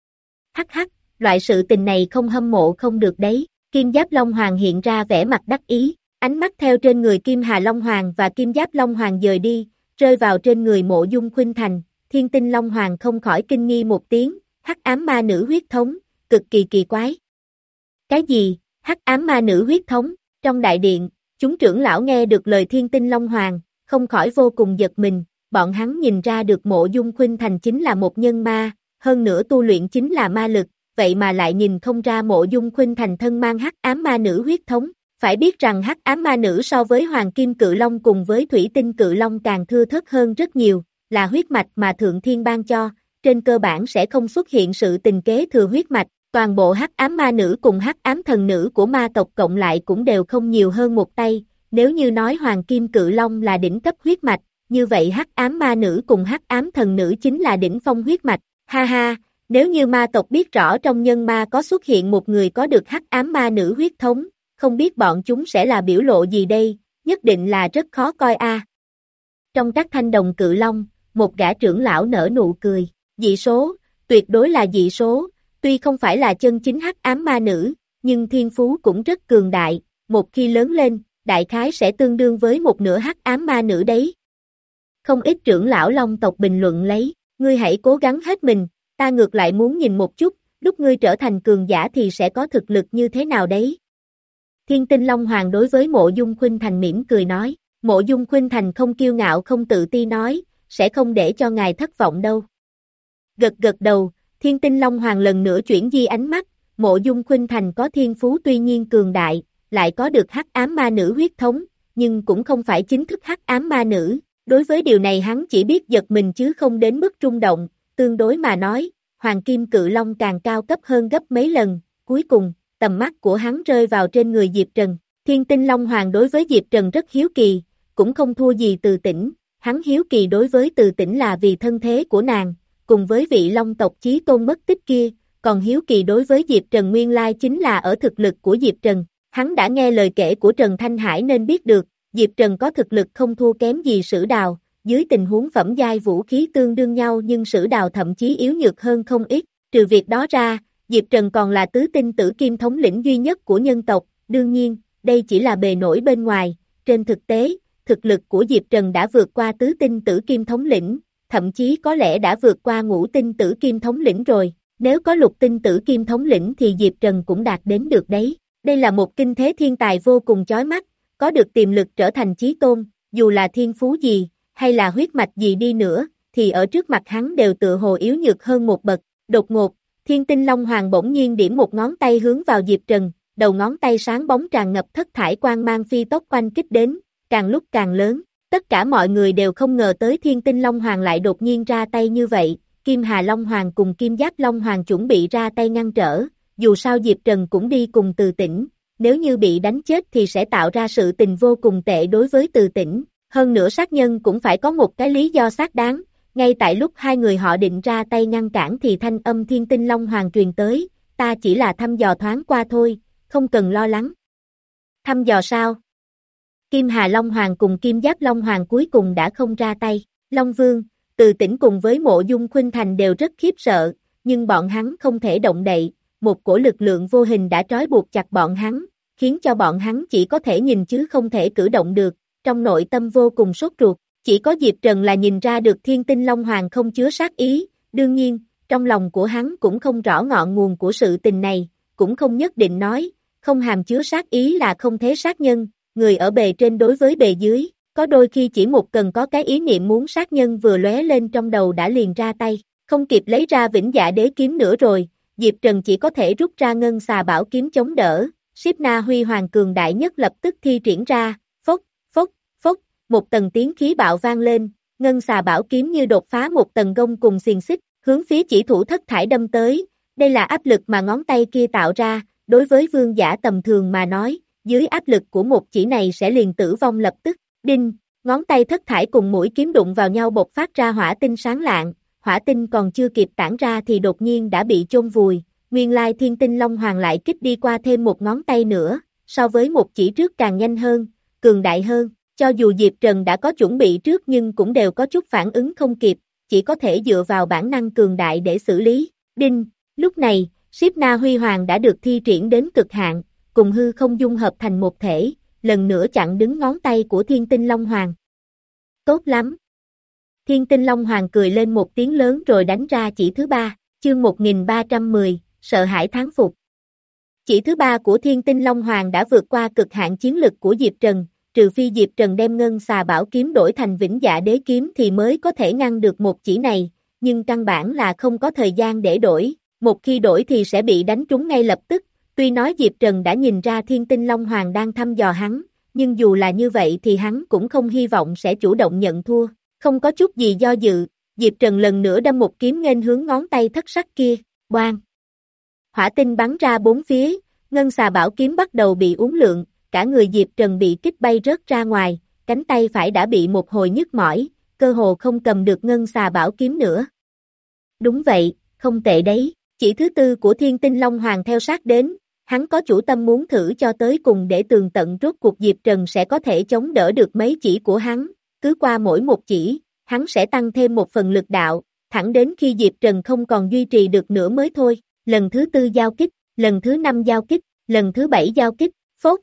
S2: Hắc hắc, loại sự tình này không hâm mộ không được đấy, kim giáp long hoàng hiện ra vẻ mặt đắc ý, ánh mắt theo trên người kim hà long hoàng và kim giáp long hoàng dời đi, rơi vào trên người Mộ Dung Khuynh Thành, thiên tinh long hoàng không khỏi kinh nghi một tiếng, hắc ám ma nữ huyết thống, cực kỳ kỳ quái. Cái gì, hắc ám ma nữ huyết thống, trong đại điện, chúng trưởng lão nghe được lời thiên tinh long hoàng, không khỏi vô cùng giật mình, bọn hắn nhìn ra được Mộ Dung Khuynh Thành chính là một nhân ma, hơn nữa tu luyện chính là ma lực, vậy mà lại nhìn không ra Mộ Dung Khuynh Thành thân mang hắc ám ma nữ huyết thống. Phải biết rằng hắc ám ma nữ so với hoàng kim cự long cùng với thủy tinh cự long càng thưa thớt hơn rất nhiều, là huyết mạch mà thượng thiên ban cho, trên cơ bản sẽ không xuất hiện sự tình kế thừa huyết mạch, toàn bộ hắc ám ma nữ cùng hắc ám thần nữ của ma tộc cộng lại cũng đều không nhiều hơn một tay, nếu như nói hoàng kim cự long là đỉnh cấp huyết mạch, như vậy hắc ám ma nữ cùng hắc ám thần nữ chính là đỉnh phong huyết mạch, ha ha, nếu như ma tộc biết rõ trong nhân ma có xuất hiện một người có được hắc ám ma nữ huyết thống, không biết bọn chúng sẽ là biểu lộ gì đây, nhất định là rất khó coi a. À. Trong các thanh đồng cự long, một gã trưởng lão nở nụ cười, dị số, tuyệt đối là dị số, tuy không phải là chân chính hắc ám ma nữ, nhưng thiên phú cũng rất cường đại, một khi lớn lên, đại khái sẽ tương đương với một nửa hắc ám ma nữ đấy. Không ít trưởng lão long tộc bình luận lấy, ngươi hãy cố gắng hết mình, ta ngược lại muốn nhìn một chút, lúc ngươi trở thành cường giả thì sẽ có thực lực như thế nào đấy. Thiên tinh long hoàng đối với Mộ Dung Khuynh Thành mỉm cười nói, Mộ Dung Khuynh Thành không kiêu ngạo không tự ti nói, sẽ không để cho ngài thất vọng đâu. Gật gật đầu, thiên tinh long hoàng lần nữa chuyển di ánh mắt, Mộ Dung Khuynh Thành có thiên phú tuy nhiên cường đại, lại có được hắc ám ma nữ huyết thống, nhưng cũng không phải chính thức hắc ám ma nữ, đối với điều này hắn chỉ biết giật mình chứ không đến mức rung động, tương đối mà nói, hoàng kim cự long càng cao cấp hơn gấp mấy lần, cuối cùng, tầm mắt của hắn rơi vào trên người Diệp Trần, thiên tinh long hoàng đối với Diệp Trần rất hiếu kỳ, cũng không thua gì Từ Tĩnh, hắn hiếu kỳ đối với Từ Tĩnh là vì thân thế của nàng, cùng với vị long tộc chí tôn mất tích kia, còn hiếu kỳ đối với Diệp Trần nguyên lai chính là ở thực lực của Diệp Trần, hắn đã nghe lời kể của Trần Thanh Hải nên biết được, Diệp Trần có thực lực không thua kém gì Sử Đào, dưới tình huống phẩm giai vũ khí tương đương nhau nhưng Sử Đào thậm chí yếu nhược hơn không ít, trừ việc đó ra, Diệp Trần còn là tứ tinh tử kim thống lĩnh duy nhất của nhân tộc, đương nhiên, đây chỉ là bề nổi bên ngoài, trên thực tế, thực lực của Diệp Trần đã vượt qua tứ tinh tử kim thống lĩnh, thậm chí có lẽ đã vượt qua ngũ tinh tử kim thống lĩnh rồi, nếu có lục tinh tử kim thống lĩnh thì Diệp Trần cũng đạt đến được đấy, đây là một kinh thế thiên tài vô cùng chói mắt, có được tiềm lực trở thành chí tôn, dù là thiên phú gì, hay là huyết mạch gì đi nữa, thì ở trước mặt hắn đều tự hồ yếu nhược hơn một bậc, đột ngột. Thiên tinh long hoàng bỗng nhiên điểm một ngón tay hướng vào Diệp Trần, đầu ngón tay sáng bóng tràn ngập thất thải quang mang phi tốc quanh kích đến, càng lúc càng lớn, tất cả mọi người đều không ngờ tới thiên tinh long hoàng lại đột nhiên ra tay như vậy, Kim Hà Long Hoàng cùng Kim Giáp Long Hoàng chuẩn bị ra tay ngăn trở, dù sao Diệp Trần cũng đi cùng Từ Tĩnh, nếu như bị đánh chết thì sẽ tạo ra sự tình vô cùng tệ đối với Từ Tĩnh, hơn nữa sát nhân cũng phải có một cái lý do xác đáng. Ngay tại lúc hai người họ định ra tay ngăn cản thì thanh âm thiên tinh long hoàng truyền tới, ta chỉ là thăm dò thoáng qua thôi, không cần lo lắng. Thăm dò sao? Kim Hà Long Hoàng cùng Kim Giáp Long Hoàng cuối cùng đã không ra tay, Long Vương, Từ Tĩnh cùng với Mộ Dung Khuynh Thành đều rất khiếp sợ, nhưng bọn hắn không thể động đậy, một cổ lực lượng vô hình đã trói buộc chặt bọn hắn, khiến cho bọn hắn chỉ có thể nhìn chứ không thể cử động được, trong nội tâm vô cùng sốt ruột. Chỉ có Diệp Trần là nhìn ra được thiên tinh long hoàng không chứa sát ý, đương nhiên, trong lòng của hắn cũng không rõ ngọn nguồn của sự tình này, cũng không nhất định nói, không hàm chứa sát ý là không thế sát nhân, người ở bề trên đối với bề dưới, có đôi khi chỉ một cần có cái ý niệm muốn sát nhân vừa lóe lên trong đầu đã liền ra tay, không kịp lấy ra vĩnh dạ đế kiếm nữa rồi, Diệp Trần chỉ có thể rút ra ngân xà bảo kiếm chống đỡ, Shiếp Na Huy Hoàng cường đại nhất lập tức thi triển ra, phốc, phốc, phốc, một tầng tiếng khí bạo vang lên, ngân xà bảo kiếm như đột phá một tầng gông cùng xiềng xích, hướng phía chỉ thủ thất thải đâm tới, đây là áp lực mà ngón tay kia tạo ra, đối với vương giả tầm thường mà nói, dưới áp lực của một chỉ này sẽ liền tử vong lập tức, đinh, ngón tay thất thải cùng mũi kiếm đụng vào nhau bộc phát ra hỏa tinh sáng lạng, hỏa tinh còn chưa kịp tản ra thì đột nhiên đã bị chôn vùi, nguyên lai thiên tinh long hoàng lại kích đi qua thêm một ngón tay nữa, so với một chỉ trước càng nhanh hơn, cường đại hơn, Cho dù Diệp Trần đã có chuẩn bị trước nhưng cũng đều có chút phản ứng không kịp, chỉ có thể dựa vào bản năng cường đại để xử lý. Đinh, lúc này, Shiếp Na Huy Hoàng đã được thi triển đến cực hạn, cùng hư không dung hợp thành một thể, lần nữa chặn đứng ngón tay của Thiên Tinh Long Hoàng. Tốt lắm! Thiên Tinh Long Hoàng cười lên một tiếng lớn rồi đánh ra chỉ thứ ba, chương một nghìn ba trăm mười, sợ hãi thán phục. Chỉ thứ ba của Thiên Tinh Long Hoàng đã vượt qua cực hạn chiến lực của Diệp Trần, trừ phi Diệp Trần đem ngân xà bảo kiếm đổi thành vĩnh dạ đế kiếm thì mới có thể ngăn được một chỉ này, nhưng căn bản là không có thời gian để đổi, một khi đổi thì sẽ bị đánh trúng ngay lập tức, tuy nói Diệp Trần đã nhìn ra Thiên Tinh Long Hoàng đang thăm dò hắn, nhưng dù là như vậy thì hắn cũng không hy vọng sẽ chủ động nhận thua, không có chút gì do dự, Diệp Trần lần nữa đâm một kiếm nghênh hướng ngón tay thất sắc kia, boang. Hỏa tinh bắn ra bốn phía, ngân xà bảo kiếm bắt đầu bị uốn lượn, cả người Diệp Trần bị kích bay rớt ra ngoài, cánh tay phải đã bị một hồi nhức mỏi, cơ hồ không cầm được ngân xà bảo kiếm nữa. Đúng vậy, không tệ đấy, chỉ thứ tư của Thiên Tinh Long Hoàng theo sát đến, hắn có chủ tâm muốn thử cho tới cùng để tường tận rốt cuộc Diệp Trần sẽ có thể chống đỡ được mấy chỉ của hắn, cứ qua mỗi một chỉ, hắn sẽ tăng thêm một phần lực đạo, thẳng đến khi Diệp Trần không còn duy trì được nữa mới thôi, lần thứ tư giao kích, lần thứ năm giao kích, lần thứ bảy giao kích, phốt.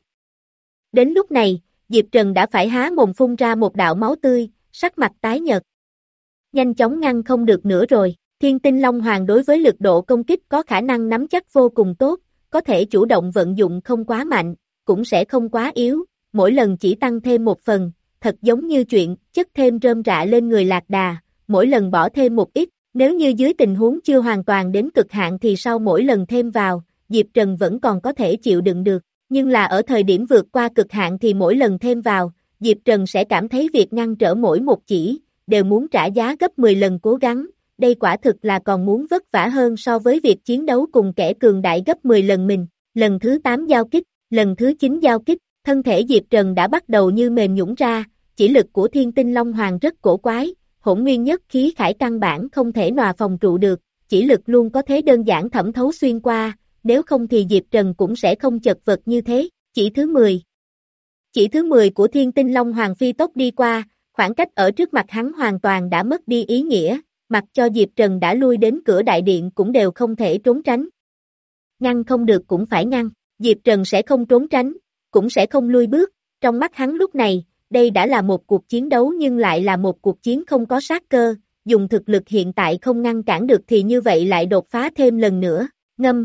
S2: Đến lúc này, Diệp Trần đã phải há mồm phun ra một đạo máu tươi, sắc mặt tái nhợt. Nhanh chóng ngăn không được nữa rồi, Thiên Tinh Long Hoàng đối với lực độ công kích có khả năng nắm chắc vô cùng tốt, có thể chủ động vận dụng không quá mạnh, cũng sẽ không quá yếu, mỗi lần chỉ tăng thêm một phần, thật giống như chuyện chất thêm rơm rạ lên người lạc đà, mỗi lần bỏ thêm một ít, nếu như dưới tình huống chưa hoàn toàn đến cực hạn thì sau mỗi lần thêm vào, Diệp Trần vẫn còn có thể chịu đựng được, nhưng là ở thời điểm vượt qua cực hạn thì mỗi lần thêm vào, Diệp Trần sẽ cảm thấy việc ngăn trở mỗi một chỉ, đều muốn trả giá gấp mười lần cố gắng, đây quả thực là còn muốn vất vả hơn so với việc chiến đấu cùng kẻ cường đại gấp mười lần mình, lần thứ tám giao kích, lần thứ chín giao kích, thân thể Diệp Trần đã bắt đầu như mềm nhũn ra, chỉ lực của Thiên Tinh Long Hoàng rất cổ quái, hỗn nguyên nhất khí khải căn bản không thể nòa phòng trụ được, chỉ lực luôn có thế đơn giản thẩm thấu xuyên qua, nếu không thì Diệp Trần cũng sẽ không chật vật như thế, chỉ thứ mười. Chỉ thứ mười của Thiên Tinh Long Hoàng phi tốc đi qua, khoảng cách ở trước mặt hắn hoàn toàn đã mất đi ý nghĩa, mặc cho Diệp Trần đã lui đến cửa đại điện cũng đều không thể trốn tránh. Ngăn không được cũng phải ngăn, Diệp Trần sẽ không trốn tránh, cũng sẽ không lui bước, trong mắt hắn lúc này, đây đã là một cuộc chiến đấu nhưng lại là một cuộc chiến không có sát cơ, dùng thực lực hiện tại không ngăn cản được thì như vậy lại đột phá thêm lần nữa, ngâm.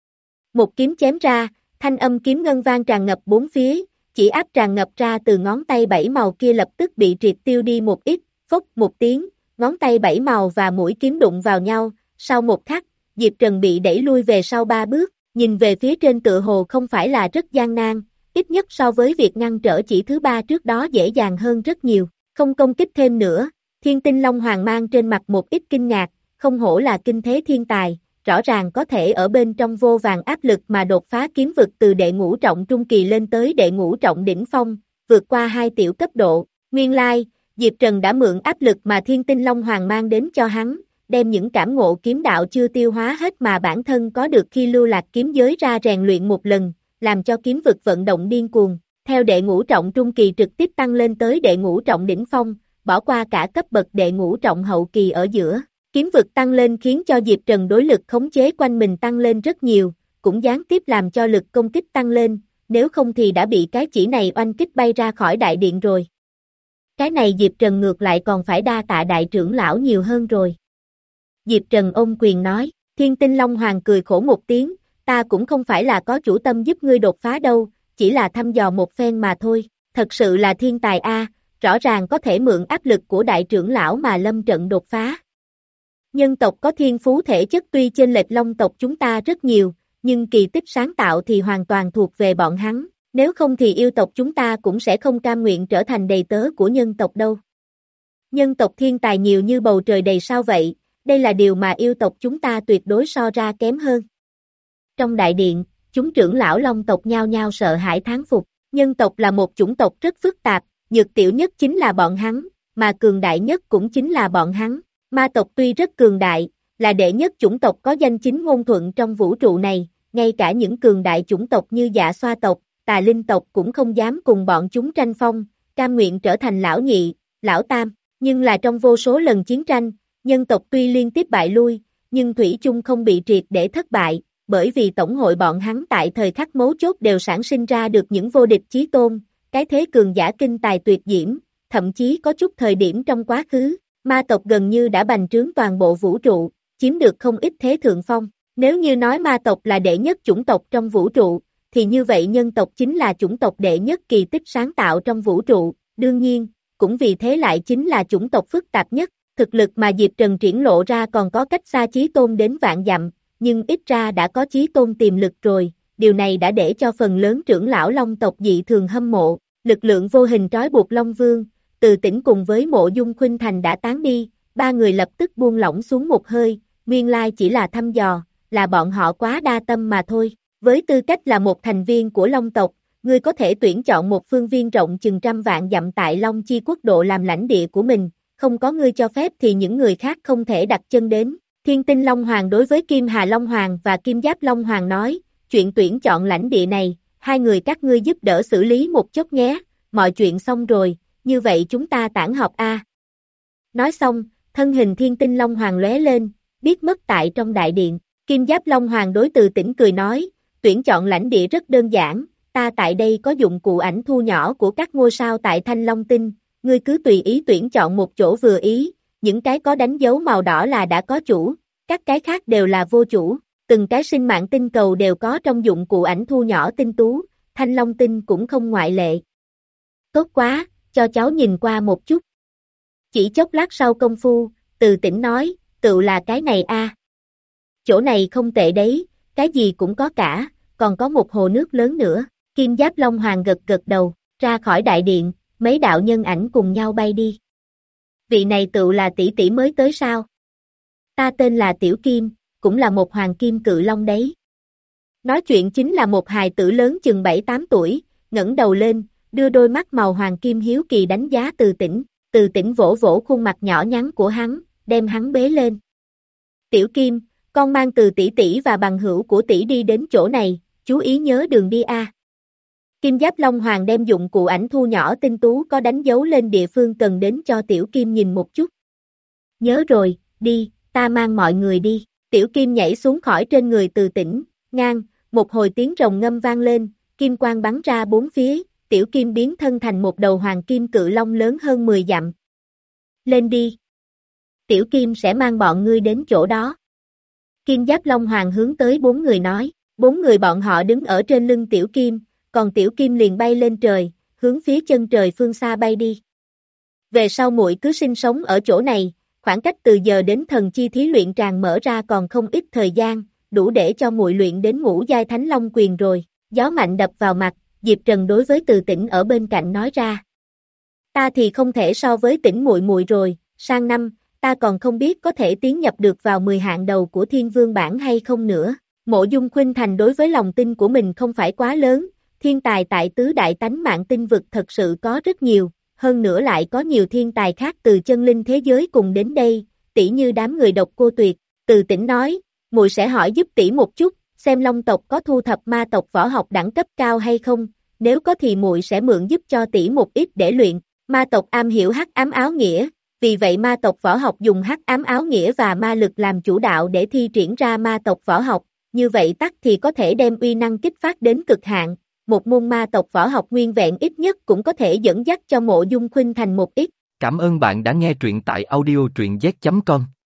S2: Một kiếm chém ra, thanh âm kiếm ngân vang tràn ngập bốn phía, chỉ áp tràn ngập ra từ ngón tay bảy màu kia lập tức bị triệt tiêu đi một ít, phốc một tiếng, ngón tay bảy màu và mũi kiếm đụng vào nhau, sau một khắc, Diệp Trần bị đẩy lui về sau ba bước, nhìn về phía trên tựa hồ không phải là rất gian nan, ít nhất so với việc ngăn trở chỉ thứ ba trước đó dễ dàng hơn rất nhiều, không công kích thêm nữa, Thiên Tinh Long Hoàng mang trên mặt một ít kinh ngạc, không hổ là kinh thế thiên tài, rõ ràng có thể ở bên trong vô vàn áp lực mà đột phá kiếm vực từ đệ ngũ trọng trung kỳ lên tới đệ ngũ trọng đỉnh phong, vượt qua hai tiểu cấp độ, nguyên lai, Diệp Trần đã mượn áp lực mà Thiên Tinh Long Hoàng mang đến cho hắn, đem những cảm ngộ kiếm đạo chưa tiêu hóa hết mà bản thân có được khi lưu lạc kiếm giới ra rèn luyện một lần, làm cho kiếm vực vận động điên cuồng, theo đệ ngũ trọng trung kỳ trực tiếp tăng lên tới đệ ngũ trọng đỉnh phong, bỏ qua cả cấp bậc đệ ngũ trọng hậu kỳ ở giữa. Kiếm vực tăng lên khiến cho Diệp Trần đối lực khống chế quanh mình tăng lên rất nhiều, cũng gián tiếp làm cho lực công kích tăng lên, nếu không thì đã bị cái chỉ này oanh kích bay ra khỏi đại điện rồi. Cái này Diệp Trần ngược lại còn phải đa tạ đại trưởng lão nhiều hơn rồi. Diệp Trần ôm quyền nói, Thiên Tinh Long Hoàng cười khổ một tiếng, ta cũng không phải là có chủ tâm giúp ngươi đột phá đâu, chỉ là thăm dò một phen mà thôi, thật sự là thiên tài a, rõ ràng có thể mượn áp lực của đại trưởng lão mà lâm trận đột phá. Nhân tộc có thiên phú thể chất tuy chênh lệch Long tộc chúng ta rất nhiều, nhưng kỳ tích sáng tạo thì hoàn toàn thuộc về bọn hắn, nếu không thì yêu tộc chúng ta cũng sẽ không cam nguyện trở thành đầy tớ của nhân tộc đâu. Nhân tộc thiên tài nhiều như bầu trời đầy sao vậy, đây là điều mà yêu tộc chúng ta tuyệt đối so ra kém hơn. Trong đại điện, chúng trưởng lão Long tộc nhao nhao sợ hãi thán phục, nhân tộc là một chủng tộc rất phức tạp, nhược tiểu nhất chính là bọn hắn, mà cường đại nhất cũng chính là bọn hắn. Ma tộc tuy rất cường đại, là đệ nhất chủng tộc có danh chính ngôn thuận trong vũ trụ này, ngay cả những cường đại chủng tộc như Dạ Xoa tộc, Tà Linh tộc cũng không dám cùng bọn chúng tranh phong, cam nguyện trở thành lão nhị, lão tam, nhưng là trong vô số lần chiến tranh, nhân tộc tuy liên tiếp bại lui, nhưng thủy chung không bị triệt để thất bại, bởi vì tổng hội bọn hắn tại thời khắc mấu chốt đều sản sinh ra được những vô địch chí tôn, cái thế cường giả kinh tài tuyệt diễm, thậm chí có chút thời điểm trong quá khứ, ma tộc gần như đã bành trướng toàn bộ vũ trụ, chiếm được không ít thế thượng phong. Nếu như nói ma tộc là đệ nhất chủng tộc trong vũ trụ, thì như vậy nhân tộc chính là chủng tộc đệ nhất kỳ tích sáng tạo trong vũ trụ, đương nhiên, cũng vì thế lại chính là chủng tộc phức tạp nhất, thực lực mà Diệp Trần triển lộ ra còn có cách xa chí tôn đến vạn dặm, nhưng ít ra đã có chí tôn tiềm lực rồi, điều này đã để cho phần lớn trưởng lão Long tộc dị thường hâm mộ, lực lượng vô hình trói buộc Long Vương, Từ Tĩnh cùng với Mộ Dung Khuynh Thành đã tán đi, ba người lập tức buông lỏng xuống một hơi, nguyên lai chỉ là thăm dò, là bọn họ quá đa tâm mà thôi. Với tư cách là một thành viên của Long tộc, ngươi có thể tuyển chọn một phương viên rộng chừng trăm vạn dặm tại Long Chi quốc độ làm lãnh địa của mình, không có ngươi cho phép thì những người khác không thể đặt chân đến. Thiên Tinh Long Hoàng đối với Kim Hà Long Hoàng và Kim Giáp Long Hoàng nói, chuyện tuyển chọn lãnh địa này, hai người các ngươi giúp đỡ xử lý một chút nhé, mọi chuyện xong rồi, như vậy chúng ta tản họp a. Nói xong, thân hình Thiên Tinh Long Hoàng lóe lên, biết mất tại trong đại điện, Kim Giáp Long Hoàng đối Từ Tĩnh cười nói, tuyển chọn lãnh địa rất đơn giản, ta tại đây có dụng cụ ảnh thu nhỏ của các ngôi sao tại Thanh Long Tinh, ngươi cứ tùy ý tuyển chọn một chỗ vừa ý, những cái có đánh dấu màu đỏ là đã có chủ, các cái khác đều là vô chủ, từng cái sinh mạng tinh cầu đều có trong dụng cụ ảnh thu nhỏ tinh tú, Thanh Long Tinh cũng không ngoại lệ. Tốt quá, cho cháu nhìn qua một chút. Chỉ chốc lát sau công phu, Từ Tĩnh nói, tự là cái này a. Chỗ này không tệ đấy, cái gì cũng có cả, còn có một hồ nước lớn nữa, Kim Giáp Long Hoàng gật gật đầu, ra khỏi đại điện, mấy đạo nhân ảnh cùng nhau bay đi. Vị này tự là tỷ tỷ mới tới sao? Ta tên là Tiểu Kim, cũng là một hoàng kim cự long đấy. Nói chuyện chính là một hài tử lớn chừng bảy tám tuổi, ngẩng đầu lên, đưa đôi mắt màu hoàng kim hiếu kỳ đánh giá Từ Tĩnh, Từ Tĩnh vỗ vỗ khuôn mặt nhỏ nhắn của hắn, đem hắn bế lên. Tiểu Kim, con mang Từ tỷ tỷ và bằng hữu của tỷ đi đến chỗ này, chú ý nhớ đường đi a. Kim Giáp Long Hoàng đem dụng cụ ảnh thu nhỏ tinh tú có đánh dấu lên địa phương cần đến cho Tiểu Kim nhìn một chút. Nhớ rồi, đi, ta mang mọi người đi. Tiểu Kim nhảy xuống khỏi trên người Từ Tĩnh, ngang, một hồi tiếng rồng ngâm vang lên, kim quang bắn ra bốn phía, Tiểu Kim biến thân thành một đầu hoàng kim cự long lớn hơn mười dặm. Lên đi. Tiểu Kim sẽ mang bọn ngươi đến chỗ đó. Kim Giáp Long Hoàng hướng tới bốn người nói, bốn người bọn họ đứng ở trên lưng Tiểu Kim, còn Tiểu Kim liền bay lên trời, hướng phía chân trời phương xa bay đi. Về sau muội cứ sinh sống ở chỗ này, khoảng cách từ giờ đến thần chi thí luyện tràng mở ra còn không ít thời gian, đủ để cho muội luyện đến ngũ giai thánh long quyền rồi. Gió mạnh đập vào mặt, Diệp Trần đối với Từ Tĩnh ở bên cạnh nói ra. Ta thì không thể so với Tĩnh muội muội rồi, sang năm, ta còn không biết có thể tiến nhập được vào mười hạng đầu của Thiên Vương bảng hay không nữa. Mộ Dung Khuynh Thành đối với lòng tin của mình không phải quá lớn, thiên tài tại tứ đại tánh mạng tinh vực thật sự có rất nhiều, hơn nữa lại có nhiều thiên tài khác từ chân linh thế giới cùng đến đây, tỷ như đám người Độc Cô Tuyệt. Từ Tĩnh nói, muội sẽ hỏi giúp tỷ một chút, xem Long tộc có thu thập ma tộc võ học đẳng cấp cao hay không, nếu có thì muội sẽ mượn giúp cho tỷ một ít để luyện. Ma tộc am hiểu hắc ám áo nghĩa, vì vậy ma tộc võ học dùng hắc ám áo nghĩa và ma lực làm chủ đạo để thi triển ra ma tộc võ học, như vậy tắc thì có thể đem uy năng kích phát đến cực hạn. Một môn ma tộc võ học nguyên vẹn ít nhất cũng có thể dẫn dắt cho Mộ Dung Khuynh Thành một ít.
S1: Cảm ơn bạn đã nghe truyện tại audio truyện z chấm com.